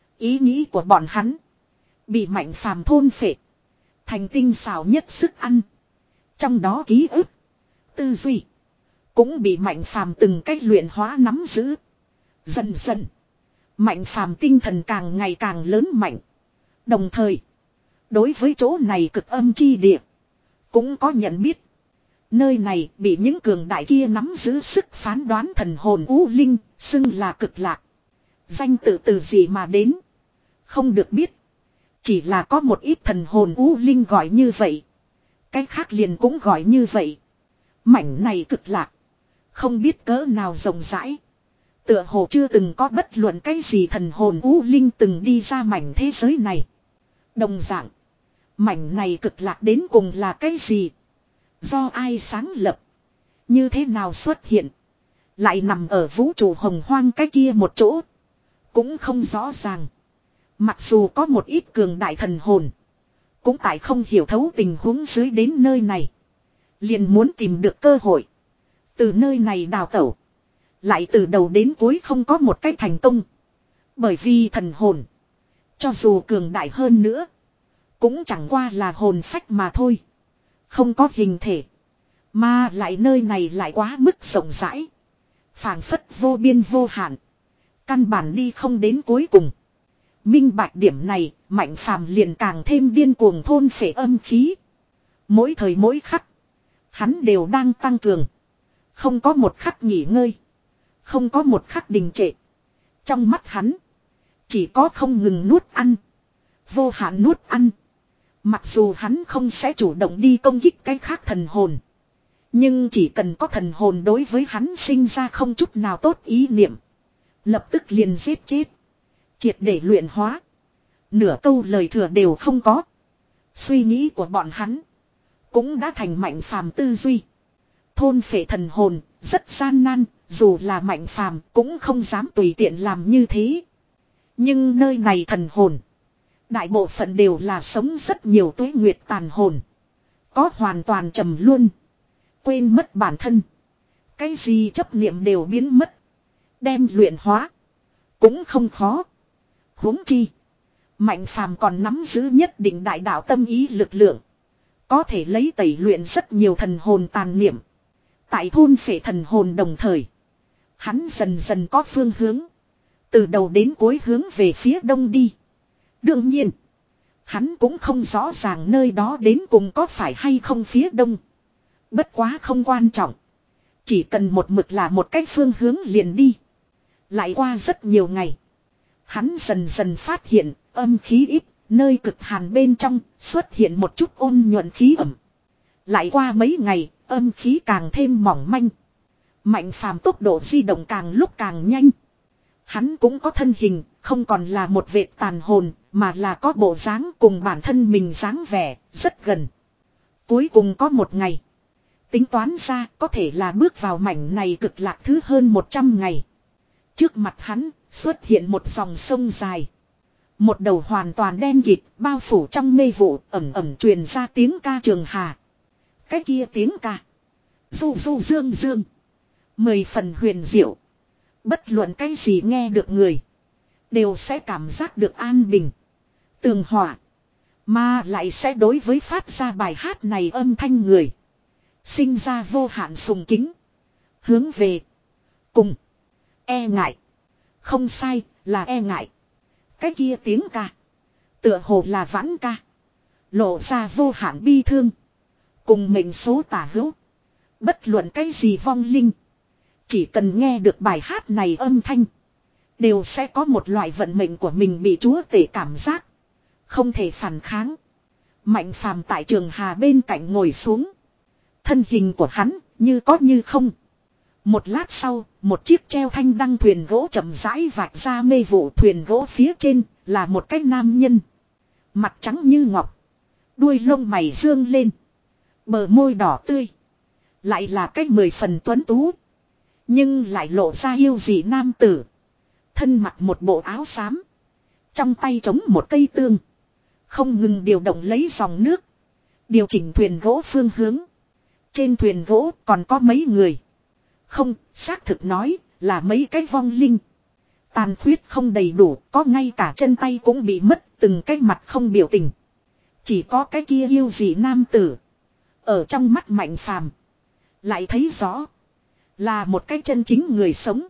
Ý nghĩ của bọn hắn bị Mạnh Phàm thôn phệ, thành tinh xảo nhất sức ăn. Trong đó ký ức, tư duy, cũng bị Mạnh Phàm từng cách luyện hóa nắm giữ. Dần dần, Mạnh Phàm tinh thần càng ngày càng lớn mạnh. Đồng thời, đối với chỗ này cực âm chi địa, cũng có nhận biết. Nơi này bị những cường đại kia nắm giữ sức phán đoán thần hồn u linh, xưng là cực lạc. Danh tự từ gì mà đến, không được biết. Chỉ là có một ít thần hồn u linh gọi như vậy. Cái khác liền cũng gọi như vậy. Mảnh này cực lạc, không biết cỡ nào rộng rãi. Tựa hồ chưa từng có bất luận cái gì thần hồn u linh từng đi ra mảnh thế giới này. Đồng dạng, mảnh này cực lạc đến cùng là cái gì? Do ai sáng lập? Như thế nào xuất hiện? Lại nằm ở vũ trụ hồng hoang cái kia một chỗ? Cũng không rõ ràng. Mặc dù có một ít cường đại thần hồn, cũng tại không hiểu thấu tình huống dưới đến nơi này, liền muốn tìm được cơ hội từ nơi này đào tẩu. Lại từ đầu đến cuối không có một cách thành công. Bởi vì thần hồn, cho dù cường đại hơn nữa, cũng chẳng qua là hồn phách mà thôi, không có hình thể. Mà lại nơi này lại quá mức rộng rãi, phảng phất vô biên vô hạn, căn bản đi không đến cuối cùng. Minh bạch điểm này, Mạnh Phàm liền càng thêm điên cuồng thôn phệ âm khí. Mỗi thời mỗi khắc, hắn đều đang tăng cường, không có một khắc nghỉ ngơi, không có một khắc đình trệ. Trong mắt hắn, chỉ có không ngừng nuốt ăn, vô hạn nuốt ăn. Mặc dù hắn không sẽ chủ động đi công kích cái khác thần hồn, nhưng chỉ cần có thần hồn đối với hắn sinh ra không chút nào tốt ý niệm, lập tức liền giết chết, triệt để luyện hóa. Nửa câu lời thừa đều không có. Suy nghĩ của bọn hắn cũng đã thành Mạnh Phàm tư duy. Thôn phệ thần hồn rất gian nan, dù là Mạnh Phàm cũng không dám tùy tiện làm như thế. Nhưng nơi này thần hồn, đại bộ phận đều là sống rất nhiều tuế nguyệt tàn hồn. Có hoàn toàn trầm luôn, quên mất bản thân, cái gì chấp niệm đều biến mất. Đem luyện hóa cũng không khó. Huống chi, Mạnh Phàm còn nắm giữ nhất định đại đạo tâm ý lực lượng, có thể lấy tẩy luyện rất nhiều thần hồn tàn niệm. Tại thôn phệ thần hồn đồng thời, hắn dần dần có phương hướng, từ đầu đến cuối hướng về phía đông đi. Đương nhiên, hắn cũng không rõ ràng nơi đó đến cùng có phải hay không phía đông. Bất quá không quan trọng, chỉ cần một mực là một cách phương hướng liền đi. Lại qua rất nhiều ngày, hắn dần dần phát hiện âm khí ít, nơi cực hàn bên trong xuất hiện một chút ôn nhuận khí ẩm. Lại qua mấy ngày, âm khí càng thêm mỏng manh. Mạnh Phàm tốc độ di động càng lúc càng nhanh. Hắn cũng có thân hình, không còn là một vệt tàn hồn, mà là có bộ dáng cùng bản thân mình dáng vẻ, rất gần. Cuối cùng có một ngày. Tính toán ra có thể là bước vào mảnh này cực lạc thứ hơn một trăm ngày. Trước mặt hắn xuất hiện một dòng sông dài. Một đầu hoàn toàn đen kịt, bao phủ trong mê vụ, ẩm ẩm truyền ra tiếng ca Trường Hà. Cái kia tiếng ca. Du du dương dương. Mười phần huyền diệu. Bất luận cái gì nghe được người. Đều sẽ cảm giác được an bình. Tường hòa. Mà lại sẽ đối với phát ra bài hát này âm thanh người. Sinh ra vô hạn sùng kính. Hướng về. Cùng. E ngại. Không sai, là e ngại. Cái kia tiếng ca. Tựa hồ là vãn ca. Lộ ra vô hạn bi thương. Cùng mệnh số tả hữu. Bất luận cái gì vong linh. Chỉ cần nghe được bài hát này âm thanh. Đều sẽ có một loại vận mệnh của mình bị chúa tể cảm giác. Không thể phản kháng. Mạnh phàm tại Trường Hà bên cạnh ngồi xuống. Thân hình của hắn như có như không. Một lát sau, một chiếc treo thanh đăng thuyền gỗ chậm rãi vạch ra mê vụ, thuyền gỗ phía trên là một cái nam nhân. Mặt trắng như ngọc. Đuôi lông mày dương lên. Bờ môi đỏ tươi. Lại là cái mười phần tuấn tú. Nhưng lại lộ ra yêu dị nam tử. Thân mặc một bộ áo xám. Trong tay chống một cây tương. Không ngừng điều động lấy dòng nước. Điều chỉnh thuyền gỗ phương hướng. Trên thuyền gỗ còn có mấy người. Không, xác thực nói là mấy cái vong linh. Tàn khuyết không đầy đủ, có ngay cả chân tay cũng bị mất, từng cái mặt không biểu tình. Chỉ có cái kia yêu dị nam tử. Ở trong mắt Mạnh Phàm lại thấy rõ. Là một cái chân chính người sống.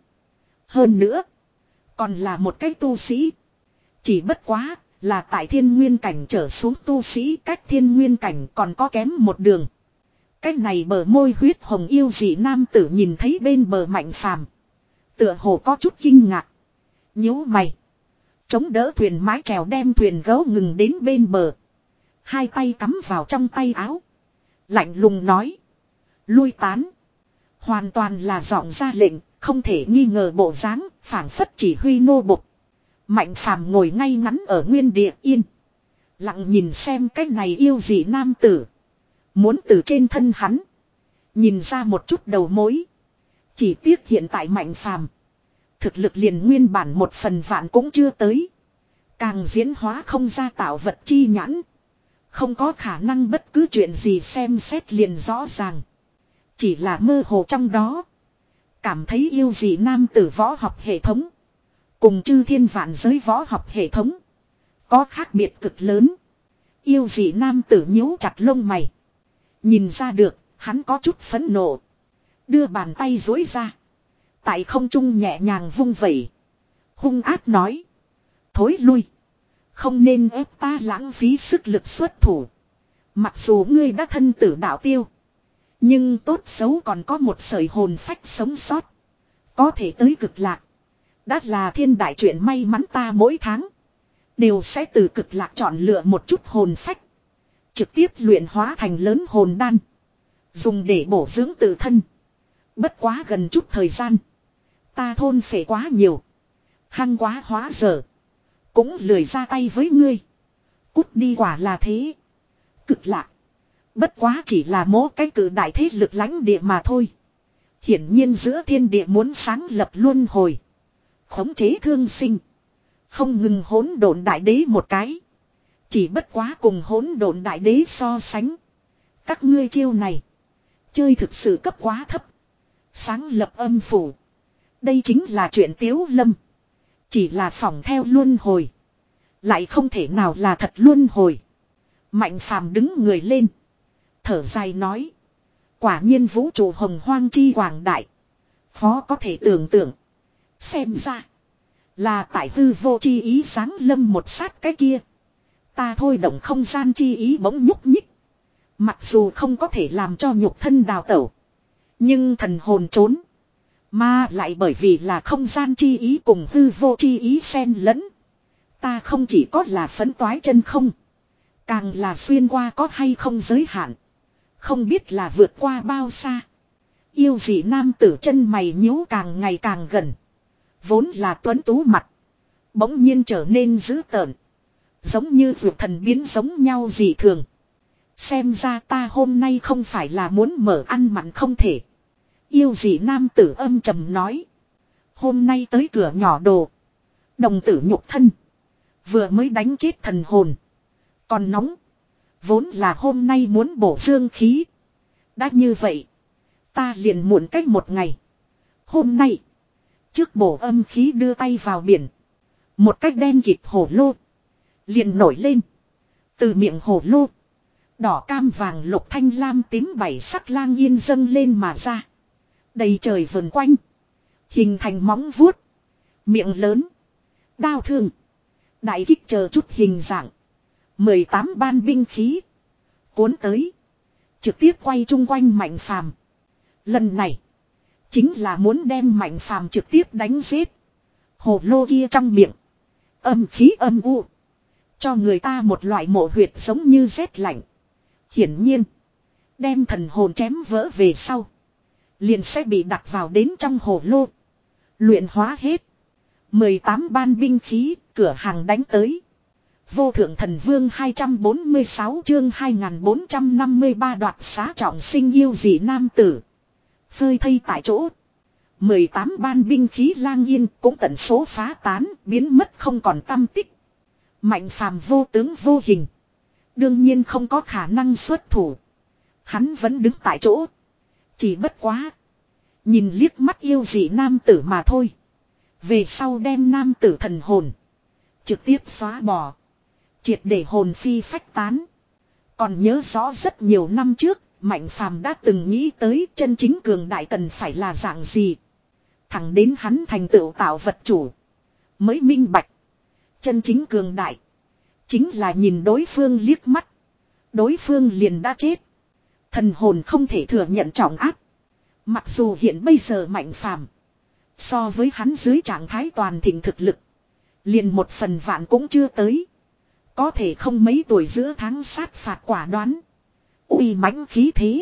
Hơn nữa. Còn là một cái tu sĩ. Chỉ bất quá là tại thiên nguyên cảnh trở xuống tu sĩ, cách thiên nguyên cảnh còn có kém một đường. Cái này bờ môi huyết hồng yêu dị nam tử nhìn thấy bên bờ Mạnh Phàm, tựa hồ có chút kinh ngạc. Nhíu mày. Chống đỡ thuyền mái chèo đem thuyền gấu ngừng đến bên bờ. Hai tay cắm vào trong tay áo. Lạnh lùng nói. Lui tán. Hoàn toàn là giọng ra lệnh, không thể nghi ngờ bộ dáng, phảng phất chỉ huy nô bộc. Mạnh Phàm ngồi ngay ngắn ở nguyên địa yên. Lặng nhìn xem cái này yêu dị nam tử. Muốn từ trên thân hắn. Nhìn ra một chút đầu mối. Chỉ tiếc hiện tại Mạnh Phàm thực lực liền nguyên bản một phần vạn cũng chưa tới. Càng diễn hóa không ra tạo vật chi nhãn. Không có khả năng bất cứ chuyện gì xem xét liền rõ ràng. Chỉ là mơ hồ trong đó. Cảm thấy yêu dị nam tử võ học hệ thống. Cùng chư thiên vạn giới võ học hệ thống. Có khác biệt cực lớn. Yêu dị nam tử nhíu chặt lông mày. Nhìn ra được, hắn có chút phẫn nộ. Đưa bàn tay duỗi ra. Tại không trung nhẹ nhàng vung vẩy. Hung ác nói. Thối lui. Không nên ép ta lãng phí sức lực xuất thủ. Mặc dù ngươi đã thân tử đạo tiêu. Nhưng tốt xấu còn có một sợi hồn phách sống sót. Có thể tới cực lạc. Đã là thiên đại chuyện may mắn, ta mỗi tháng. Đều sẽ từ cực lạc chọn lựa một chút hồn phách. Trực tiếp luyện hóa thành lớn hồn đan. Dùng để bổ dưỡng tự thân. Bất quá gần chút thời gian. Ta thôn phệ quá nhiều. Hăng quá hóa giờ. Cũng lười ra tay với ngươi. Cút đi, quả là thế. Cực lạc. Bất quá chỉ là mố cái cử đại thế lực lãnh địa mà thôi. Hiển nhiên giữa thiên địa muốn sáng lập luân hồi. Khống chế thương sinh. Không ngừng hỗn độn đại đế một cái. Chỉ bất quá cùng hỗn độn đại đế so sánh. Các ngươi chiêu này. Chơi thực sự cấp quá thấp. Sáng lập âm phủ. Đây chính là chuyện Tiếu Lâm. Chỉ là phỏng theo luân hồi. Lại không thể nào là thật luân hồi. Mạnh Phàm đứng người lên. Thở dài nói. Quả nhiên vũ trụ hồng hoang chi quảng đại. Khó có thể tưởng tượng. Xem ra. Là tại hư vô chi ý sáng lâm một sát cái kia. Ta thôi động không gian chi ý bỗng nhúc nhích. Mặc dù không có thể làm cho nhục thân đào tẩu. Nhưng thần hồn trốn. Mà lại bởi vì là không gian chi ý cùng hư vô chi ý xen lẫn. Ta không chỉ có là phấn toái chân không. Càng là xuyên qua có hay không giới hạn. Không biết là vượt qua bao xa. Yêu dị nam tử chân mày nhíu càng ngày càng gần. Vốn là tuấn tú mặt. Bỗng nhiên trở nên dữ tợn. Giống như ruột thần biến giống nhau dị thường. Xem ra ta hôm nay không phải là muốn mở ăn mặn không thể. Yêu dị nam tử âm trầm nói. Hôm nay tới cửa nhỏ đồ. Đồng tử nhục thân. Vừa mới đánh chết thần hồn. Còn nóng. Vốn là hôm nay muốn bổ dương khí. Đã như vậy. Ta liền muộn cách một ngày. Hôm nay. Trước bổ âm khí đưa tay vào biển. Một cách đen kịt hổ lô. Liền nổi lên. Từ miệng hổ lô. Đỏ cam vàng lục thanh lam tím bảy sắc lang yên dâng lên mà ra. Đầy trời vần quanh. Hình thành móng vuốt. Miệng lớn. Đao thương. Đại kích chờ chút hình dạng. mười tám ban binh khí. Cuốn tới. Trực tiếp quay chung quanh Mạnh Phàm. Lần này. Chính là muốn đem Mạnh Phàm trực tiếp đánh giết. Hồ lô kia trong miệng. Âm khí âm u. Cho người ta một loại mộ huyệt giống như rét lạnh. Hiển nhiên. Đem thần hồn chém vỡ về sau. Liền sẽ bị đặt vào đến trong hồ lô. Luyện hóa hết. mười tám ban binh khí. Cửa hàng đánh tới. Vô thượng thần vương hai trăm bốn mươi sáu chương hai nghìn bốn trăm năm mươi ba đoạt xá trọng sinh yêu dị nam tử. Phơi thây tại chỗ. mười tám ban binh khí lang yên cũng tận số phá tán, biến mất không còn tăm tích. Mạnh Phàm vô tướng vô hình. Đương nhiên không có khả năng xuất thủ. Hắn vẫn đứng tại chỗ. Chỉ bất quá. Nhìn liếc mắt yêu dị nam tử mà thôi. Về sau đem nam tử thần hồn. Trực tiếp xóa bỏ. Triệt để hồn phi phách tán. Còn nhớ rõ rất nhiều năm trước. Mạnh Phàm đã từng nghĩ tới chân chính cường đại cần phải là dạng gì. Thẳng đến hắn thành tựu tạo vật chủ. Mới minh bạch. Chân chính cường đại. Chính là nhìn đối phương liếc mắt. Đối phương liền đã chết. Thần hồn không thể thừa nhận trọng áp. Mặc dù hiện bây giờ Mạnh Phàm so với hắn dưới trạng thái toàn thịnh thực lực. Liền một phần vạn cũng chưa tới. Có thể không mấy tuổi giữa tháng sát phạt quả đoán. Uy mãnh khí thế.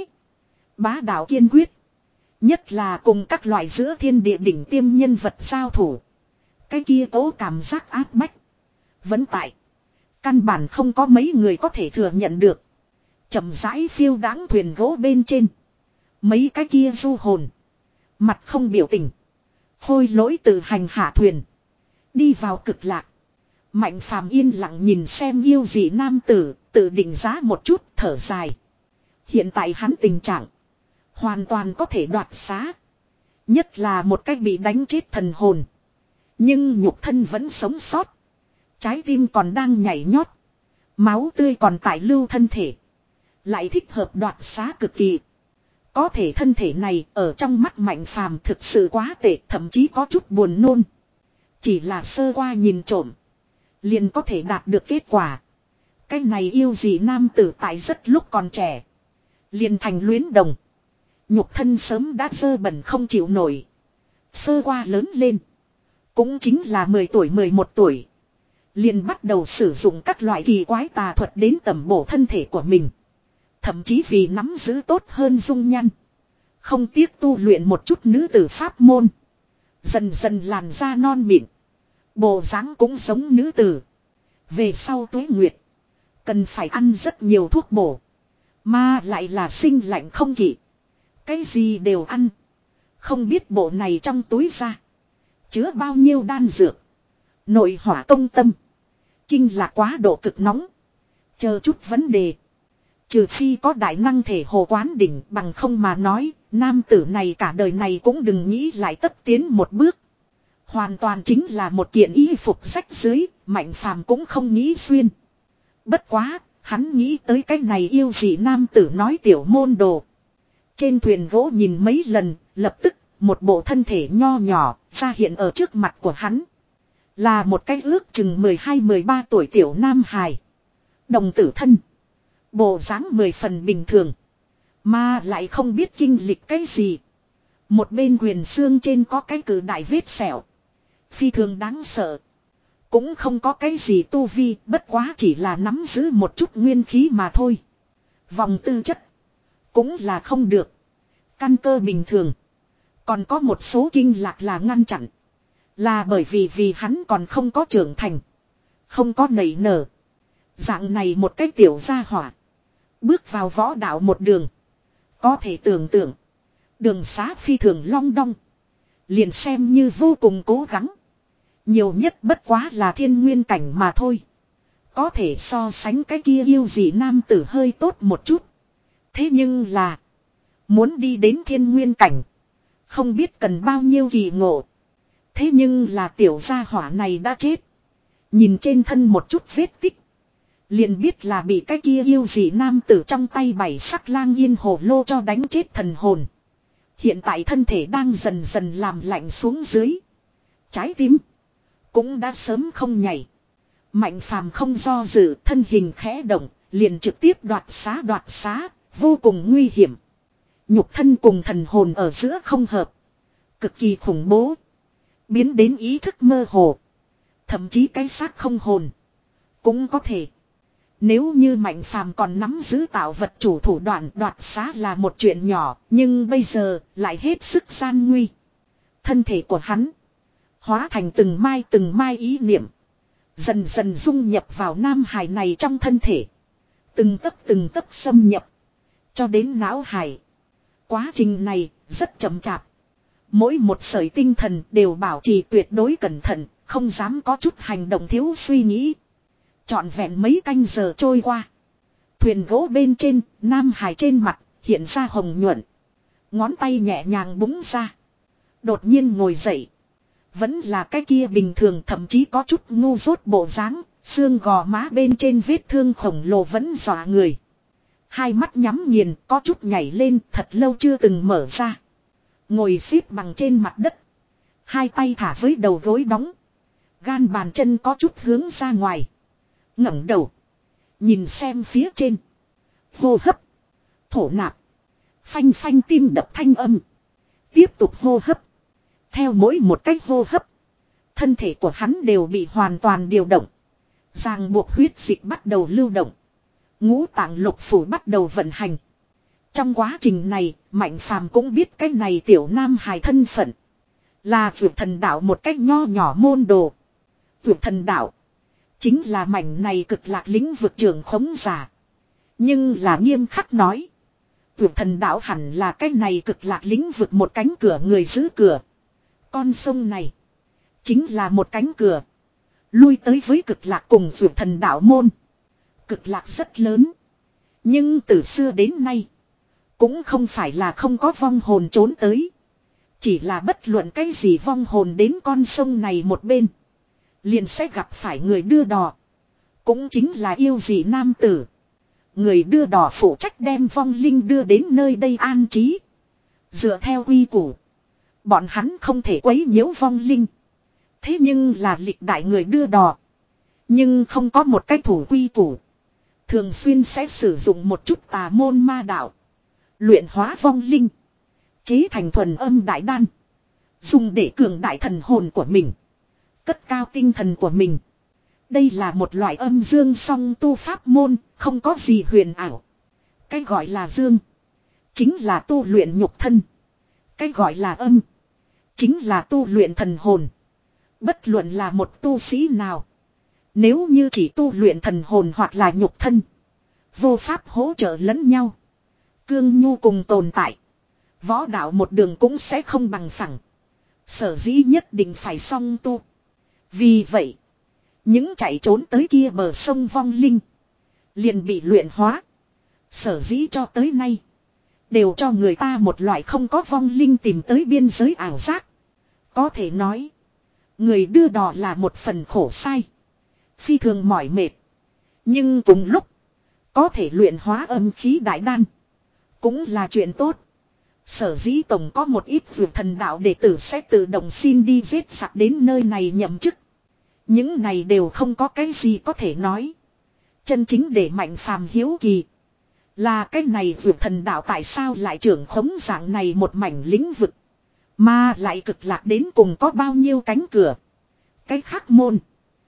Bá đạo kiên quyết. Nhất là cùng các loại giữa thiên địa đỉnh tiêm nhân vật giao thủ. Cái kia cố cảm giác áp bách. Vẫn tại. Căn bản không có mấy người có thể thừa nhận được. Chậm rãi phiêu đáng thuyền gỗ bên trên. Mấy cái kia du hồn. Mặt không biểu tình. Khôi lỗi tự hành hạ thuyền. Đi vào cực lạc. Mạnh Phàm yên lặng nhìn xem yêu dị nam tử. Tự định giá một chút thở dài. Hiện tại hắn tình trạng. Hoàn toàn có thể đoạt xá. Nhất là một cách bị đánh chết thần hồn. Nhưng nhục thân vẫn sống sót. Trái tim còn đang nhảy nhót. Máu tươi còn tại lưu thân thể. Lại thích hợp đoạt xá cực kỳ. Có thể thân thể này ở trong mắt Mạnh Phàm thực sự quá tệ. Thậm chí có chút buồn nôn. Chỉ là sơ qua nhìn trộm. Liền có thể đạt được kết quả. Cái này yêu dị nam tử tại rất lúc còn trẻ. Liền thành luyến đồng. Nhục thân sớm đã dơ bẩn không chịu nổi. Sơ qua lớn lên. Cũng chính là mười tuổi mười một tuổi. Liền bắt đầu sử dụng các loại kỳ quái tà thuật đến tẩm bổ thân thể của mình. Thậm chí vì nắm giữ tốt hơn dung nhan. Không tiếc tu luyện một chút nữ tử pháp môn. Dần dần làn da non mịn. Bộ dáng cũng giống nữ tử. Về sau tuế nguyệt. Cần phải ăn rất nhiều thuốc bổ. Mà lại là sinh lạnh không kỵ. Cái gì đều ăn. Không biết bộ này trong túi ra. Chứa bao nhiêu đan dược. Nội hỏa công tâm. Kinh là quá độ cực nóng. Chờ chút vấn đề. Trừ phi có đại năng thể hồ quán đỉnh bằng không mà nói. Nam tử này cả đời này cũng đừng nghĩ lại tất tiến một bước. Hoàn toàn chính là một kiện y phục rách dưới. Mạnh Phàm cũng không nghĩ xuyên. Bất quá. Hắn nghĩ tới cái này yêu dị nam tử nói tiểu môn đồ. Trên thuyền gỗ nhìn mấy lần, lập tức, một bộ thân thể nho nhỏ, ra hiện ở trước mặt của hắn. Là một cái ước chừng mười hai mười ba tuổi tiểu nam hài. Đồng tử thân. Bộ dáng mười phần bình thường. Mà lại không biết kinh lịch cái gì. Một bên quyền xương trên có cái cử đại vết sẹo. Phi thường đáng sợ. Cũng không có cái gì tu vi, bất quá chỉ là nắm giữ một chút nguyên khí mà thôi. Vòng tư chất. Cũng là không được. Căn cơ bình thường. Còn có một số kinh lạc là ngăn chặn. Là bởi vì vì hắn còn không có trưởng thành. Không có nảy nở. Dạng này một cái tiểu gia hỏa. Bước vào võ đạo một đường. Có thể tưởng tượng. Đường xá phi thường long đong. Liền xem như vô cùng cố gắng. Nhiều nhất bất quá là thiên nguyên cảnh mà thôi. Có thể so sánh cái kia yêu dị nam tử hơi tốt một chút. Thế nhưng là. Muốn đi đến thiên nguyên cảnh. Không biết cần bao nhiêu kỳ ngộ. Thế nhưng là tiểu gia hỏa này đã chết. Nhìn trên thân một chút vết tích. Liền biết là bị cái kia yêu dị nam tử trong tay bảy sắc lang yên hồ lô cho đánh chết thần hồn. Hiện tại thân thể đang dần dần làm lạnh xuống dưới. Trái tim. Cũng đã sớm không nhảy. Mạnh phàm không do dự, thân hình khẽ động. Liền trực tiếp đoạt xá đoạt xá. Vô cùng nguy hiểm. Nhục thân cùng thần hồn ở giữa không hợp. Cực kỳ khủng bố. Biến đến ý thức mơ hồ. Thậm chí cái xác không hồn. Cũng có thể. Nếu như Mạnh phàm còn nắm giữ tạo vật chủ thủ đoạn đoạt xá là một chuyện nhỏ. Nhưng bây giờ lại hết sức gian nguy. Thân thể của hắn. Hóa thành từng mai từng mai ý niệm. Dần dần dung nhập vào nam hải này trong thân thể. Từng tấc từng tấc xâm nhập. Cho đến não hải. Quá trình này rất chậm chạp. Mỗi một sợi tinh thần đều bảo trì tuyệt đối cẩn thận. Không dám có chút hành động thiếu suy nghĩ. Trọn vẹn mấy canh giờ trôi qua. Thuyền gỗ bên trên, nam hải trên mặt, hiện ra hồng nhuận. Ngón tay nhẹ nhàng búng ra. Đột nhiên ngồi dậy. Vẫn là cái kia bình thường, thậm chí có chút ngu dốt bộ dáng, xương gò má bên trên vết thương khổng lồ vẫn dọa người. Hai mắt nhắm nghiền, có chút nhảy lên, thật lâu chưa từng mở ra. Ngồi xếp bằng trên mặt đất. Hai tay thả với đầu gối đóng. Gan bàn chân có chút hướng ra ngoài. Ngẩng đầu. Nhìn xem phía trên. Hô hấp. Thổ nạp. Phanh phanh tim đập thanh âm. Tiếp tục hô hấp. Theo mỗi một cách hô hấp. Thân thể của hắn đều bị hoàn toàn điều động. Ràng buộc huyết dịch bắt đầu lưu động. Ngũ tạng lục phủ bắt đầu vận hành. Trong quá trình này, Mạnh phàm cũng biết cái này tiểu nam hài thân phận. Là vượt thần đạo một cách nho nhỏ môn đồ. Vượt thần đạo. Chính là mảnh này cực lạc lĩnh vực trường khống giả. Nhưng là nghiêm khắc nói. Vượt thần đạo hẳn là cái này cực lạc lĩnh vực một cánh cửa người giữ cửa. Con sông này. Chính là một cánh cửa. Lui tới với cực lạc cùng vượt thần đạo môn. Cực lạc rất lớn. Nhưng từ xưa đến nay. Cũng không phải là không có vong hồn trốn tới. Chỉ là bất luận cái gì vong hồn đến con sông này một bên. Liền sẽ gặp phải người đưa đò. Cũng chính là yêu dị nam tử. Người đưa đò phụ trách đem vong linh đưa đến nơi đây an trí. Dựa theo quy củ. Bọn hắn không thể quấy nhiễu vong linh. Thế nhưng là lịch đại người đưa đò. Nhưng không có một cách thủ quy củ. Thường xuyên sẽ sử dụng một chút tà môn ma đạo. Luyện hóa vong linh. Chế thành thuần âm đại đan. Dùng để cường đại thần hồn của mình. Cất cao tinh thần của mình. Đây là một loại âm dương song tu pháp môn. Không có gì huyền ảo. Cái gọi là dương. Chính là tu luyện nhục thân. Cái gọi là âm. Chính là tu luyện thần hồn. Bất luận là một tu sĩ nào. Nếu như chỉ tu luyện thần hồn hoặc là nhục thân. Vô pháp hỗ trợ lẫn nhau. Cương nhu cùng tồn tại. Võ đạo một đường cũng sẽ không bằng phẳng. Sở dĩ nhất định phải song tu. Vì vậy. Những chạy trốn tới kia bờ sông vong linh. Liền bị luyện hóa. Sở dĩ cho tới nay. Đều cho người ta một loại không có vong linh tìm tới biên giới ảo giác. Có thể nói. Người đưa đò là một phần khổ sai. Phi thường mỏi mệt. Nhưng cùng lúc. Có thể luyện hóa âm khí đại đan. Cũng là chuyện tốt. Sở dĩ tổng có một ít vượt thần đạo đệ tử sẽ tự động xin đi giết giặc đến nơi này nhậm chức. Những này đều không có cái gì có thể nói. Chân chính để Mạnh phàm hiếu kỳ. Là cái này vượt thần đạo tại sao lại trưởng khống dạng này một mảnh lĩnh vực. Mà lại cực lạc đến cùng có bao nhiêu cánh cửa. Cái khác môn.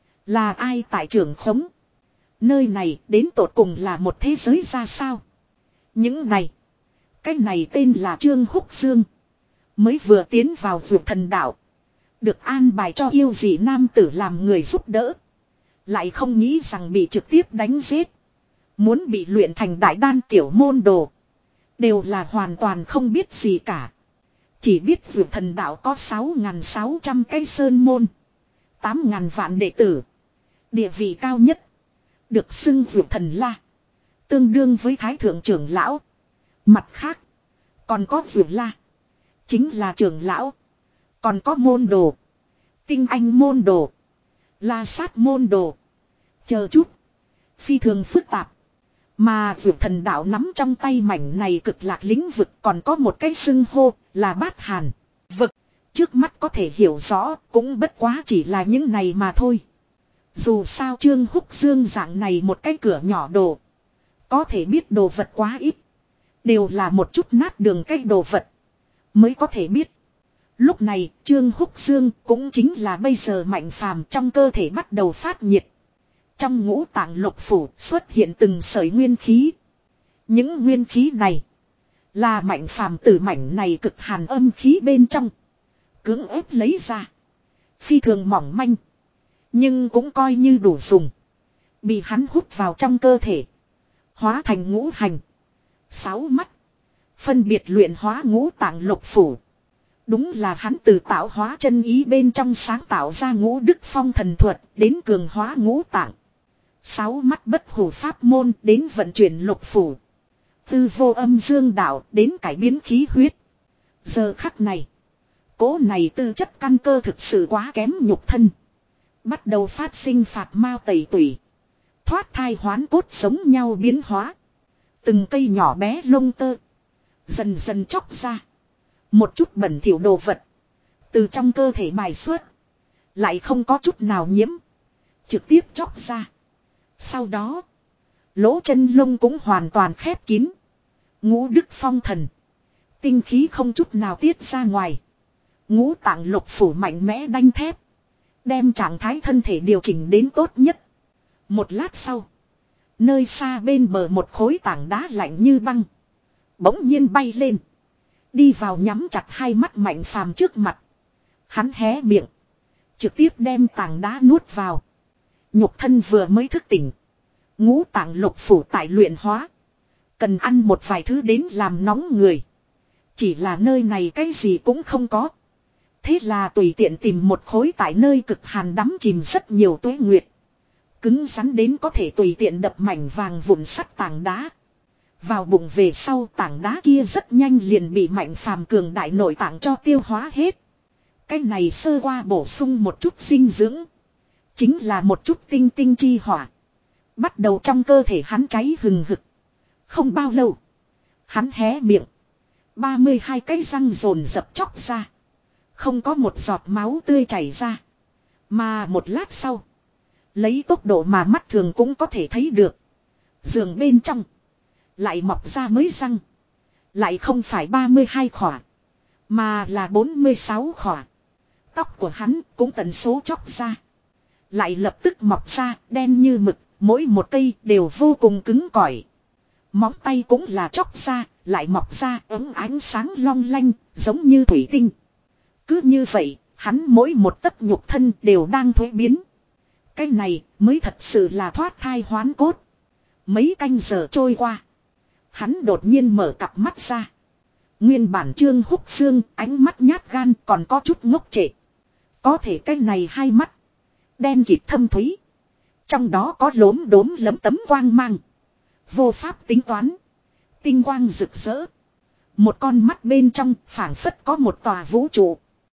Là ai tại trưởng khống. Nơi này đến tột cùng là một thế giới ra sao. Những này. Cái này tên là Trương Húc Dương. Mới vừa tiến vào vượt thần đạo. Được an bài cho yêu dị nam tử làm người giúp đỡ. Lại không nghĩ rằng bị trực tiếp đánh giết. Muốn bị luyện thành đại đan tiểu môn đồ. Đều là hoàn toàn không biết gì cả. Chỉ biết vượt thần đạo có sáu nghìn sáu trăm cái sơn môn. tám nghìn vạn đệ tử. Địa vị cao nhất. Được xưng vượt thần la. Tương đương với thái thượng trưởng lão. Mặt khác. Còn có vượt la. Chính là trưởng lão. Còn có môn đồ. Tinh anh môn đồ. La sát môn đồ. Chờ chút. Phi thường phức tạp. Mà vượt thần đạo nắm trong tay mảnh này cực lạc lĩnh vực còn có một cái xưng hô là bát hàn. Vực. Trước mắt có thể hiểu rõ cũng bất quá chỉ là những này mà thôi. Dù sao Trương Húc Dương dạng này một cái cửa nhỏ đồ. Có thể biết đồ vật quá ít. Đều là một chút nát đường cái đồ vật. Mới có thể biết. Lúc này Trương Húc Dương cũng chính là bây giờ Mạnh Phàm trong cơ thể bắt đầu phát nhiệt. Trong ngũ tạng lục phủ xuất hiện từng sợi nguyên khí. Những nguyên khí này là Mạnh Phàm từ mảnh này cực hàn âm khí bên trong cưỡng ép lấy ra. Phi thường mỏng manh. Nhưng cũng coi như đủ dùng. Bị hắn hút vào trong cơ thể. Hóa thành ngũ hành. Sáu mắt. Phân biệt luyện hóa ngũ tạng lục phủ. Đúng là hắn từ tạo hóa chân ý bên trong sáng tạo ra ngũ đức phong thần thuật đến cường hóa ngũ tạng. Sáu mắt bất hủ pháp môn đến vận chuyển lục phủ. Từ vô âm dương đạo đến cải biến khí huyết. Giờ khắc này. Cố này tư chất căn cơ thực sự quá kém nhục thân. Bắt đầu phát sinh phạt mao tẩy tủy. Thoát thai hoán cốt giống nhau biến hóa. Từng cây nhỏ bé lông tơ. Dần dần chóc ra. Một chút bẩn thỉu đồ vật. Từ trong cơ thể bài xuất. Lại không có chút nào nhiễm. Trực tiếp chóc ra. Sau đó. Lỗ chân lông cũng hoàn toàn khép kín. Ngũ đức phong thần. Tinh khí không chút nào tiết ra ngoài. Ngũ tạng lục phủ mạnh mẽ đanh thép. Đem trạng thái thân thể điều chỉnh đến tốt nhất. Một lát sau. Nơi xa bên bờ một khối tảng đá lạnh như băng. Bỗng nhiên bay lên. Đi vào nhắm chặt hai mắt Mạnh Phàm trước mặt. Hắn hé miệng. Trực tiếp đem tảng đá nuốt vào. Nhục thân vừa mới thức tỉnh. Ngũ tạng lục phủ tại luyện hóa. Cần ăn một vài thứ đến làm nóng người. Chỉ là nơi này cái gì cũng không có. Thế là tùy tiện tìm một khối tại nơi cực hàn đắm chìm rất nhiều tuế nguyệt. Cứng rắn đến có thể tùy tiện đập mảnh vàng vụn sắt tảng đá. Vào bụng về sau tảng đá kia rất nhanh liền bị Mạnh Phàm cường đại nội tạng cho tiêu hóa hết. Cái này sơ qua bổ sung một chút dinh dưỡng. Chính là một chút tinh tinh chi hỏa. Bắt đầu trong cơ thể hắn cháy hừng hực. Không bao lâu. Hắn hé miệng. ba mươi hai cái răng rồn dập chóc ra. Không có một giọt máu tươi chảy ra. Mà một lát sau. Lấy tốc độ mà mắt thường cũng có thể thấy được. Giường bên trong. Lại mọc ra mới răng. Lại không phải ba mươi hai khỏa. Mà là bốn mươi sáu khỏa. Tóc của hắn cũng tần số chóc ra. Lại lập tức mọc ra đen như mực. Mỗi một cây đều vô cùng cứng cỏi. Móng tay cũng là chóc ra. Lại mọc ra ấm ánh sáng long lanh. Giống như thủy tinh. Cứ như vậy hắn mỗi một tấc nhục thân đều đang thuế biến. Cái này mới thật sự là thoát thai hoán cốt. Mấy canh giờ trôi qua. Hắn đột nhiên mở cặp mắt ra. Nguyên bản Trương Húc Dương ánh mắt nhát gan còn có chút ngốc trệ. Có thể cái này hai mắt. Đen kịt thâm thúy. Trong đó có lốm đốm lấm tấm quang mang. Vô pháp tính toán. Tinh quang rực rỡ. Một con mắt bên trong phảng phất có một tòa vũ trụ.